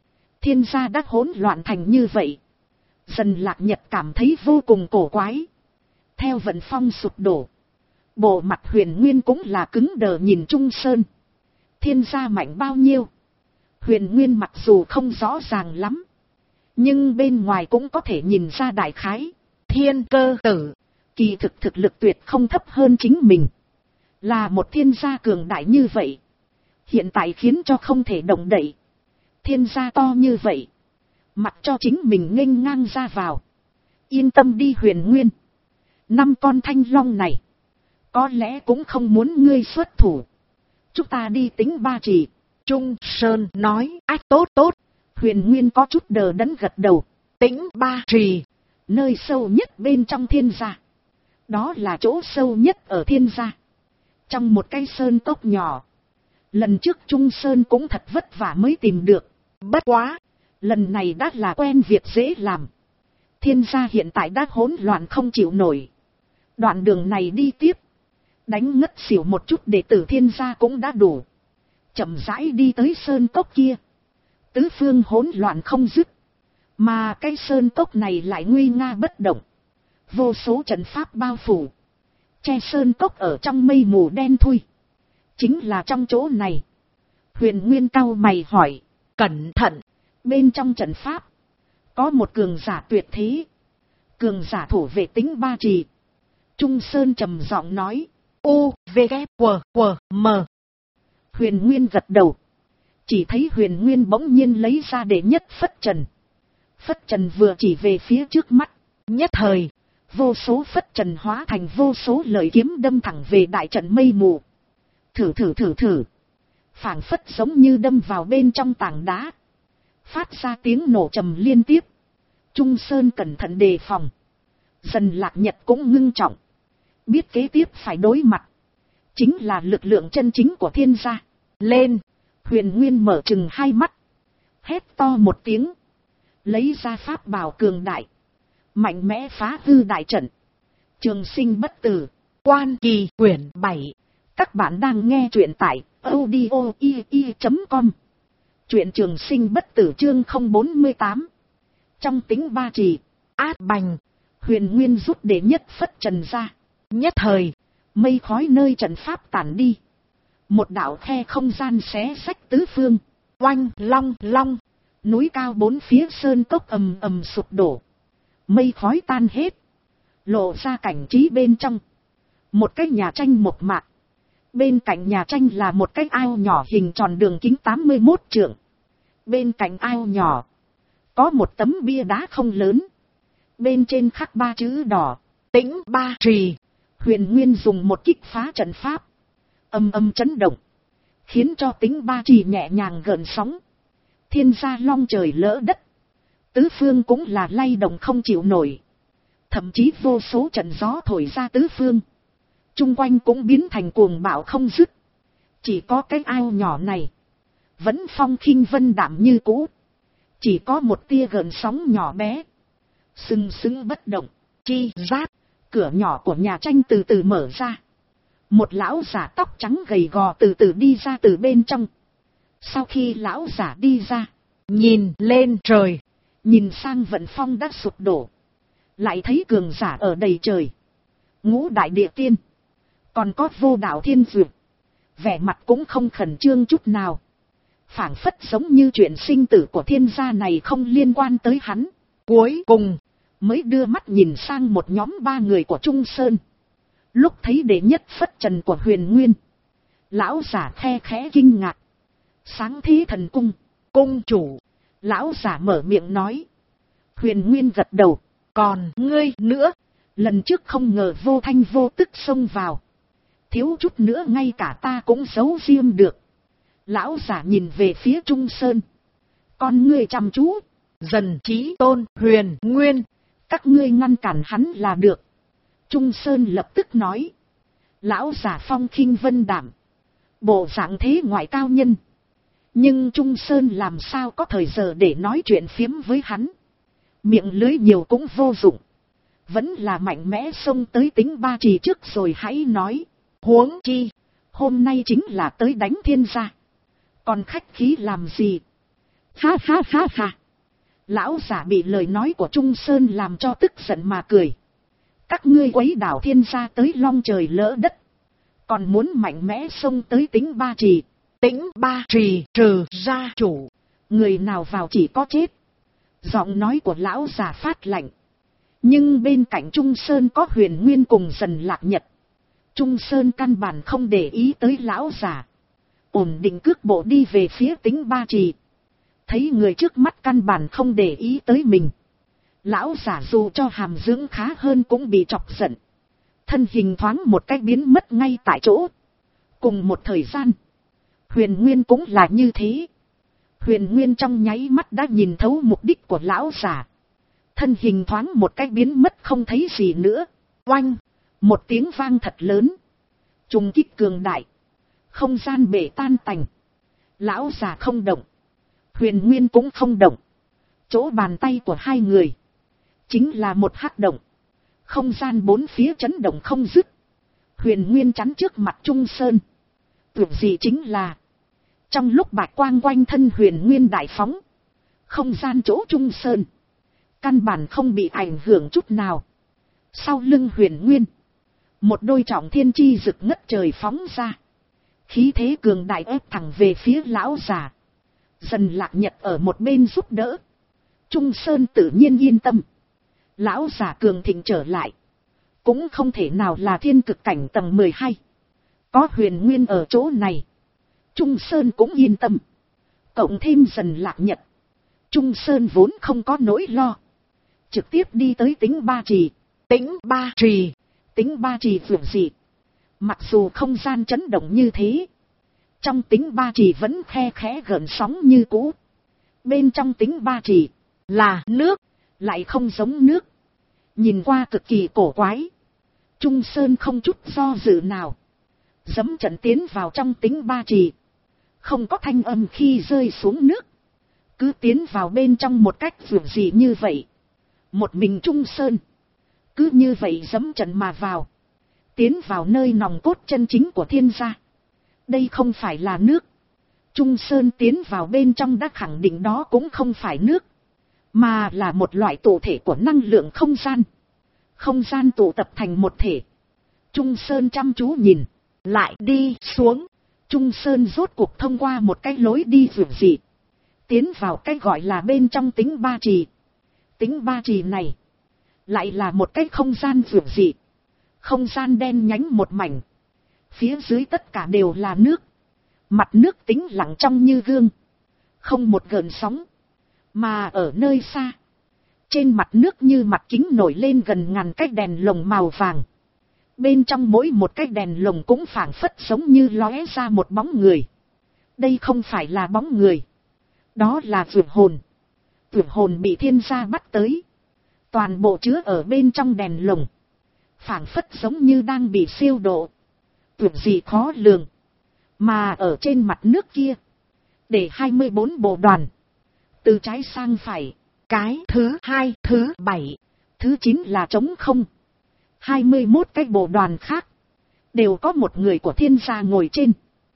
Thiên gia đã hỗn loạn thành như vậy. Dần Lạc Nhật cảm thấy vô cùng cổ quái. Theo vận phong sụp đổ, bộ mặt Huyền Nguyên cũng là cứng đờ nhìn Trung Sơn. Thiên gia mạnh bao nhiêu? Huyền Nguyên mặc dù không rõ ràng lắm, nhưng bên ngoài cũng có thể nhìn ra đại khái. Thiên Cơ Tử, kỳ thực lực tuyệt không thấp hơn chính mình. Là một thiên gia cường đại như vậy, hiện tại khiến cho không thể động đậy. Thiên gia to như vậy, mặc cho chính mình nghênh ngang ra vào. Yên tâm đi Huyền Nguyên, 5 con thanh long này, có lẽ cũng không muốn ngươi xuất thủ. Chúng ta đi tính Ba Trì. Trung Sơn nói, ách tốt. Huyền Nguyên có chút đờ đẫn gật đầu. Tính Ba Trì, nơi sâu nhất bên trong thiên gia. Đó là chỗ sâu nhất ở thiên gia, trong một cái sơn cốc nhỏ. Lần trước Trung Sơn cũng thật vất vả mới tìm được. Bất quá, lần này đã là quen việc dễ làm. Thiên gia hiện tại đã hỗn loạn không chịu nổi. Đoạn đường này đi tiếp, đánh ngất xỉu một chút đệ tử thiên gia cũng đã đủ. Chậm rãi đi tới sơn cốc kia. Tứ phương hỗn loạn không dứt, mà cái sơn cốc này lại nguy nga bất động. Vô số trận pháp bao phủ, che sơn cốc ở trong mây mù đen thui. Chính là trong chỗ này. Huyền Nguyên cau mày hỏi, cẩn thận, bên trong trận pháp có một cường giả tuyệt thế, cường giả thủ vệ tính Ba Trì. Trung Sơn trầm giọng nói, U, V, K, W, M. Huyền Nguyên gật đầu. Chỉ thấy Huyền Nguyên bỗng nhiên lấy ra đệ nhất phất trần. Phất trần vừa chỉ về phía trước mắt, nhất thời, vô số phất trần hóa thành vô số lợi kiếm đâm thẳng về đại trận mây mù. Thử. Phảng phất giống như đâm vào bên trong tảng đá, phát ra tiếng nổ trầm liên tiếp. Trung Sơn cẩn thận đề phòng. Dần Lạc Nhật cũng ngưng trọng, biết kế tiếp phải đối mặt chính là lực lượng chân chính của thiên gia. Lên! Huyền Nguyên mở trừng hai mắt, hét to một tiếng, lấy ra pháp bảo cường đại, mạnh mẽ phá hư đại trận. Trường Sinh Bất Tử, Quan Kỳ quyển 7. Các bạn đang nghe truyện tại audio.com. Truyện Trường Sinh Bất Tử chương 048. Trong tính Ba Trì, át bành, Huyền Nguyên rút đệ nhất phất trần ra. Nhất thời, mây khói nơi trận pháp tản đi. Một đạo khe không gian xé rách tứ phương. Oanh long, núi cao bốn phía sơn cốc ầm ầm sụp đổ. Mây khói tan hết, lộ ra cảnh trí bên trong. Một cái nhà tranh một mạc. Bên cạnh nhà tranh là một cái ao nhỏ hình tròn đường kính 81 trượng. Bên cạnh ao nhỏ, có một tấm bia đá không lớn. Bên trên khắc 3 chữ đỏ, Tĩnh Ba Trì. Huyền Nguyên dùng một kích phá trận pháp, âm chấn động, khiến cho Tĩnh Ba Trì nhẹ nhàng gợn sóng. Thiên gia long trời lỡ đất, tứ phương cũng là lay động không chịu nổi. Thậm chí vô số trận gió thổi ra tứ phương, chung quanh cũng biến thành cuồng bạo không dứt. Chỉ có cái ao nhỏ này vẫn phong khinh vân đạm như cũ, chỉ có một tia gợn sóng nhỏ bé, sừng sững bất động. Chi rát, cửa nhỏ của nhà tranh từ từ mở ra. Một lão giả tóc trắng gầy gò từ từ đi ra từ bên trong. Sau khi lão giả đi ra, nhìn lên trời, nhìn sang vận phong đã sụp đổ, lại thấy cường giả ở đầy trời. Ngũ đại địa tiên, còn có vô đạo thiên dược, vẻ mặt cũng không khẩn trương chút nào, phảng phất giống như chuyện sinh tử của thiên gia này không liên quan tới hắn. Cuối cùng mới đưa mắt nhìn sang một nhóm 3 người của Trung Sơn. Lúc thấy đệ nhất phất trần của Huyền Nguyên, lão giả khe khẽ kinh ngạc. Sáng thế thần cung, cung chủ. Lão giả mở miệng nói. Huyền Nguyên gật đầu. Còn ngươi nữa, lần trước không ngờ vô thanh vô tức xông vào, thiếu chút nữa ngay cả ta cũng giấu riêng được. Lão giả nhìn về phía Trung Sơn, con ngươi chăm chú. Dần Chí Tôn, Huyền Nguyên, các ngươi ngăn cản hắn là được. Trung Sơn lập tức nói. Lão giả phong khinh vân đạm, bộ dạng thế ngoại cao nhân, nhưng Trung Sơn làm sao có thời giờ để nói chuyện phiếm với hắn. Miệng lưới nhiều cũng vô dụng, vẫn là mạnh mẽ xông tới Tĩnh Ba Trì trước rồi hãy nói. Huống chi, hôm nay chính là tới đánh thiên gia, còn khách khí làm gì. Ha ha ha ha. Lão giả bị lời nói của Trung Sơn làm cho tức giận mà cười. Các ngươi quấy đảo thiên gia tới long trời lỡ đất. Còn muốn mạnh mẽ xông tới Tính Ba Trì. Tính Ba Trì trừ gia chủ. Người nào vào chỉ có chết. Giọng nói của lão giả phát lạnh. Nhưng bên cạnh Trung Sơn có Huyền Nguyên cùng Dần Lạc Nhật. Trung Sơn căn bản không để ý tới lão giả. Ổn định cước bộ đi về phía Tính Ba Trì. Thấy người trước mắt căn bản không để ý tới mình. Lão giả dù cho hàm dưỡng khá hơn cũng bị chọc giận. Thân hình thoáng một cách biến mất ngay tại chỗ. Cùng một thời gian, Huyền Nguyên cũng là như thế. Huyền Nguyên trong nháy mắt đã nhìn thấu mục đích của lão giả. Thân hình thoáng một cách biến mất không thấy gì nữa. Oanh! Một tiếng vang thật lớn. Trùng kích cường đại. Không gian bể tan tành. Lão giả không động. Huyền Nguyên cũng không động. Chỗ bàn tay của hai người chính là một hắc động. Không gian bốn phía chấn động không dứt. Huyền Nguyên chắn trước mặt Trung Sơn. Tưởng gì chính là trong lúc bạch quang quanh thân Huyền Nguyên đại phóng, không gian chỗ Trung Sơn căn bản không bị ảnh hưởng chút nào. Sau lưng Huyền Nguyên, một đôi trọng thiên chi rực ngất trời phóng ra. Khí thế cường đại ép thẳng về phía lão già. Dần Lạc Nhật ở một bên giúp đỡ. Trung Sơn tự nhiên yên tâm. Lão già cường thịnh trở lại. Cũng không thể nào là thiên cực cảnh tầng 12. Có Huyền Nguyên ở chỗ này. Trung Sơn cũng yên tâm. Cộng thêm Dần Lạc Nhật. Trung Sơn vốn không có nỗi lo. Trực tiếp đi tới Tính Ba Trì. Tính Ba Trì. Tính Ba Trì vượt dị. Mặc dù không gian chấn động như thế. Trong Tính Ba Trì vẫn khe khẽ gợn sóng như cũ. Bên trong Tính Ba Trì là nước. Lại không giống nước. Nhìn qua cực kỳ cổ quái. Trung Sơn không chút do dự nào. Dẫm trận tiến vào trong Tính Ba Trì. Không có thanh âm khi rơi xuống nước. Cứ tiến vào bên trong một cách vượt dị như vậy. Một mình Trung Sơn. Cứ như vậy dẫm trận mà vào. Tiến vào nơi nòng cốt chân chính của thiên gia. Đây không phải là nước. Trung Sơn tiến vào bên trong đã khẳng định đó cũng không phải nước. Mà là một loại tụ thể của năng lượng không gian. Không gian tụ tập thành một thể. Trung Sơn chăm chú nhìn. Lại đi xuống. Trung Sơn rốt cuộc thông qua một cái lối đi vượt dị. Tiến vào cái gọi là bên trong Tính Ba Trì. Tính Ba Trì này. Lại là một cái không gian vượt dị. Không gian đen nhánh một mảnh. Phía dưới tất cả đều là nước. Mặt nước tĩnh lặng trong như gương. Không một gợn sóng. Mà ở nơi xa. Trên mặt nước như mặt kính nổi lên gần ngàn cái đèn lồng màu vàng. Bên trong mỗi một cái đèn lồng cũng phảng phất giống như lóe ra một bóng người. Đây không phải là bóng người. Đó là vượt hồn. Vượt hồn bị thiên gia bắt tới. Toàn bộ chứa ở bên trong đèn lồng. Phảng phất giống như đang bị siêu độ. Tuyệt gì khó lường. Mà ở trên mặt nước kia. Để 24 bộ đoàn. Từ trái sang phải. Cái thứ 2, thứ 7. Thứ 9 là trống không. 21 cái bộ đoàn khác. Đều có một người của thiên gia ngồi trên.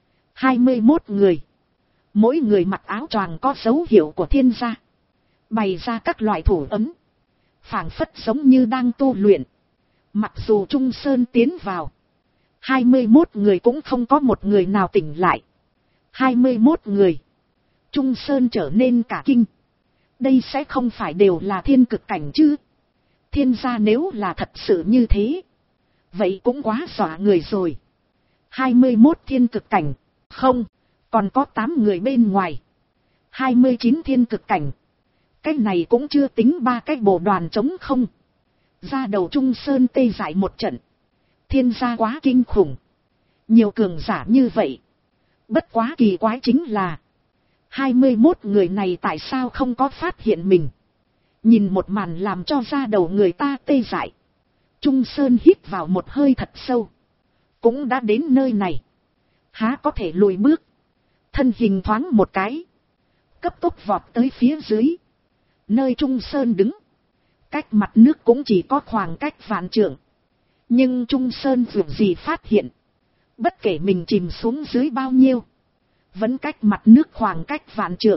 21 người. Mỗi người mặc áo choàng có dấu hiệu của thiên gia. Bày ra các loại thủ ấm. Phảng phất giống như đang tu luyện. Mặc dù Trung Sơn tiến vào. 21 người cũng không có một người nào tỉnh lại. 21 người. Trung Sơn trở nên cả kinh. Đây sẽ không phải đều là thiên cực cảnh chứ. Thiên gia nếu là thật sự như thế. Vậy cũng quá dọa người rồi. 21 thiên cực cảnh. Không. Còn có 8 người bên ngoài. 29 thiên cực cảnh. Cái này cũng chưa tính 3 cái bộ đoàn trống không. Ra đầu Trung Sơn tê dại một trận. Thiên gia quá kinh khủng. Nhiều cường giả như vậy. Bất quá kỳ quái chính là 21 người này tại sao không có phát hiện mình. Nhìn một màn làm cho da đầu người ta tê dại. Trung Sơn hít vào một hơi thật sâu. Cũng đã đến nơi này. Há có thể lùi bước. Thân hình thoáng một cái. Cấp tốc vọt tới phía dưới. Nơi Trung Sơn đứng. Cách mặt nước cũng chỉ có khoảng cách vạn trượng. Nhưng Trung Sơn vượt gì phát hiện. Bất kể mình chìm xuống dưới bao nhiêu. Vẫn cách mặt nước khoảng cách vạn trượng.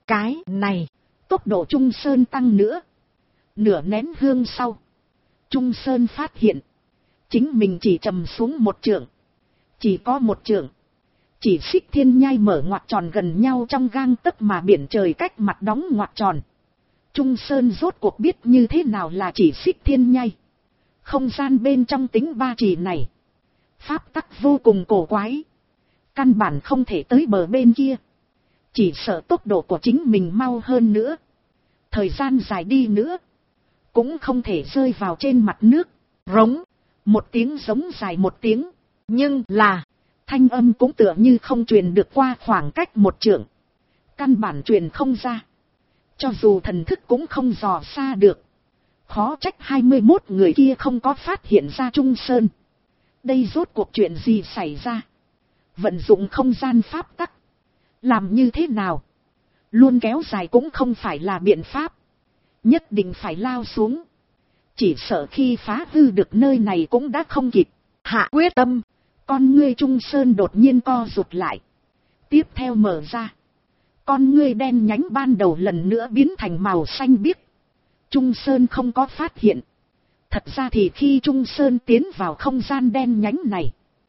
Cái này, tốc độ Trung Sơn tăng nữa. Nửa nén hương sau, Trung Sơn phát hiện, chính mình chỉ trầm xuống một trượng. Chỉ có một trượng. Chỉ xích thiên nhai mở ngoặt tròn gần nhau trong gang tấc mà biển trời cách mặt đóng ngoặt tròn. Trung Sơn rốt cuộc biết như thế nào là chỉ xích thiên nhai. Không gian bên trong tính ba chỉ này, pháp tắc vô cùng cổ quái. Căn bản không thể tới bờ bên kia. Chỉ sợ tốc độ của chính mình mau hơn nữa. Thời gian dài đi nữa, cũng không thể rơi vào trên mặt nước. rống, Một tiếng giống dài một tiếng. nhưng là, Thanh âm cũng tựa như không truyền được qua khoảng cách một trượng. Căn bản truyền không ra. Cho dù thần thức cũng không dò xa được. Khó trách 21 người kia không có phát hiện ra Trung Sơn. Đây rốt cuộc chuyện gì xảy ra? Vận dụng không gian pháp tắc. Làm như thế nào? Luôn kéo dài cũng không phải là biện pháp. Nhất định phải lao xuống. Chỉ sợ khi phá hư được nơi này cũng đã không kịp. hạ quyết tâm. Con ngươi Trung Sơn đột nhiên co rụt lại. Tiếp theo mở ra. Con ngươi đen nhánh ban đầu lần nữa biến thành màu xanh biếc. Trung Sơn không có phát hiện. Thật ra thì khi Trung Sơn tiến vào không gian đen nhánh này,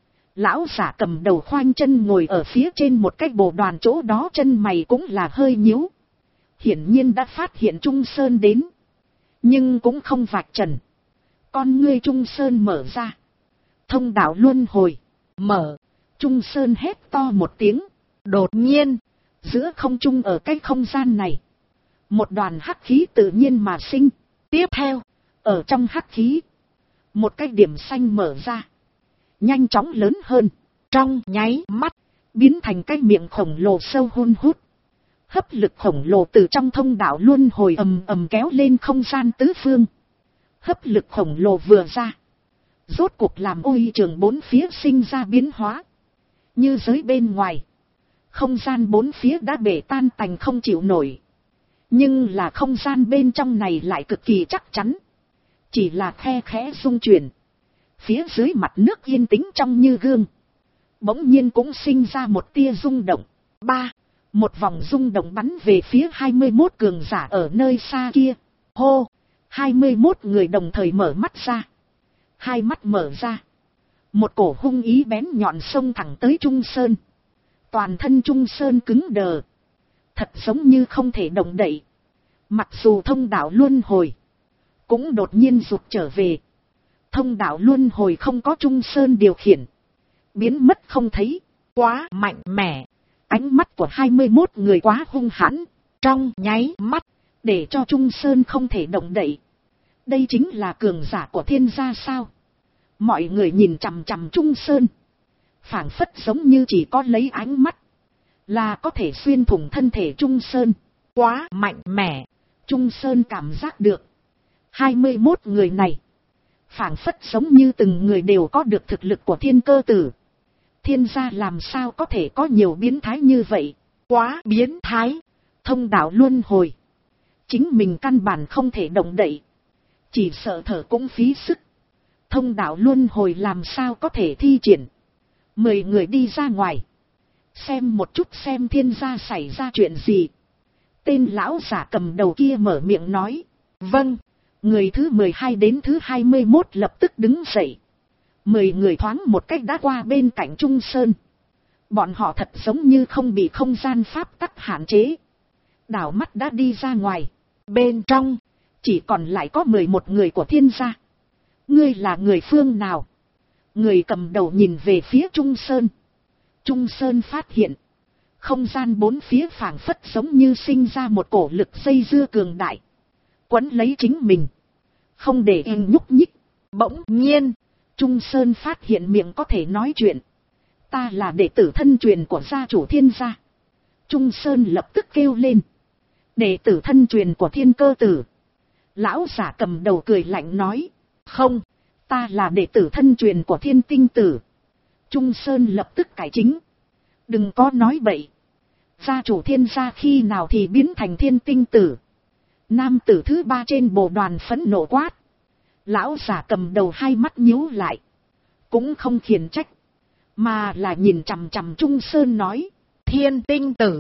lão giả cầm đầu khoanh chân ngồi ở phía trên một cái bồ đoàn, chỗ đó chân mày cũng là hơi nhíu. Hiển nhiên đã phát hiện Trung Sơn đến. Nhưng cũng không vạch trần. Con ngươi Trung Sơn mở ra. Thông đạo luân hồi. Mở. Trung Sơn hét to một tiếng. Đột nhiên. Giữa không trung ở cái không gian này, một đoàn hắc khí tự nhiên mà sinh. Tiếp theo, ở trong hắc khí, một cái điểm xanh mở ra. Nhanh chóng lớn hơn. Trong nháy mắt, biến thành cái miệng khổng lồ sâu hun hút. Hấp lực khổng lồ từ trong thông đạo luân hồi ầm ầm kéo lên không gian tứ phương. Hấp lực khổng lồ vừa ra, rốt cuộc làm ôi trường bốn phía sinh ra biến hóa. Như giới bên ngoài, không gian bốn phía đã bể tan tành không chịu nổi. Nhưng là không gian bên trong này lại cực kỳ chắc chắn. Chỉ là khe khẽ rung chuyển. Phía dưới mặt nước yên tĩnh trong như gương. Bỗng nhiên cũng sinh ra một tia rung động. Một vòng rung động bắn về phía 21 cường giả ở nơi xa kia. Hô! 21 người đồng thời mở mắt ra. Hai mắt mở ra. Một cổ hung ý bén nhọn xông thẳng tới Trung Sơn. Toàn thân Trung Sơn cứng đờ. Thật giống như không thể động đậy. Mặc dù thông đạo luân hồi, cũng đột nhiên rụt trở về. Thông đạo luân hồi không có Trung Sơn điều khiển, biến mất không thấy. Quá mạnh mẽ. Ánh mắt của 21 người quá hung hãn. Trong nháy mắt, để cho Trung Sơn không thể động đậy. Đây chính là cường giả của thiên gia sao? Mọi người nhìn chằm chằm Trung Sơn, phảng phất giống như chỉ có lấy ánh mắt là có thể xuyên thủng thân thể Trung Sơn. Quá mạnh mẽ. Trung Sơn cảm giác được 21 người này phảng phất giống như từng người đều có được thực lực của thiên cơ tử. Thiên gia làm sao có thể có nhiều biến thái như vậy? Quá biến thái. Thông đạo luân hồi, chính mình căn bản không thể động đậy, chỉ sợ thở cũng phí sức. Thông đạo luân hồi làm sao có thể thi triển? 10 người đi ra ngoài, xem một chút xem thiên gia xảy ra chuyện gì. Tên lão giả cầm đầu kia mở miệng nói. Vâng. Người thứ 12 đến thứ 21 lập tức đứng dậy. 10 người thoáng một cách đã qua bên cạnh Trung Sơn. Bọn họ thật giống như không bị không gian pháp tắc hạn chế. Đảo mắt đã đi ra ngoài. Bên trong, chỉ còn lại có 11 người của thiên gia. Ngươi là người phương nào? Người cầm đầu nhìn về phía Trung Sơn. Trung Sơn phát hiện, không gian bốn phía phảng phất giống như sinh ra một cổ lực dây dưa cường đại, quấn lấy chính mình, không để em nhúc nhích. Bỗng nhiên, Trung Sơn phát hiện miệng có thể nói chuyện. Ta là đệ tử thân truyền của gia chủ thiên gia. Trung Sơn lập tức kêu lên. Đệ tử thân truyền của thiên cơ tử. Lão giả cầm đầu cười lạnh nói. Không, ta là đệ tử thân truyền của thiên tinh tử. Trung Sơn lập tức cải chính. Đừng có nói bậy. Gia chủ thiên gia khi nào thì biến thành thiên tinh tử? Nam tử thứ 3 trên bồ đoàn phẫn nộ quát. Lão giả cầm đầu hai mắt nhíu lại, cũng không khiển trách, mà là nhìn chằm chằm Trung Sơn nói. Thiên tinh tử,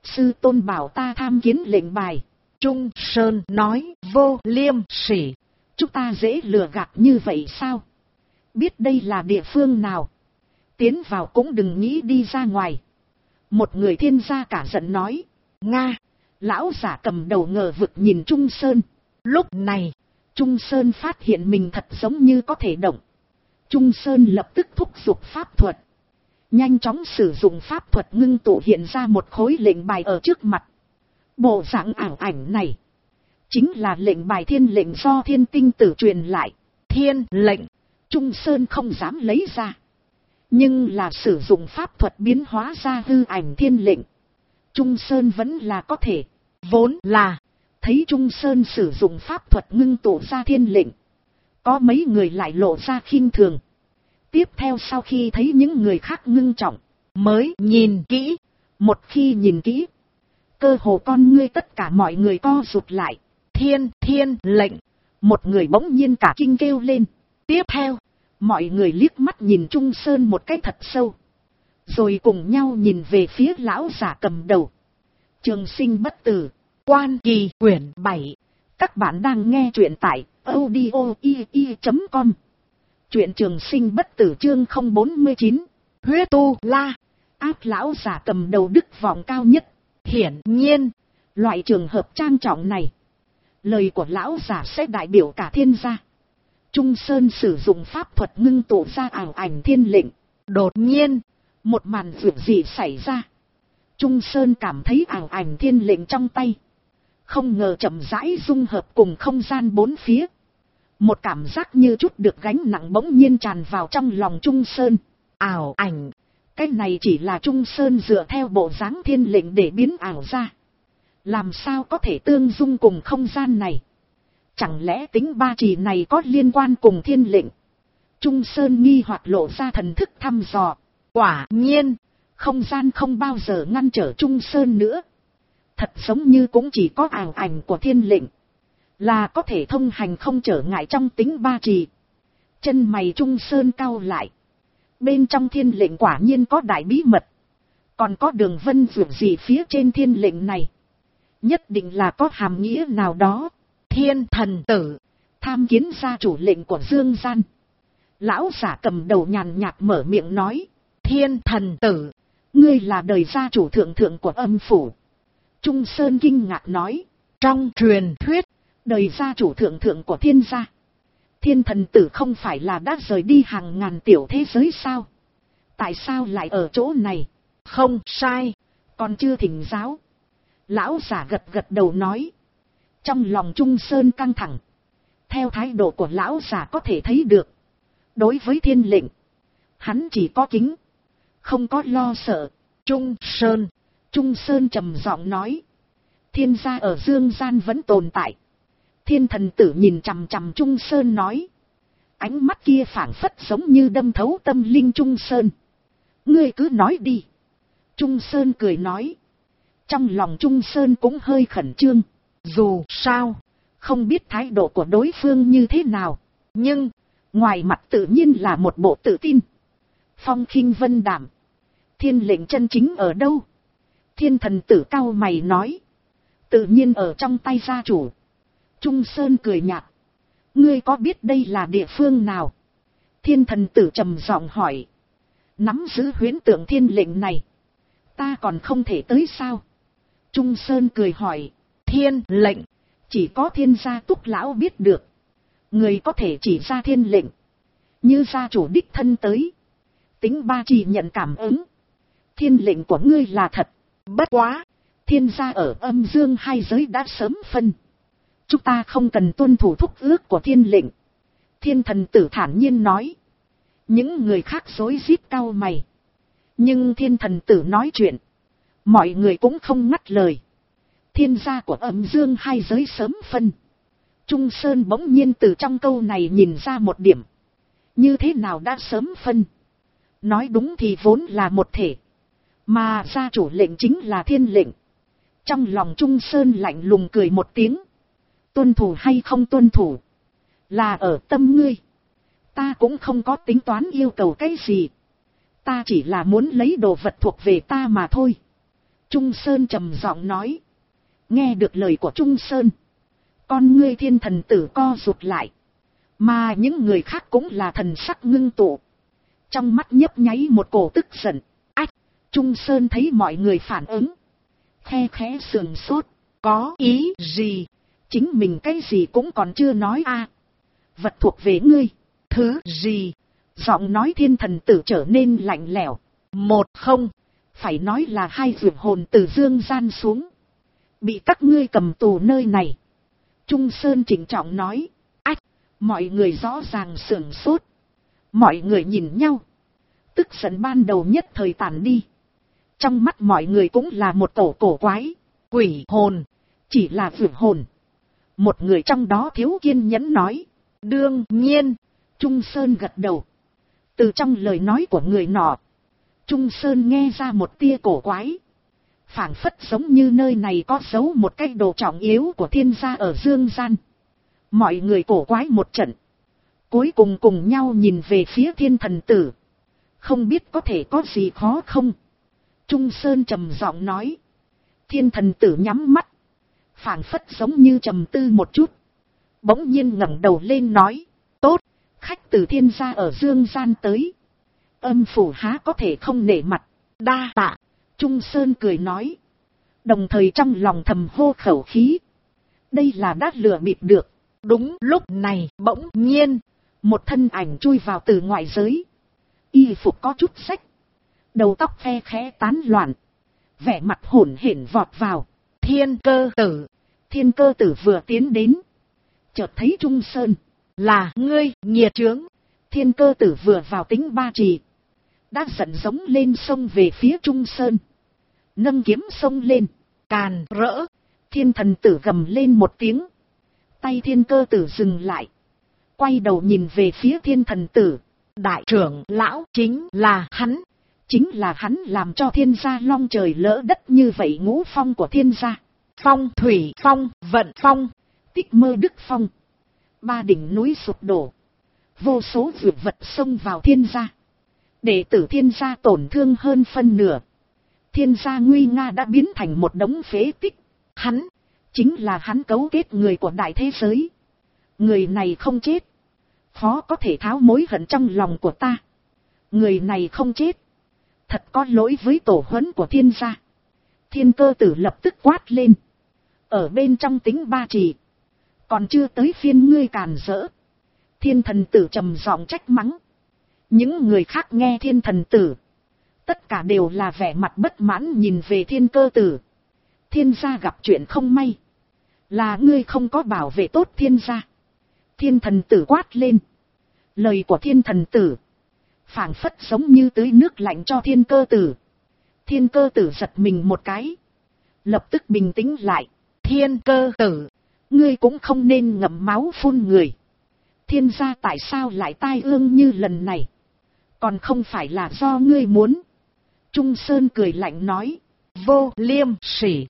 Sư tôn bảo ta tham kiến lệnh bài. Trung Sơn nói vô liêm sỉ. Chúng ta dễ lừa gạt như vậy sao? Biết đây là địa phương nào? Tiến vào cũng đừng nghĩ đi ra ngoài. Một người thiên gia cả giận nói. Nga. Lão giả cầm đầu ngờ vực nhìn Trung Sơn. Lúc này, Trung Sơn phát hiện mình thật giống như có thể động. Trung Sơn lập tức thúc giục pháp thuật. Nhanh chóng sử dụng pháp thuật ngưng tụ hiện ra một khối lệnh bài ở trước mặt. Bộ dạng ảo ảnh này chính là lệnh bài thiên lệnh do thiên tinh tử truyền lại. Thiên lệnh. Trung Sơn không dám lấy ra. Nhưng là sử dụng pháp thuật biến hóa ra hư ảnh thiên lệnh. Trung Sơn vẫn là có thể. Vốn là, thấy Trung Sơn sử dụng pháp thuật ngưng tụ ra thiên lệnh. Có mấy người lại lộ ra khinh thường. Tiếp theo sau khi thấy những người khác ngưng trọng, mới nhìn kỹ. Một khi nhìn kỹ, cơ hồ con ngươi tất cả mọi người co rụt lại. Thiên lệnh. Một người bỗng nhiên cả kinh kêu lên. Tiếp theo, mọi người liếc mắt nhìn Trung Sơn một cái thật sâu. Rồi cùng nhau nhìn về phía lão giả cầm đầu. Trường Sinh Bất Tử, Quan Kỳ quyển 7. Các bạn đang nghe truyện tại audio.com. Truyện Trường Sinh Bất Tử chương 049. Huyết tu la. Áp lão giả cầm đầu đức vọng cao nhất. Hiển nhiên, loại trường hợp trang trọng này, lời của lão giả sẽ đại biểu cả thiên gia. Trung Sơn sử dụng pháp thuật ngưng tụ ra ảo ảnh thiên lệnh. Đột nhiên, một màn dường gì xảy ra. Trung Sơn cảm thấy ảo ảnh thiên lệnh trong tay không ngờ chậm rãi dung hợp cùng không gian bốn phía. Một cảm giác như chút được gánh nặng bỗng nhiên tràn vào trong lòng Trung Sơn. Ảo ảnh. Cái này chỉ là Trung Sơn dựa theo bộ dáng thiên lệnh để biến ảo ra. Làm sao có thể tương dung cùng không gian này? Chẳng lẽ tính ba chỉ này có liên quan cùng thiên lệnh? Trung Sơn nghi hoặc lộ ra thần thức thăm dò. Quả nhiên, không gian không bao giờ ngăn trở Trung Sơn nữa. Thật giống như cũng chỉ có ảo ảnh của thiên lệnh là có thể thông hành không trở ngại trong tính ba trì. Chân mày Trung Sơn cau lại. Bên trong thiên lệnh quả nhiên có đại bí mật. Còn có đường vân vượt gì phía trên thiên lệnh này. Nhất định là có hàm nghĩa nào đó. Thiên thần tử, tham kiến gia chủ lệnh của Dương Gian. Lão giả cầm đầu nhàn nhạt mở miệng nói. Thiên thần tử, ngươi là đời gia chủ thượng thượng của âm phủ. Trung Sơn kinh ngạc nói. Trong truyền thuyết, đời gia chủ thượng thượng của thiên gia. Thiên thần tử không phải là đã rời đi hàng ngàn tiểu thế giới sao? Tại sao lại ở chỗ này? Không sai, còn chưa thỉnh giáo. Lão giả gật gật đầu nói. Trong lòng Trung Sơn căng thẳng. Theo thái độ của lão giả có thể thấy được. Đối với thiên lệnh, hắn chỉ có kính, không có lo sợ. Trung Sơn trầm giọng nói. Thiên gia ở Dương Gian vẫn tồn tại. Thiên thần tử nhìn chằm chằm Trung Sơn nói. Ánh mắt kia phảng phất giống như đâm thấu tâm linh Trung Sơn. Ngươi cứ nói đi. Trung Sơn cười nói. Trong lòng Trung Sơn cũng hơi khẩn trương. Dù sao, không biết thái độ của đối phương như thế nào. Nhưng, ngoài mặt tự nhiên là một bộ tự tin. Phong khinh vân đảm. Thiên lệnh chân chính ở đâu? Thiên thần tử cau mày nói. Tự nhiên ở trong tay gia chủ. Trung Sơn cười nhạt. Ngươi có biết đây là địa phương nào? Thiên thần tử trầm giọng hỏi. Nắm giữ huyễn tượng thiên lệnh này, ta còn không thể tới sao? Trung Sơn cười hỏi. Thiên lệnh, chỉ có thiên gia Túc lão biết được. Người có thể chỉ ra thiên lệnh, như gia chủ đích thân tới. Tính ba chỉ nhận cảm ứng. Thiên lệnh của ngươi là thật. Bất quá, thiên gia ở âm dương hai giới đã sớm phân. Chúng ta không cần tuân thủ thúc ước của thiên lệnh. Thiên thần tử thản nhiên nói. Những người khác rối rít cau mày. Nhưng thiên thần tử nói chuyện, mọi người cũng không ngắt lời. Thiên gia của âm dương hai giới sớm phân. Trung Sơn bỗng nhiên từ trong câu này nhìn ra một điểm. Như thế nào đã sớm phân? Nói đúng thì vốn là một thể. Mà gia chủ lệnh chính là thiên lệnh. Trong lòng Trung Sơn lạnh lùng cười một tiếng. Tuân thủ hay không tuân thủ, là ở tâm ngươi. Ta cũng không có tính toán yêu cầu cái gì. Ta chỉ là muốn lấy đồ vật thuộc về ta mà thôi. Trung Sơn trầm giọng nói. Nghe được lời của Trung Sơn, con ngươi thiên thần tử co rụt lại, mà những người khác cũng là thần sắc ngưng tụ, trong mắt nhấp nháy một cổ tức giận. Ách, Trung Sơn thấy mọi người phản ứng, khe khẽ sườn sốt, có ý gì? Chính mình cái gì cũng còn chưa nói a. Vật thuộc về ngươi. Thứ gì? Giọng nói thiên thần tử trở nên lạnh lẽo. Một không, phải nói là hai vượt hồn từ dương gian xuống, bị các ngươi cầm tù nơi này. Trung Sơn trịnh trọng nói. Ách, mọi người rõ ràng sườn sốt, mọi người nhìn nhau, tức giận ban đầu nhất thời tàn đi. Trong mắt mọi người cũng là một tổ cổ quái. Quỷ hồn, chỉ là vượt hồn. Một người trong đó thiếu kiên nhẫn nói. Đương nhiên. Trung Sơn gật đầu. Từ trong lời nói của người nọ, Trung Sơn nghe ra một tia cổ quái. Phảng phất giống như nơi này có giấu một cái đồ trọng yếu của thiên gia ở dương gian. Mọi người cổ quái một trận, cuối cùng cùng nhau nhìn về phía thiên thần tử. Không biết có thể có gì khó không? Trung Sơn trầm giọng nói. Thiên thần tử nhắm mắt, phảng phất giống như trầm tư một chút, bỗng nhiên ngẩng đầu lên nói. Tốt, khách từ thiên gia ở dương gian tới, âm phủ há có thể không nể mặt. Đa tạ. Trung Sơn cười nói, đồng thời trong lòng thầm hô khẩu khí. Đây là đã lừa bịp được. Đúng lúc này bỗng nhiên một thân ảnh chui vào từ ngoại giới. Y phục có chút xách, đầu tóc phe khẽ tán loạn, vẻ mặt hổn hển vọt vào. Thiên Cơ Tử. Thiên Cơ Tử vừa tiến đến, chợt thấy Trung Sơn. Là ngươi, nghiệt chướng. Thiên Cơ Tử vừa vào tính ba trì, đã giận giống lên xông về phía Trung Sơn, nâng kiếm xông lên. Càn rỡ. Thiên thần tử gầm lên một tiếng, tay Thiên Cơ Tử dừng lại, quay đầu nhìn về phía thiên thần tử. Đại trưởng lão, chính là hắn. Chính là hắn làm cho thiên gia long trời lỡ đất như vậy. Ngũ phong của thiên gia, phong thủy phong, vận phong, tích mơ đức phong. Ba đỉnh núi sụp đổ, vô số dược vật xông vào thiên gia, đệ tử thiên gia tổn thương hơn phân nửa. Thiên gia nguy nga đã biến thành một đống phế tích. Hắn, chính là hắn cấu kết người của đại thế giới. Người này không chết, khó có thể tháo mối hận trong lòng của ta. Người này không chết, thật có lỗi với tổ huấn của thiên gia. Thiên Cơ Tử lập tức quát lên. Ở bên trong tính ba trì, còn chưa tới phiên ngươi càn rỡ. Thiên thần tử trầm giọng trách mắng. Những người khác nghe thiên thần tử, tất cả đều là vẻ mặt bất mãn nhìn về Thiên Cơ Tử. Thiên gia gặp chuyện không may, là ngươi không có bảo vệ tốt thiên gia. Thiên thần tử quát lên. Lời của thiên thần tử phảng phất giống như tưới nước lạnh cho Thiên Cơ Tử. Thiên Cơ Tử giật mình một cái, lập tức bình tĩnh lại. Thiên Cơ Tử, ngươi cũng không nên ngậm máu phun người. Thiên gia tại sao lại tai ương như lần này, còn không phải là do ngươi muốn. Trung Sơn cười lạnh nói. Vô liêm sỉ.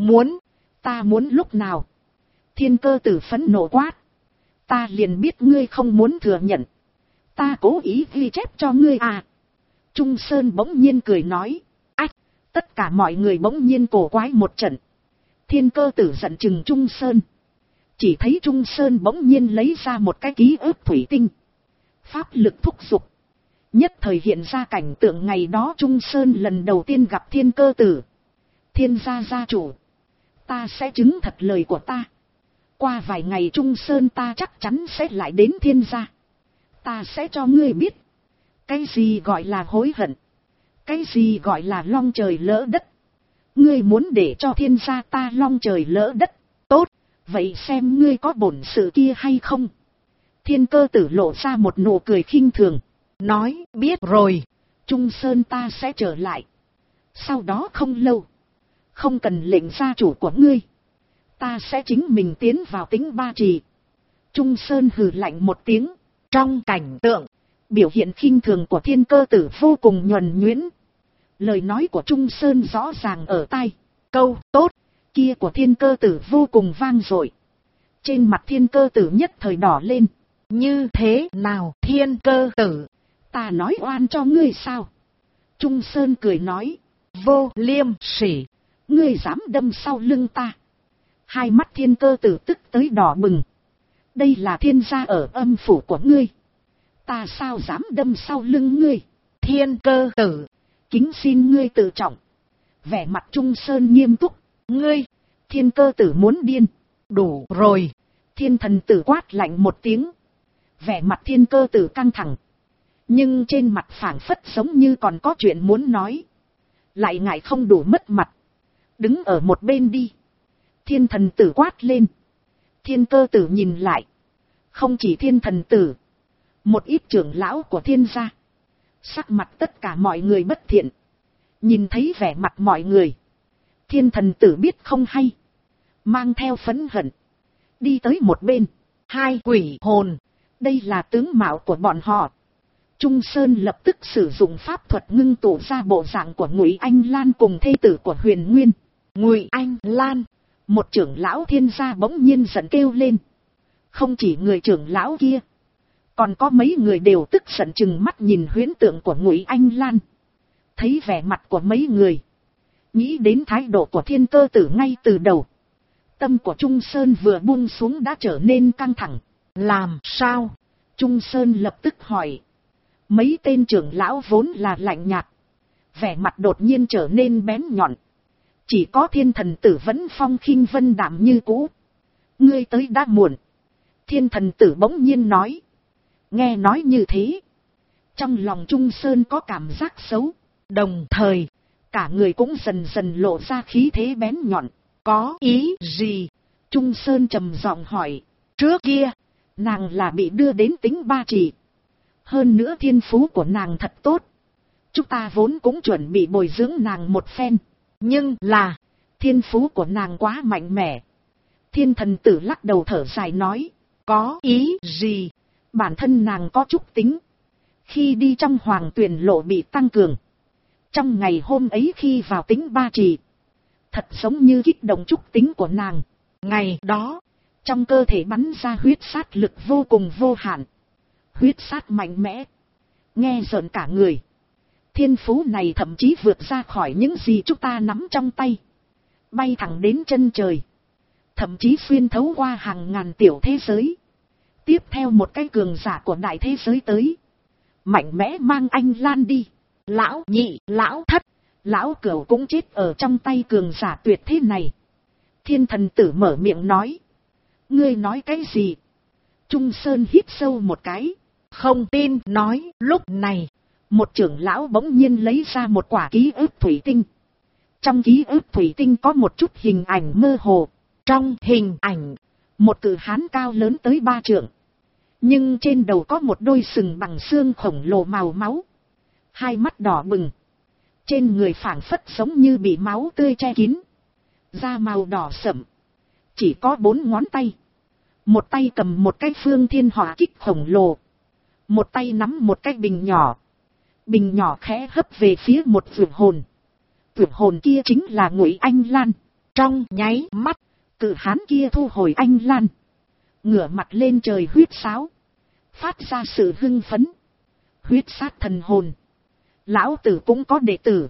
Ta muốn lúc nào? Thiên Cơ Tử phẫn nộ quát. Ta liền biết ngươi không muốn thừa nhận, ta cố ý ghi chép cho ngươi à. Trung Sơn bỗng nhiên cười nói. Ách, tất cả mọi người bỗng nhiên cổ quái một trận. Thiên Cơ Tử giận chừng Trung Sơn, chỉ thấy Trung Sơn bỗng nhiên lấy ra một cái ký ức thủy tinh, pháp lực thúc giục, nhất thời hiện ra cảnh tượng ngày đó Trung Sơn lần đầu tiên gặp Thiên Cơ Tử. Thiên gia gia chủ, ta sẽ chứng thật lời của ta. Qua vài ngày Trung Sơn ta chắc chắn sẽ lại đến thiên gia. Ta sẽ cho ngươi biết, cái gì gọi là hối hận, cái gì gọi là long trời lỡ đất. Ngươi muốn để cho thiên gia ta long trời lỡ đất, tốt, vậy xem ngươi có bổn sự kia hay không. Thiên Cơ Tử lộ ra một nụ cười khinh thường, nói. Biết rồi, Trung Sơn ta sẽ trở lại. Sau đó không lâu, không cần lệnh gia chủ của ngươi, ta sẽ chính mình tiến vào tính ba trì. Trung Sơn hừ lạnh một tiếng. Trong cảnh tượng, biểu hiện khinh thường của Thiên Cơ Tử vô cùng nhuần nhuyễn. Lời nói của Trung Sơn rõ ràng ở tai. Câu tốt kia của Thiên Cơ Tử vô cùng vang dội. Trên mặt Thiên Cơ Tử nhất thời đỏ lên. Như thế nào Thiên Cơ Tử, ta nói oan cho ngươi sao? Trung Sơn cười nói. Vô liêm sỉ. Ngươi dám đâm sau lưng ta. Hai mắt Thiên Cơ Tử tức tới đỏ bừng. Đây là thiên gia ở âm phủ của ngươi. Ta sao dám đâm sau lưng ngươi. Thiên Cơ Tử, kính xin ngươi tự trọng. Vẻ mặt Trung Sơn nghiêm túc. ngươi, Thiên Cơ Tử muốn điên. đủ rồi. Thiên Thần Tử quát lạnh một tiếng. Vẻ mặt Thiên Cơ Tử căng thẳng. Nhưng trên mặt phảng phất giống như còn có chuyện muốn nói. Lại ngại không đủ mất mặt. Đứng ở một bên đi. Thiên Thần Tử quát lên. Thiên Cơ Tử nhìn lại. Không chỉ Thiên Thần Tử. Một ít trưởng lão của thiên gia. Sắc mặt tất cả mọi người bất thiện. Nhìn thấy vẻ mặt mọi người. Thiên Thần Tử biết không hay. Mang theo phẫn hận. Đi tới một bên. Hai quỷ hồn. Đây là tướng mạo của bọn họ. Trung Sơn lập tức sử dụng pháp thuật ngưng tụ ra bộ dạng của Ngụy Anh Lan cùng thê tử của Huyền Nguyên. Ngụy Anh Lan. Một trưởng lão thiên gia bỗng nhiên giận kêu lên. Không chỉ người trưởng lão kia. Còn có mấy người đều tức giận chừng mắt nhìn huyễn tượng của Ngụy Anh Lan. Thấy vẻ mặt của mấy người. Nghĩ đến thái độ của Thiên Cơ Tử ngay từ đầu. Tâm của Trung Sơn vừa buông xuống đã trở nên căng thẳng. Làm sao? Trung Sơn lập tức hỏi. Mấy tên trưởng lão vốn là lạnh nhạt. Vẻ mặt đột nhiên trở nên bén nhọn. Chỉ có Thiên Thần Tử vẫn phong khinh vân đạm như cũ. Ngươi tới đã muộn. Thiên Thần Tử bỗng nhiên nói. Nghe nói như thế. Trong lòng Trung Sơn có cảm giác xấu. Đồng thời, cả người cũng dần dần lộ ra khí thế bén nhọn. Có ý gì? Trung Sơn trầm giọng hỏi. Trước kia, nàng là bị đưa đến Tính Ba Chỉ. Hơn nữa thiên phú của nàng thật tốt. Chúng ta vốn cũng chuẩn bị bồi dưỡng nàng một phen. Nhưng là, thiên phú của nàng quá mạnh mẽ. Thiên Thần Tử lắc đầu thở dài nói. Có ý gì? Bản thân nàng có trúc tính. Khi đi trong Hoàng Tuyền Lộ bị tăng cường. Trong ngày hôm ấy khi vào Tính Ba Chỉ. Thật giống như kích động trúc tính của nàng. Ngày đó, trong cơ thể bắn ra huyết sát lực vô cùng vô hạn. Huyết sát mạnh mẽ. Nghe rợn cả người. Thiên phú này thậm chí vượt ra khỏi những gì chúng ta nắm trong tay. Bay thẳng đến chân trời. Thậm chí xuyên thấu qua hàng ngàn tiểu thế giới. Tiếp theo một cái cường giả của đại thế giới tới. Mạnh mẽ mang Anh Lan đi. Lão nhị, lão thất, lão cửu cũng chết ở trong tay cường giả tuyệt thế này. Thiên Thần Tử mở miệng nói. Ngươi nói cái gì? Trung Sơn hít sâu một cái. Không tin nói. Lúc này, một trưởng lão bỗng nhiên lấy ra một quả ký ức thủy tinh. Trong ký ức thủy tinh có một chút hình ảnh mơ hồ. Trong hình ảnh, một cự hán cao lớn tới 3 trượng. Nhưng trên đầu có một đôi sừng bằng xương khổng lồ màu máu. Hai mắt đỏ bừng. Trên người phảng phất giống như bị máu tươi che kín. Da màu đỏ sẫm. Chỉ có 4 ngón tay. Một tay cầm một cái phương thiên hỏa kích khổng lồ. Một tay nắm một cái bình nhỏ. Bình nhỏ khẽ hấp về phía một vượt hồn. Vượt hồn kia chính là Ngụy Anh Lan. Trong nháy mắt, cự hán kia thu hồi Anh Lan. Ngửa mặt lên trời huýt sáo. Phát ra sự hưng phấn. Huyết sát thần hồn. Lão tử cũng có đệ tử.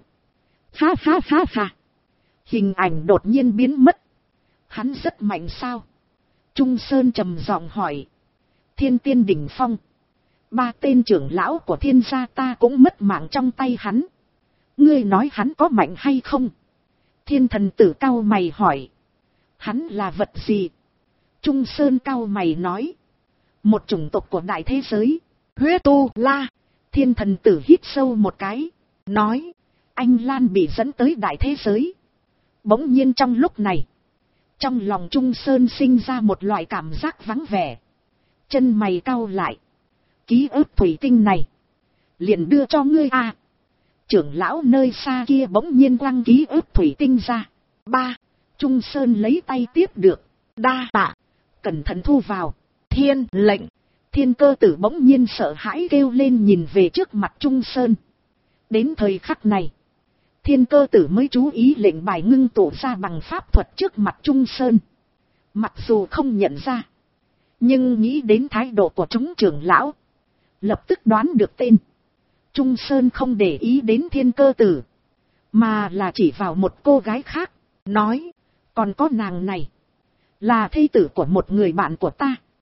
Ha ha ha ha. Hình ảnh đột nhiên biến mất. Hắn rất mạnh sao? Trung Sơn trầm giọng hỏi. Thiên tiên đỉnh phong. 3 tên trưởng lão của thiên gia ta cũng mất mạng trong tay hắn. Ngươi nói hắn có mạnh hay không? Thiên Thần Tử cau mày hỏi. Hắn là vật gì? Trung Sơn cau mày nói. Một chủng tộc của đại thế giới. Huyết Tu La. Thiên Thần Tử hít sâu một cái. Nói. Anh Lan bị dẫn tới đại thế giới. Bỗng nhiên trong lúc này. Trong lòng Trung Sơn sinh ra một loại cảm giác vắng vẻ. Chân mày cau lại. Ký ức thủy tinh này. Liền đưa cho ngươi à. Trưởng lão nơi xa kia bỗng nhiên quăng ký ức thủy tinh ra. 3. Trung Sơn lấy tay tiếp được. Đa tạ. Cẩn thận thu vào. Thiên lệnh. Thiên Cơ Tử bỗng nhiên sợ hãi kêu lên nhìn về trước mặt Trung Sơn. Đến thời khắc này. Thiên Cơ Tử mới chú ý lệnh bài ngưng tụ ra bằng pháp thuật trước mặt Trung Sơn. Mặc dù không nhận ra. Nhưng nghĩ đến thái độ của chúng trưởng lão. Lập tức đoán được tên. Trung Sơn không để ý đến Thiên Cơ Tử. Mà là chỉ vào một cô gái khác. nói, còn có nàng này, là thê tử của một người bạn của ta.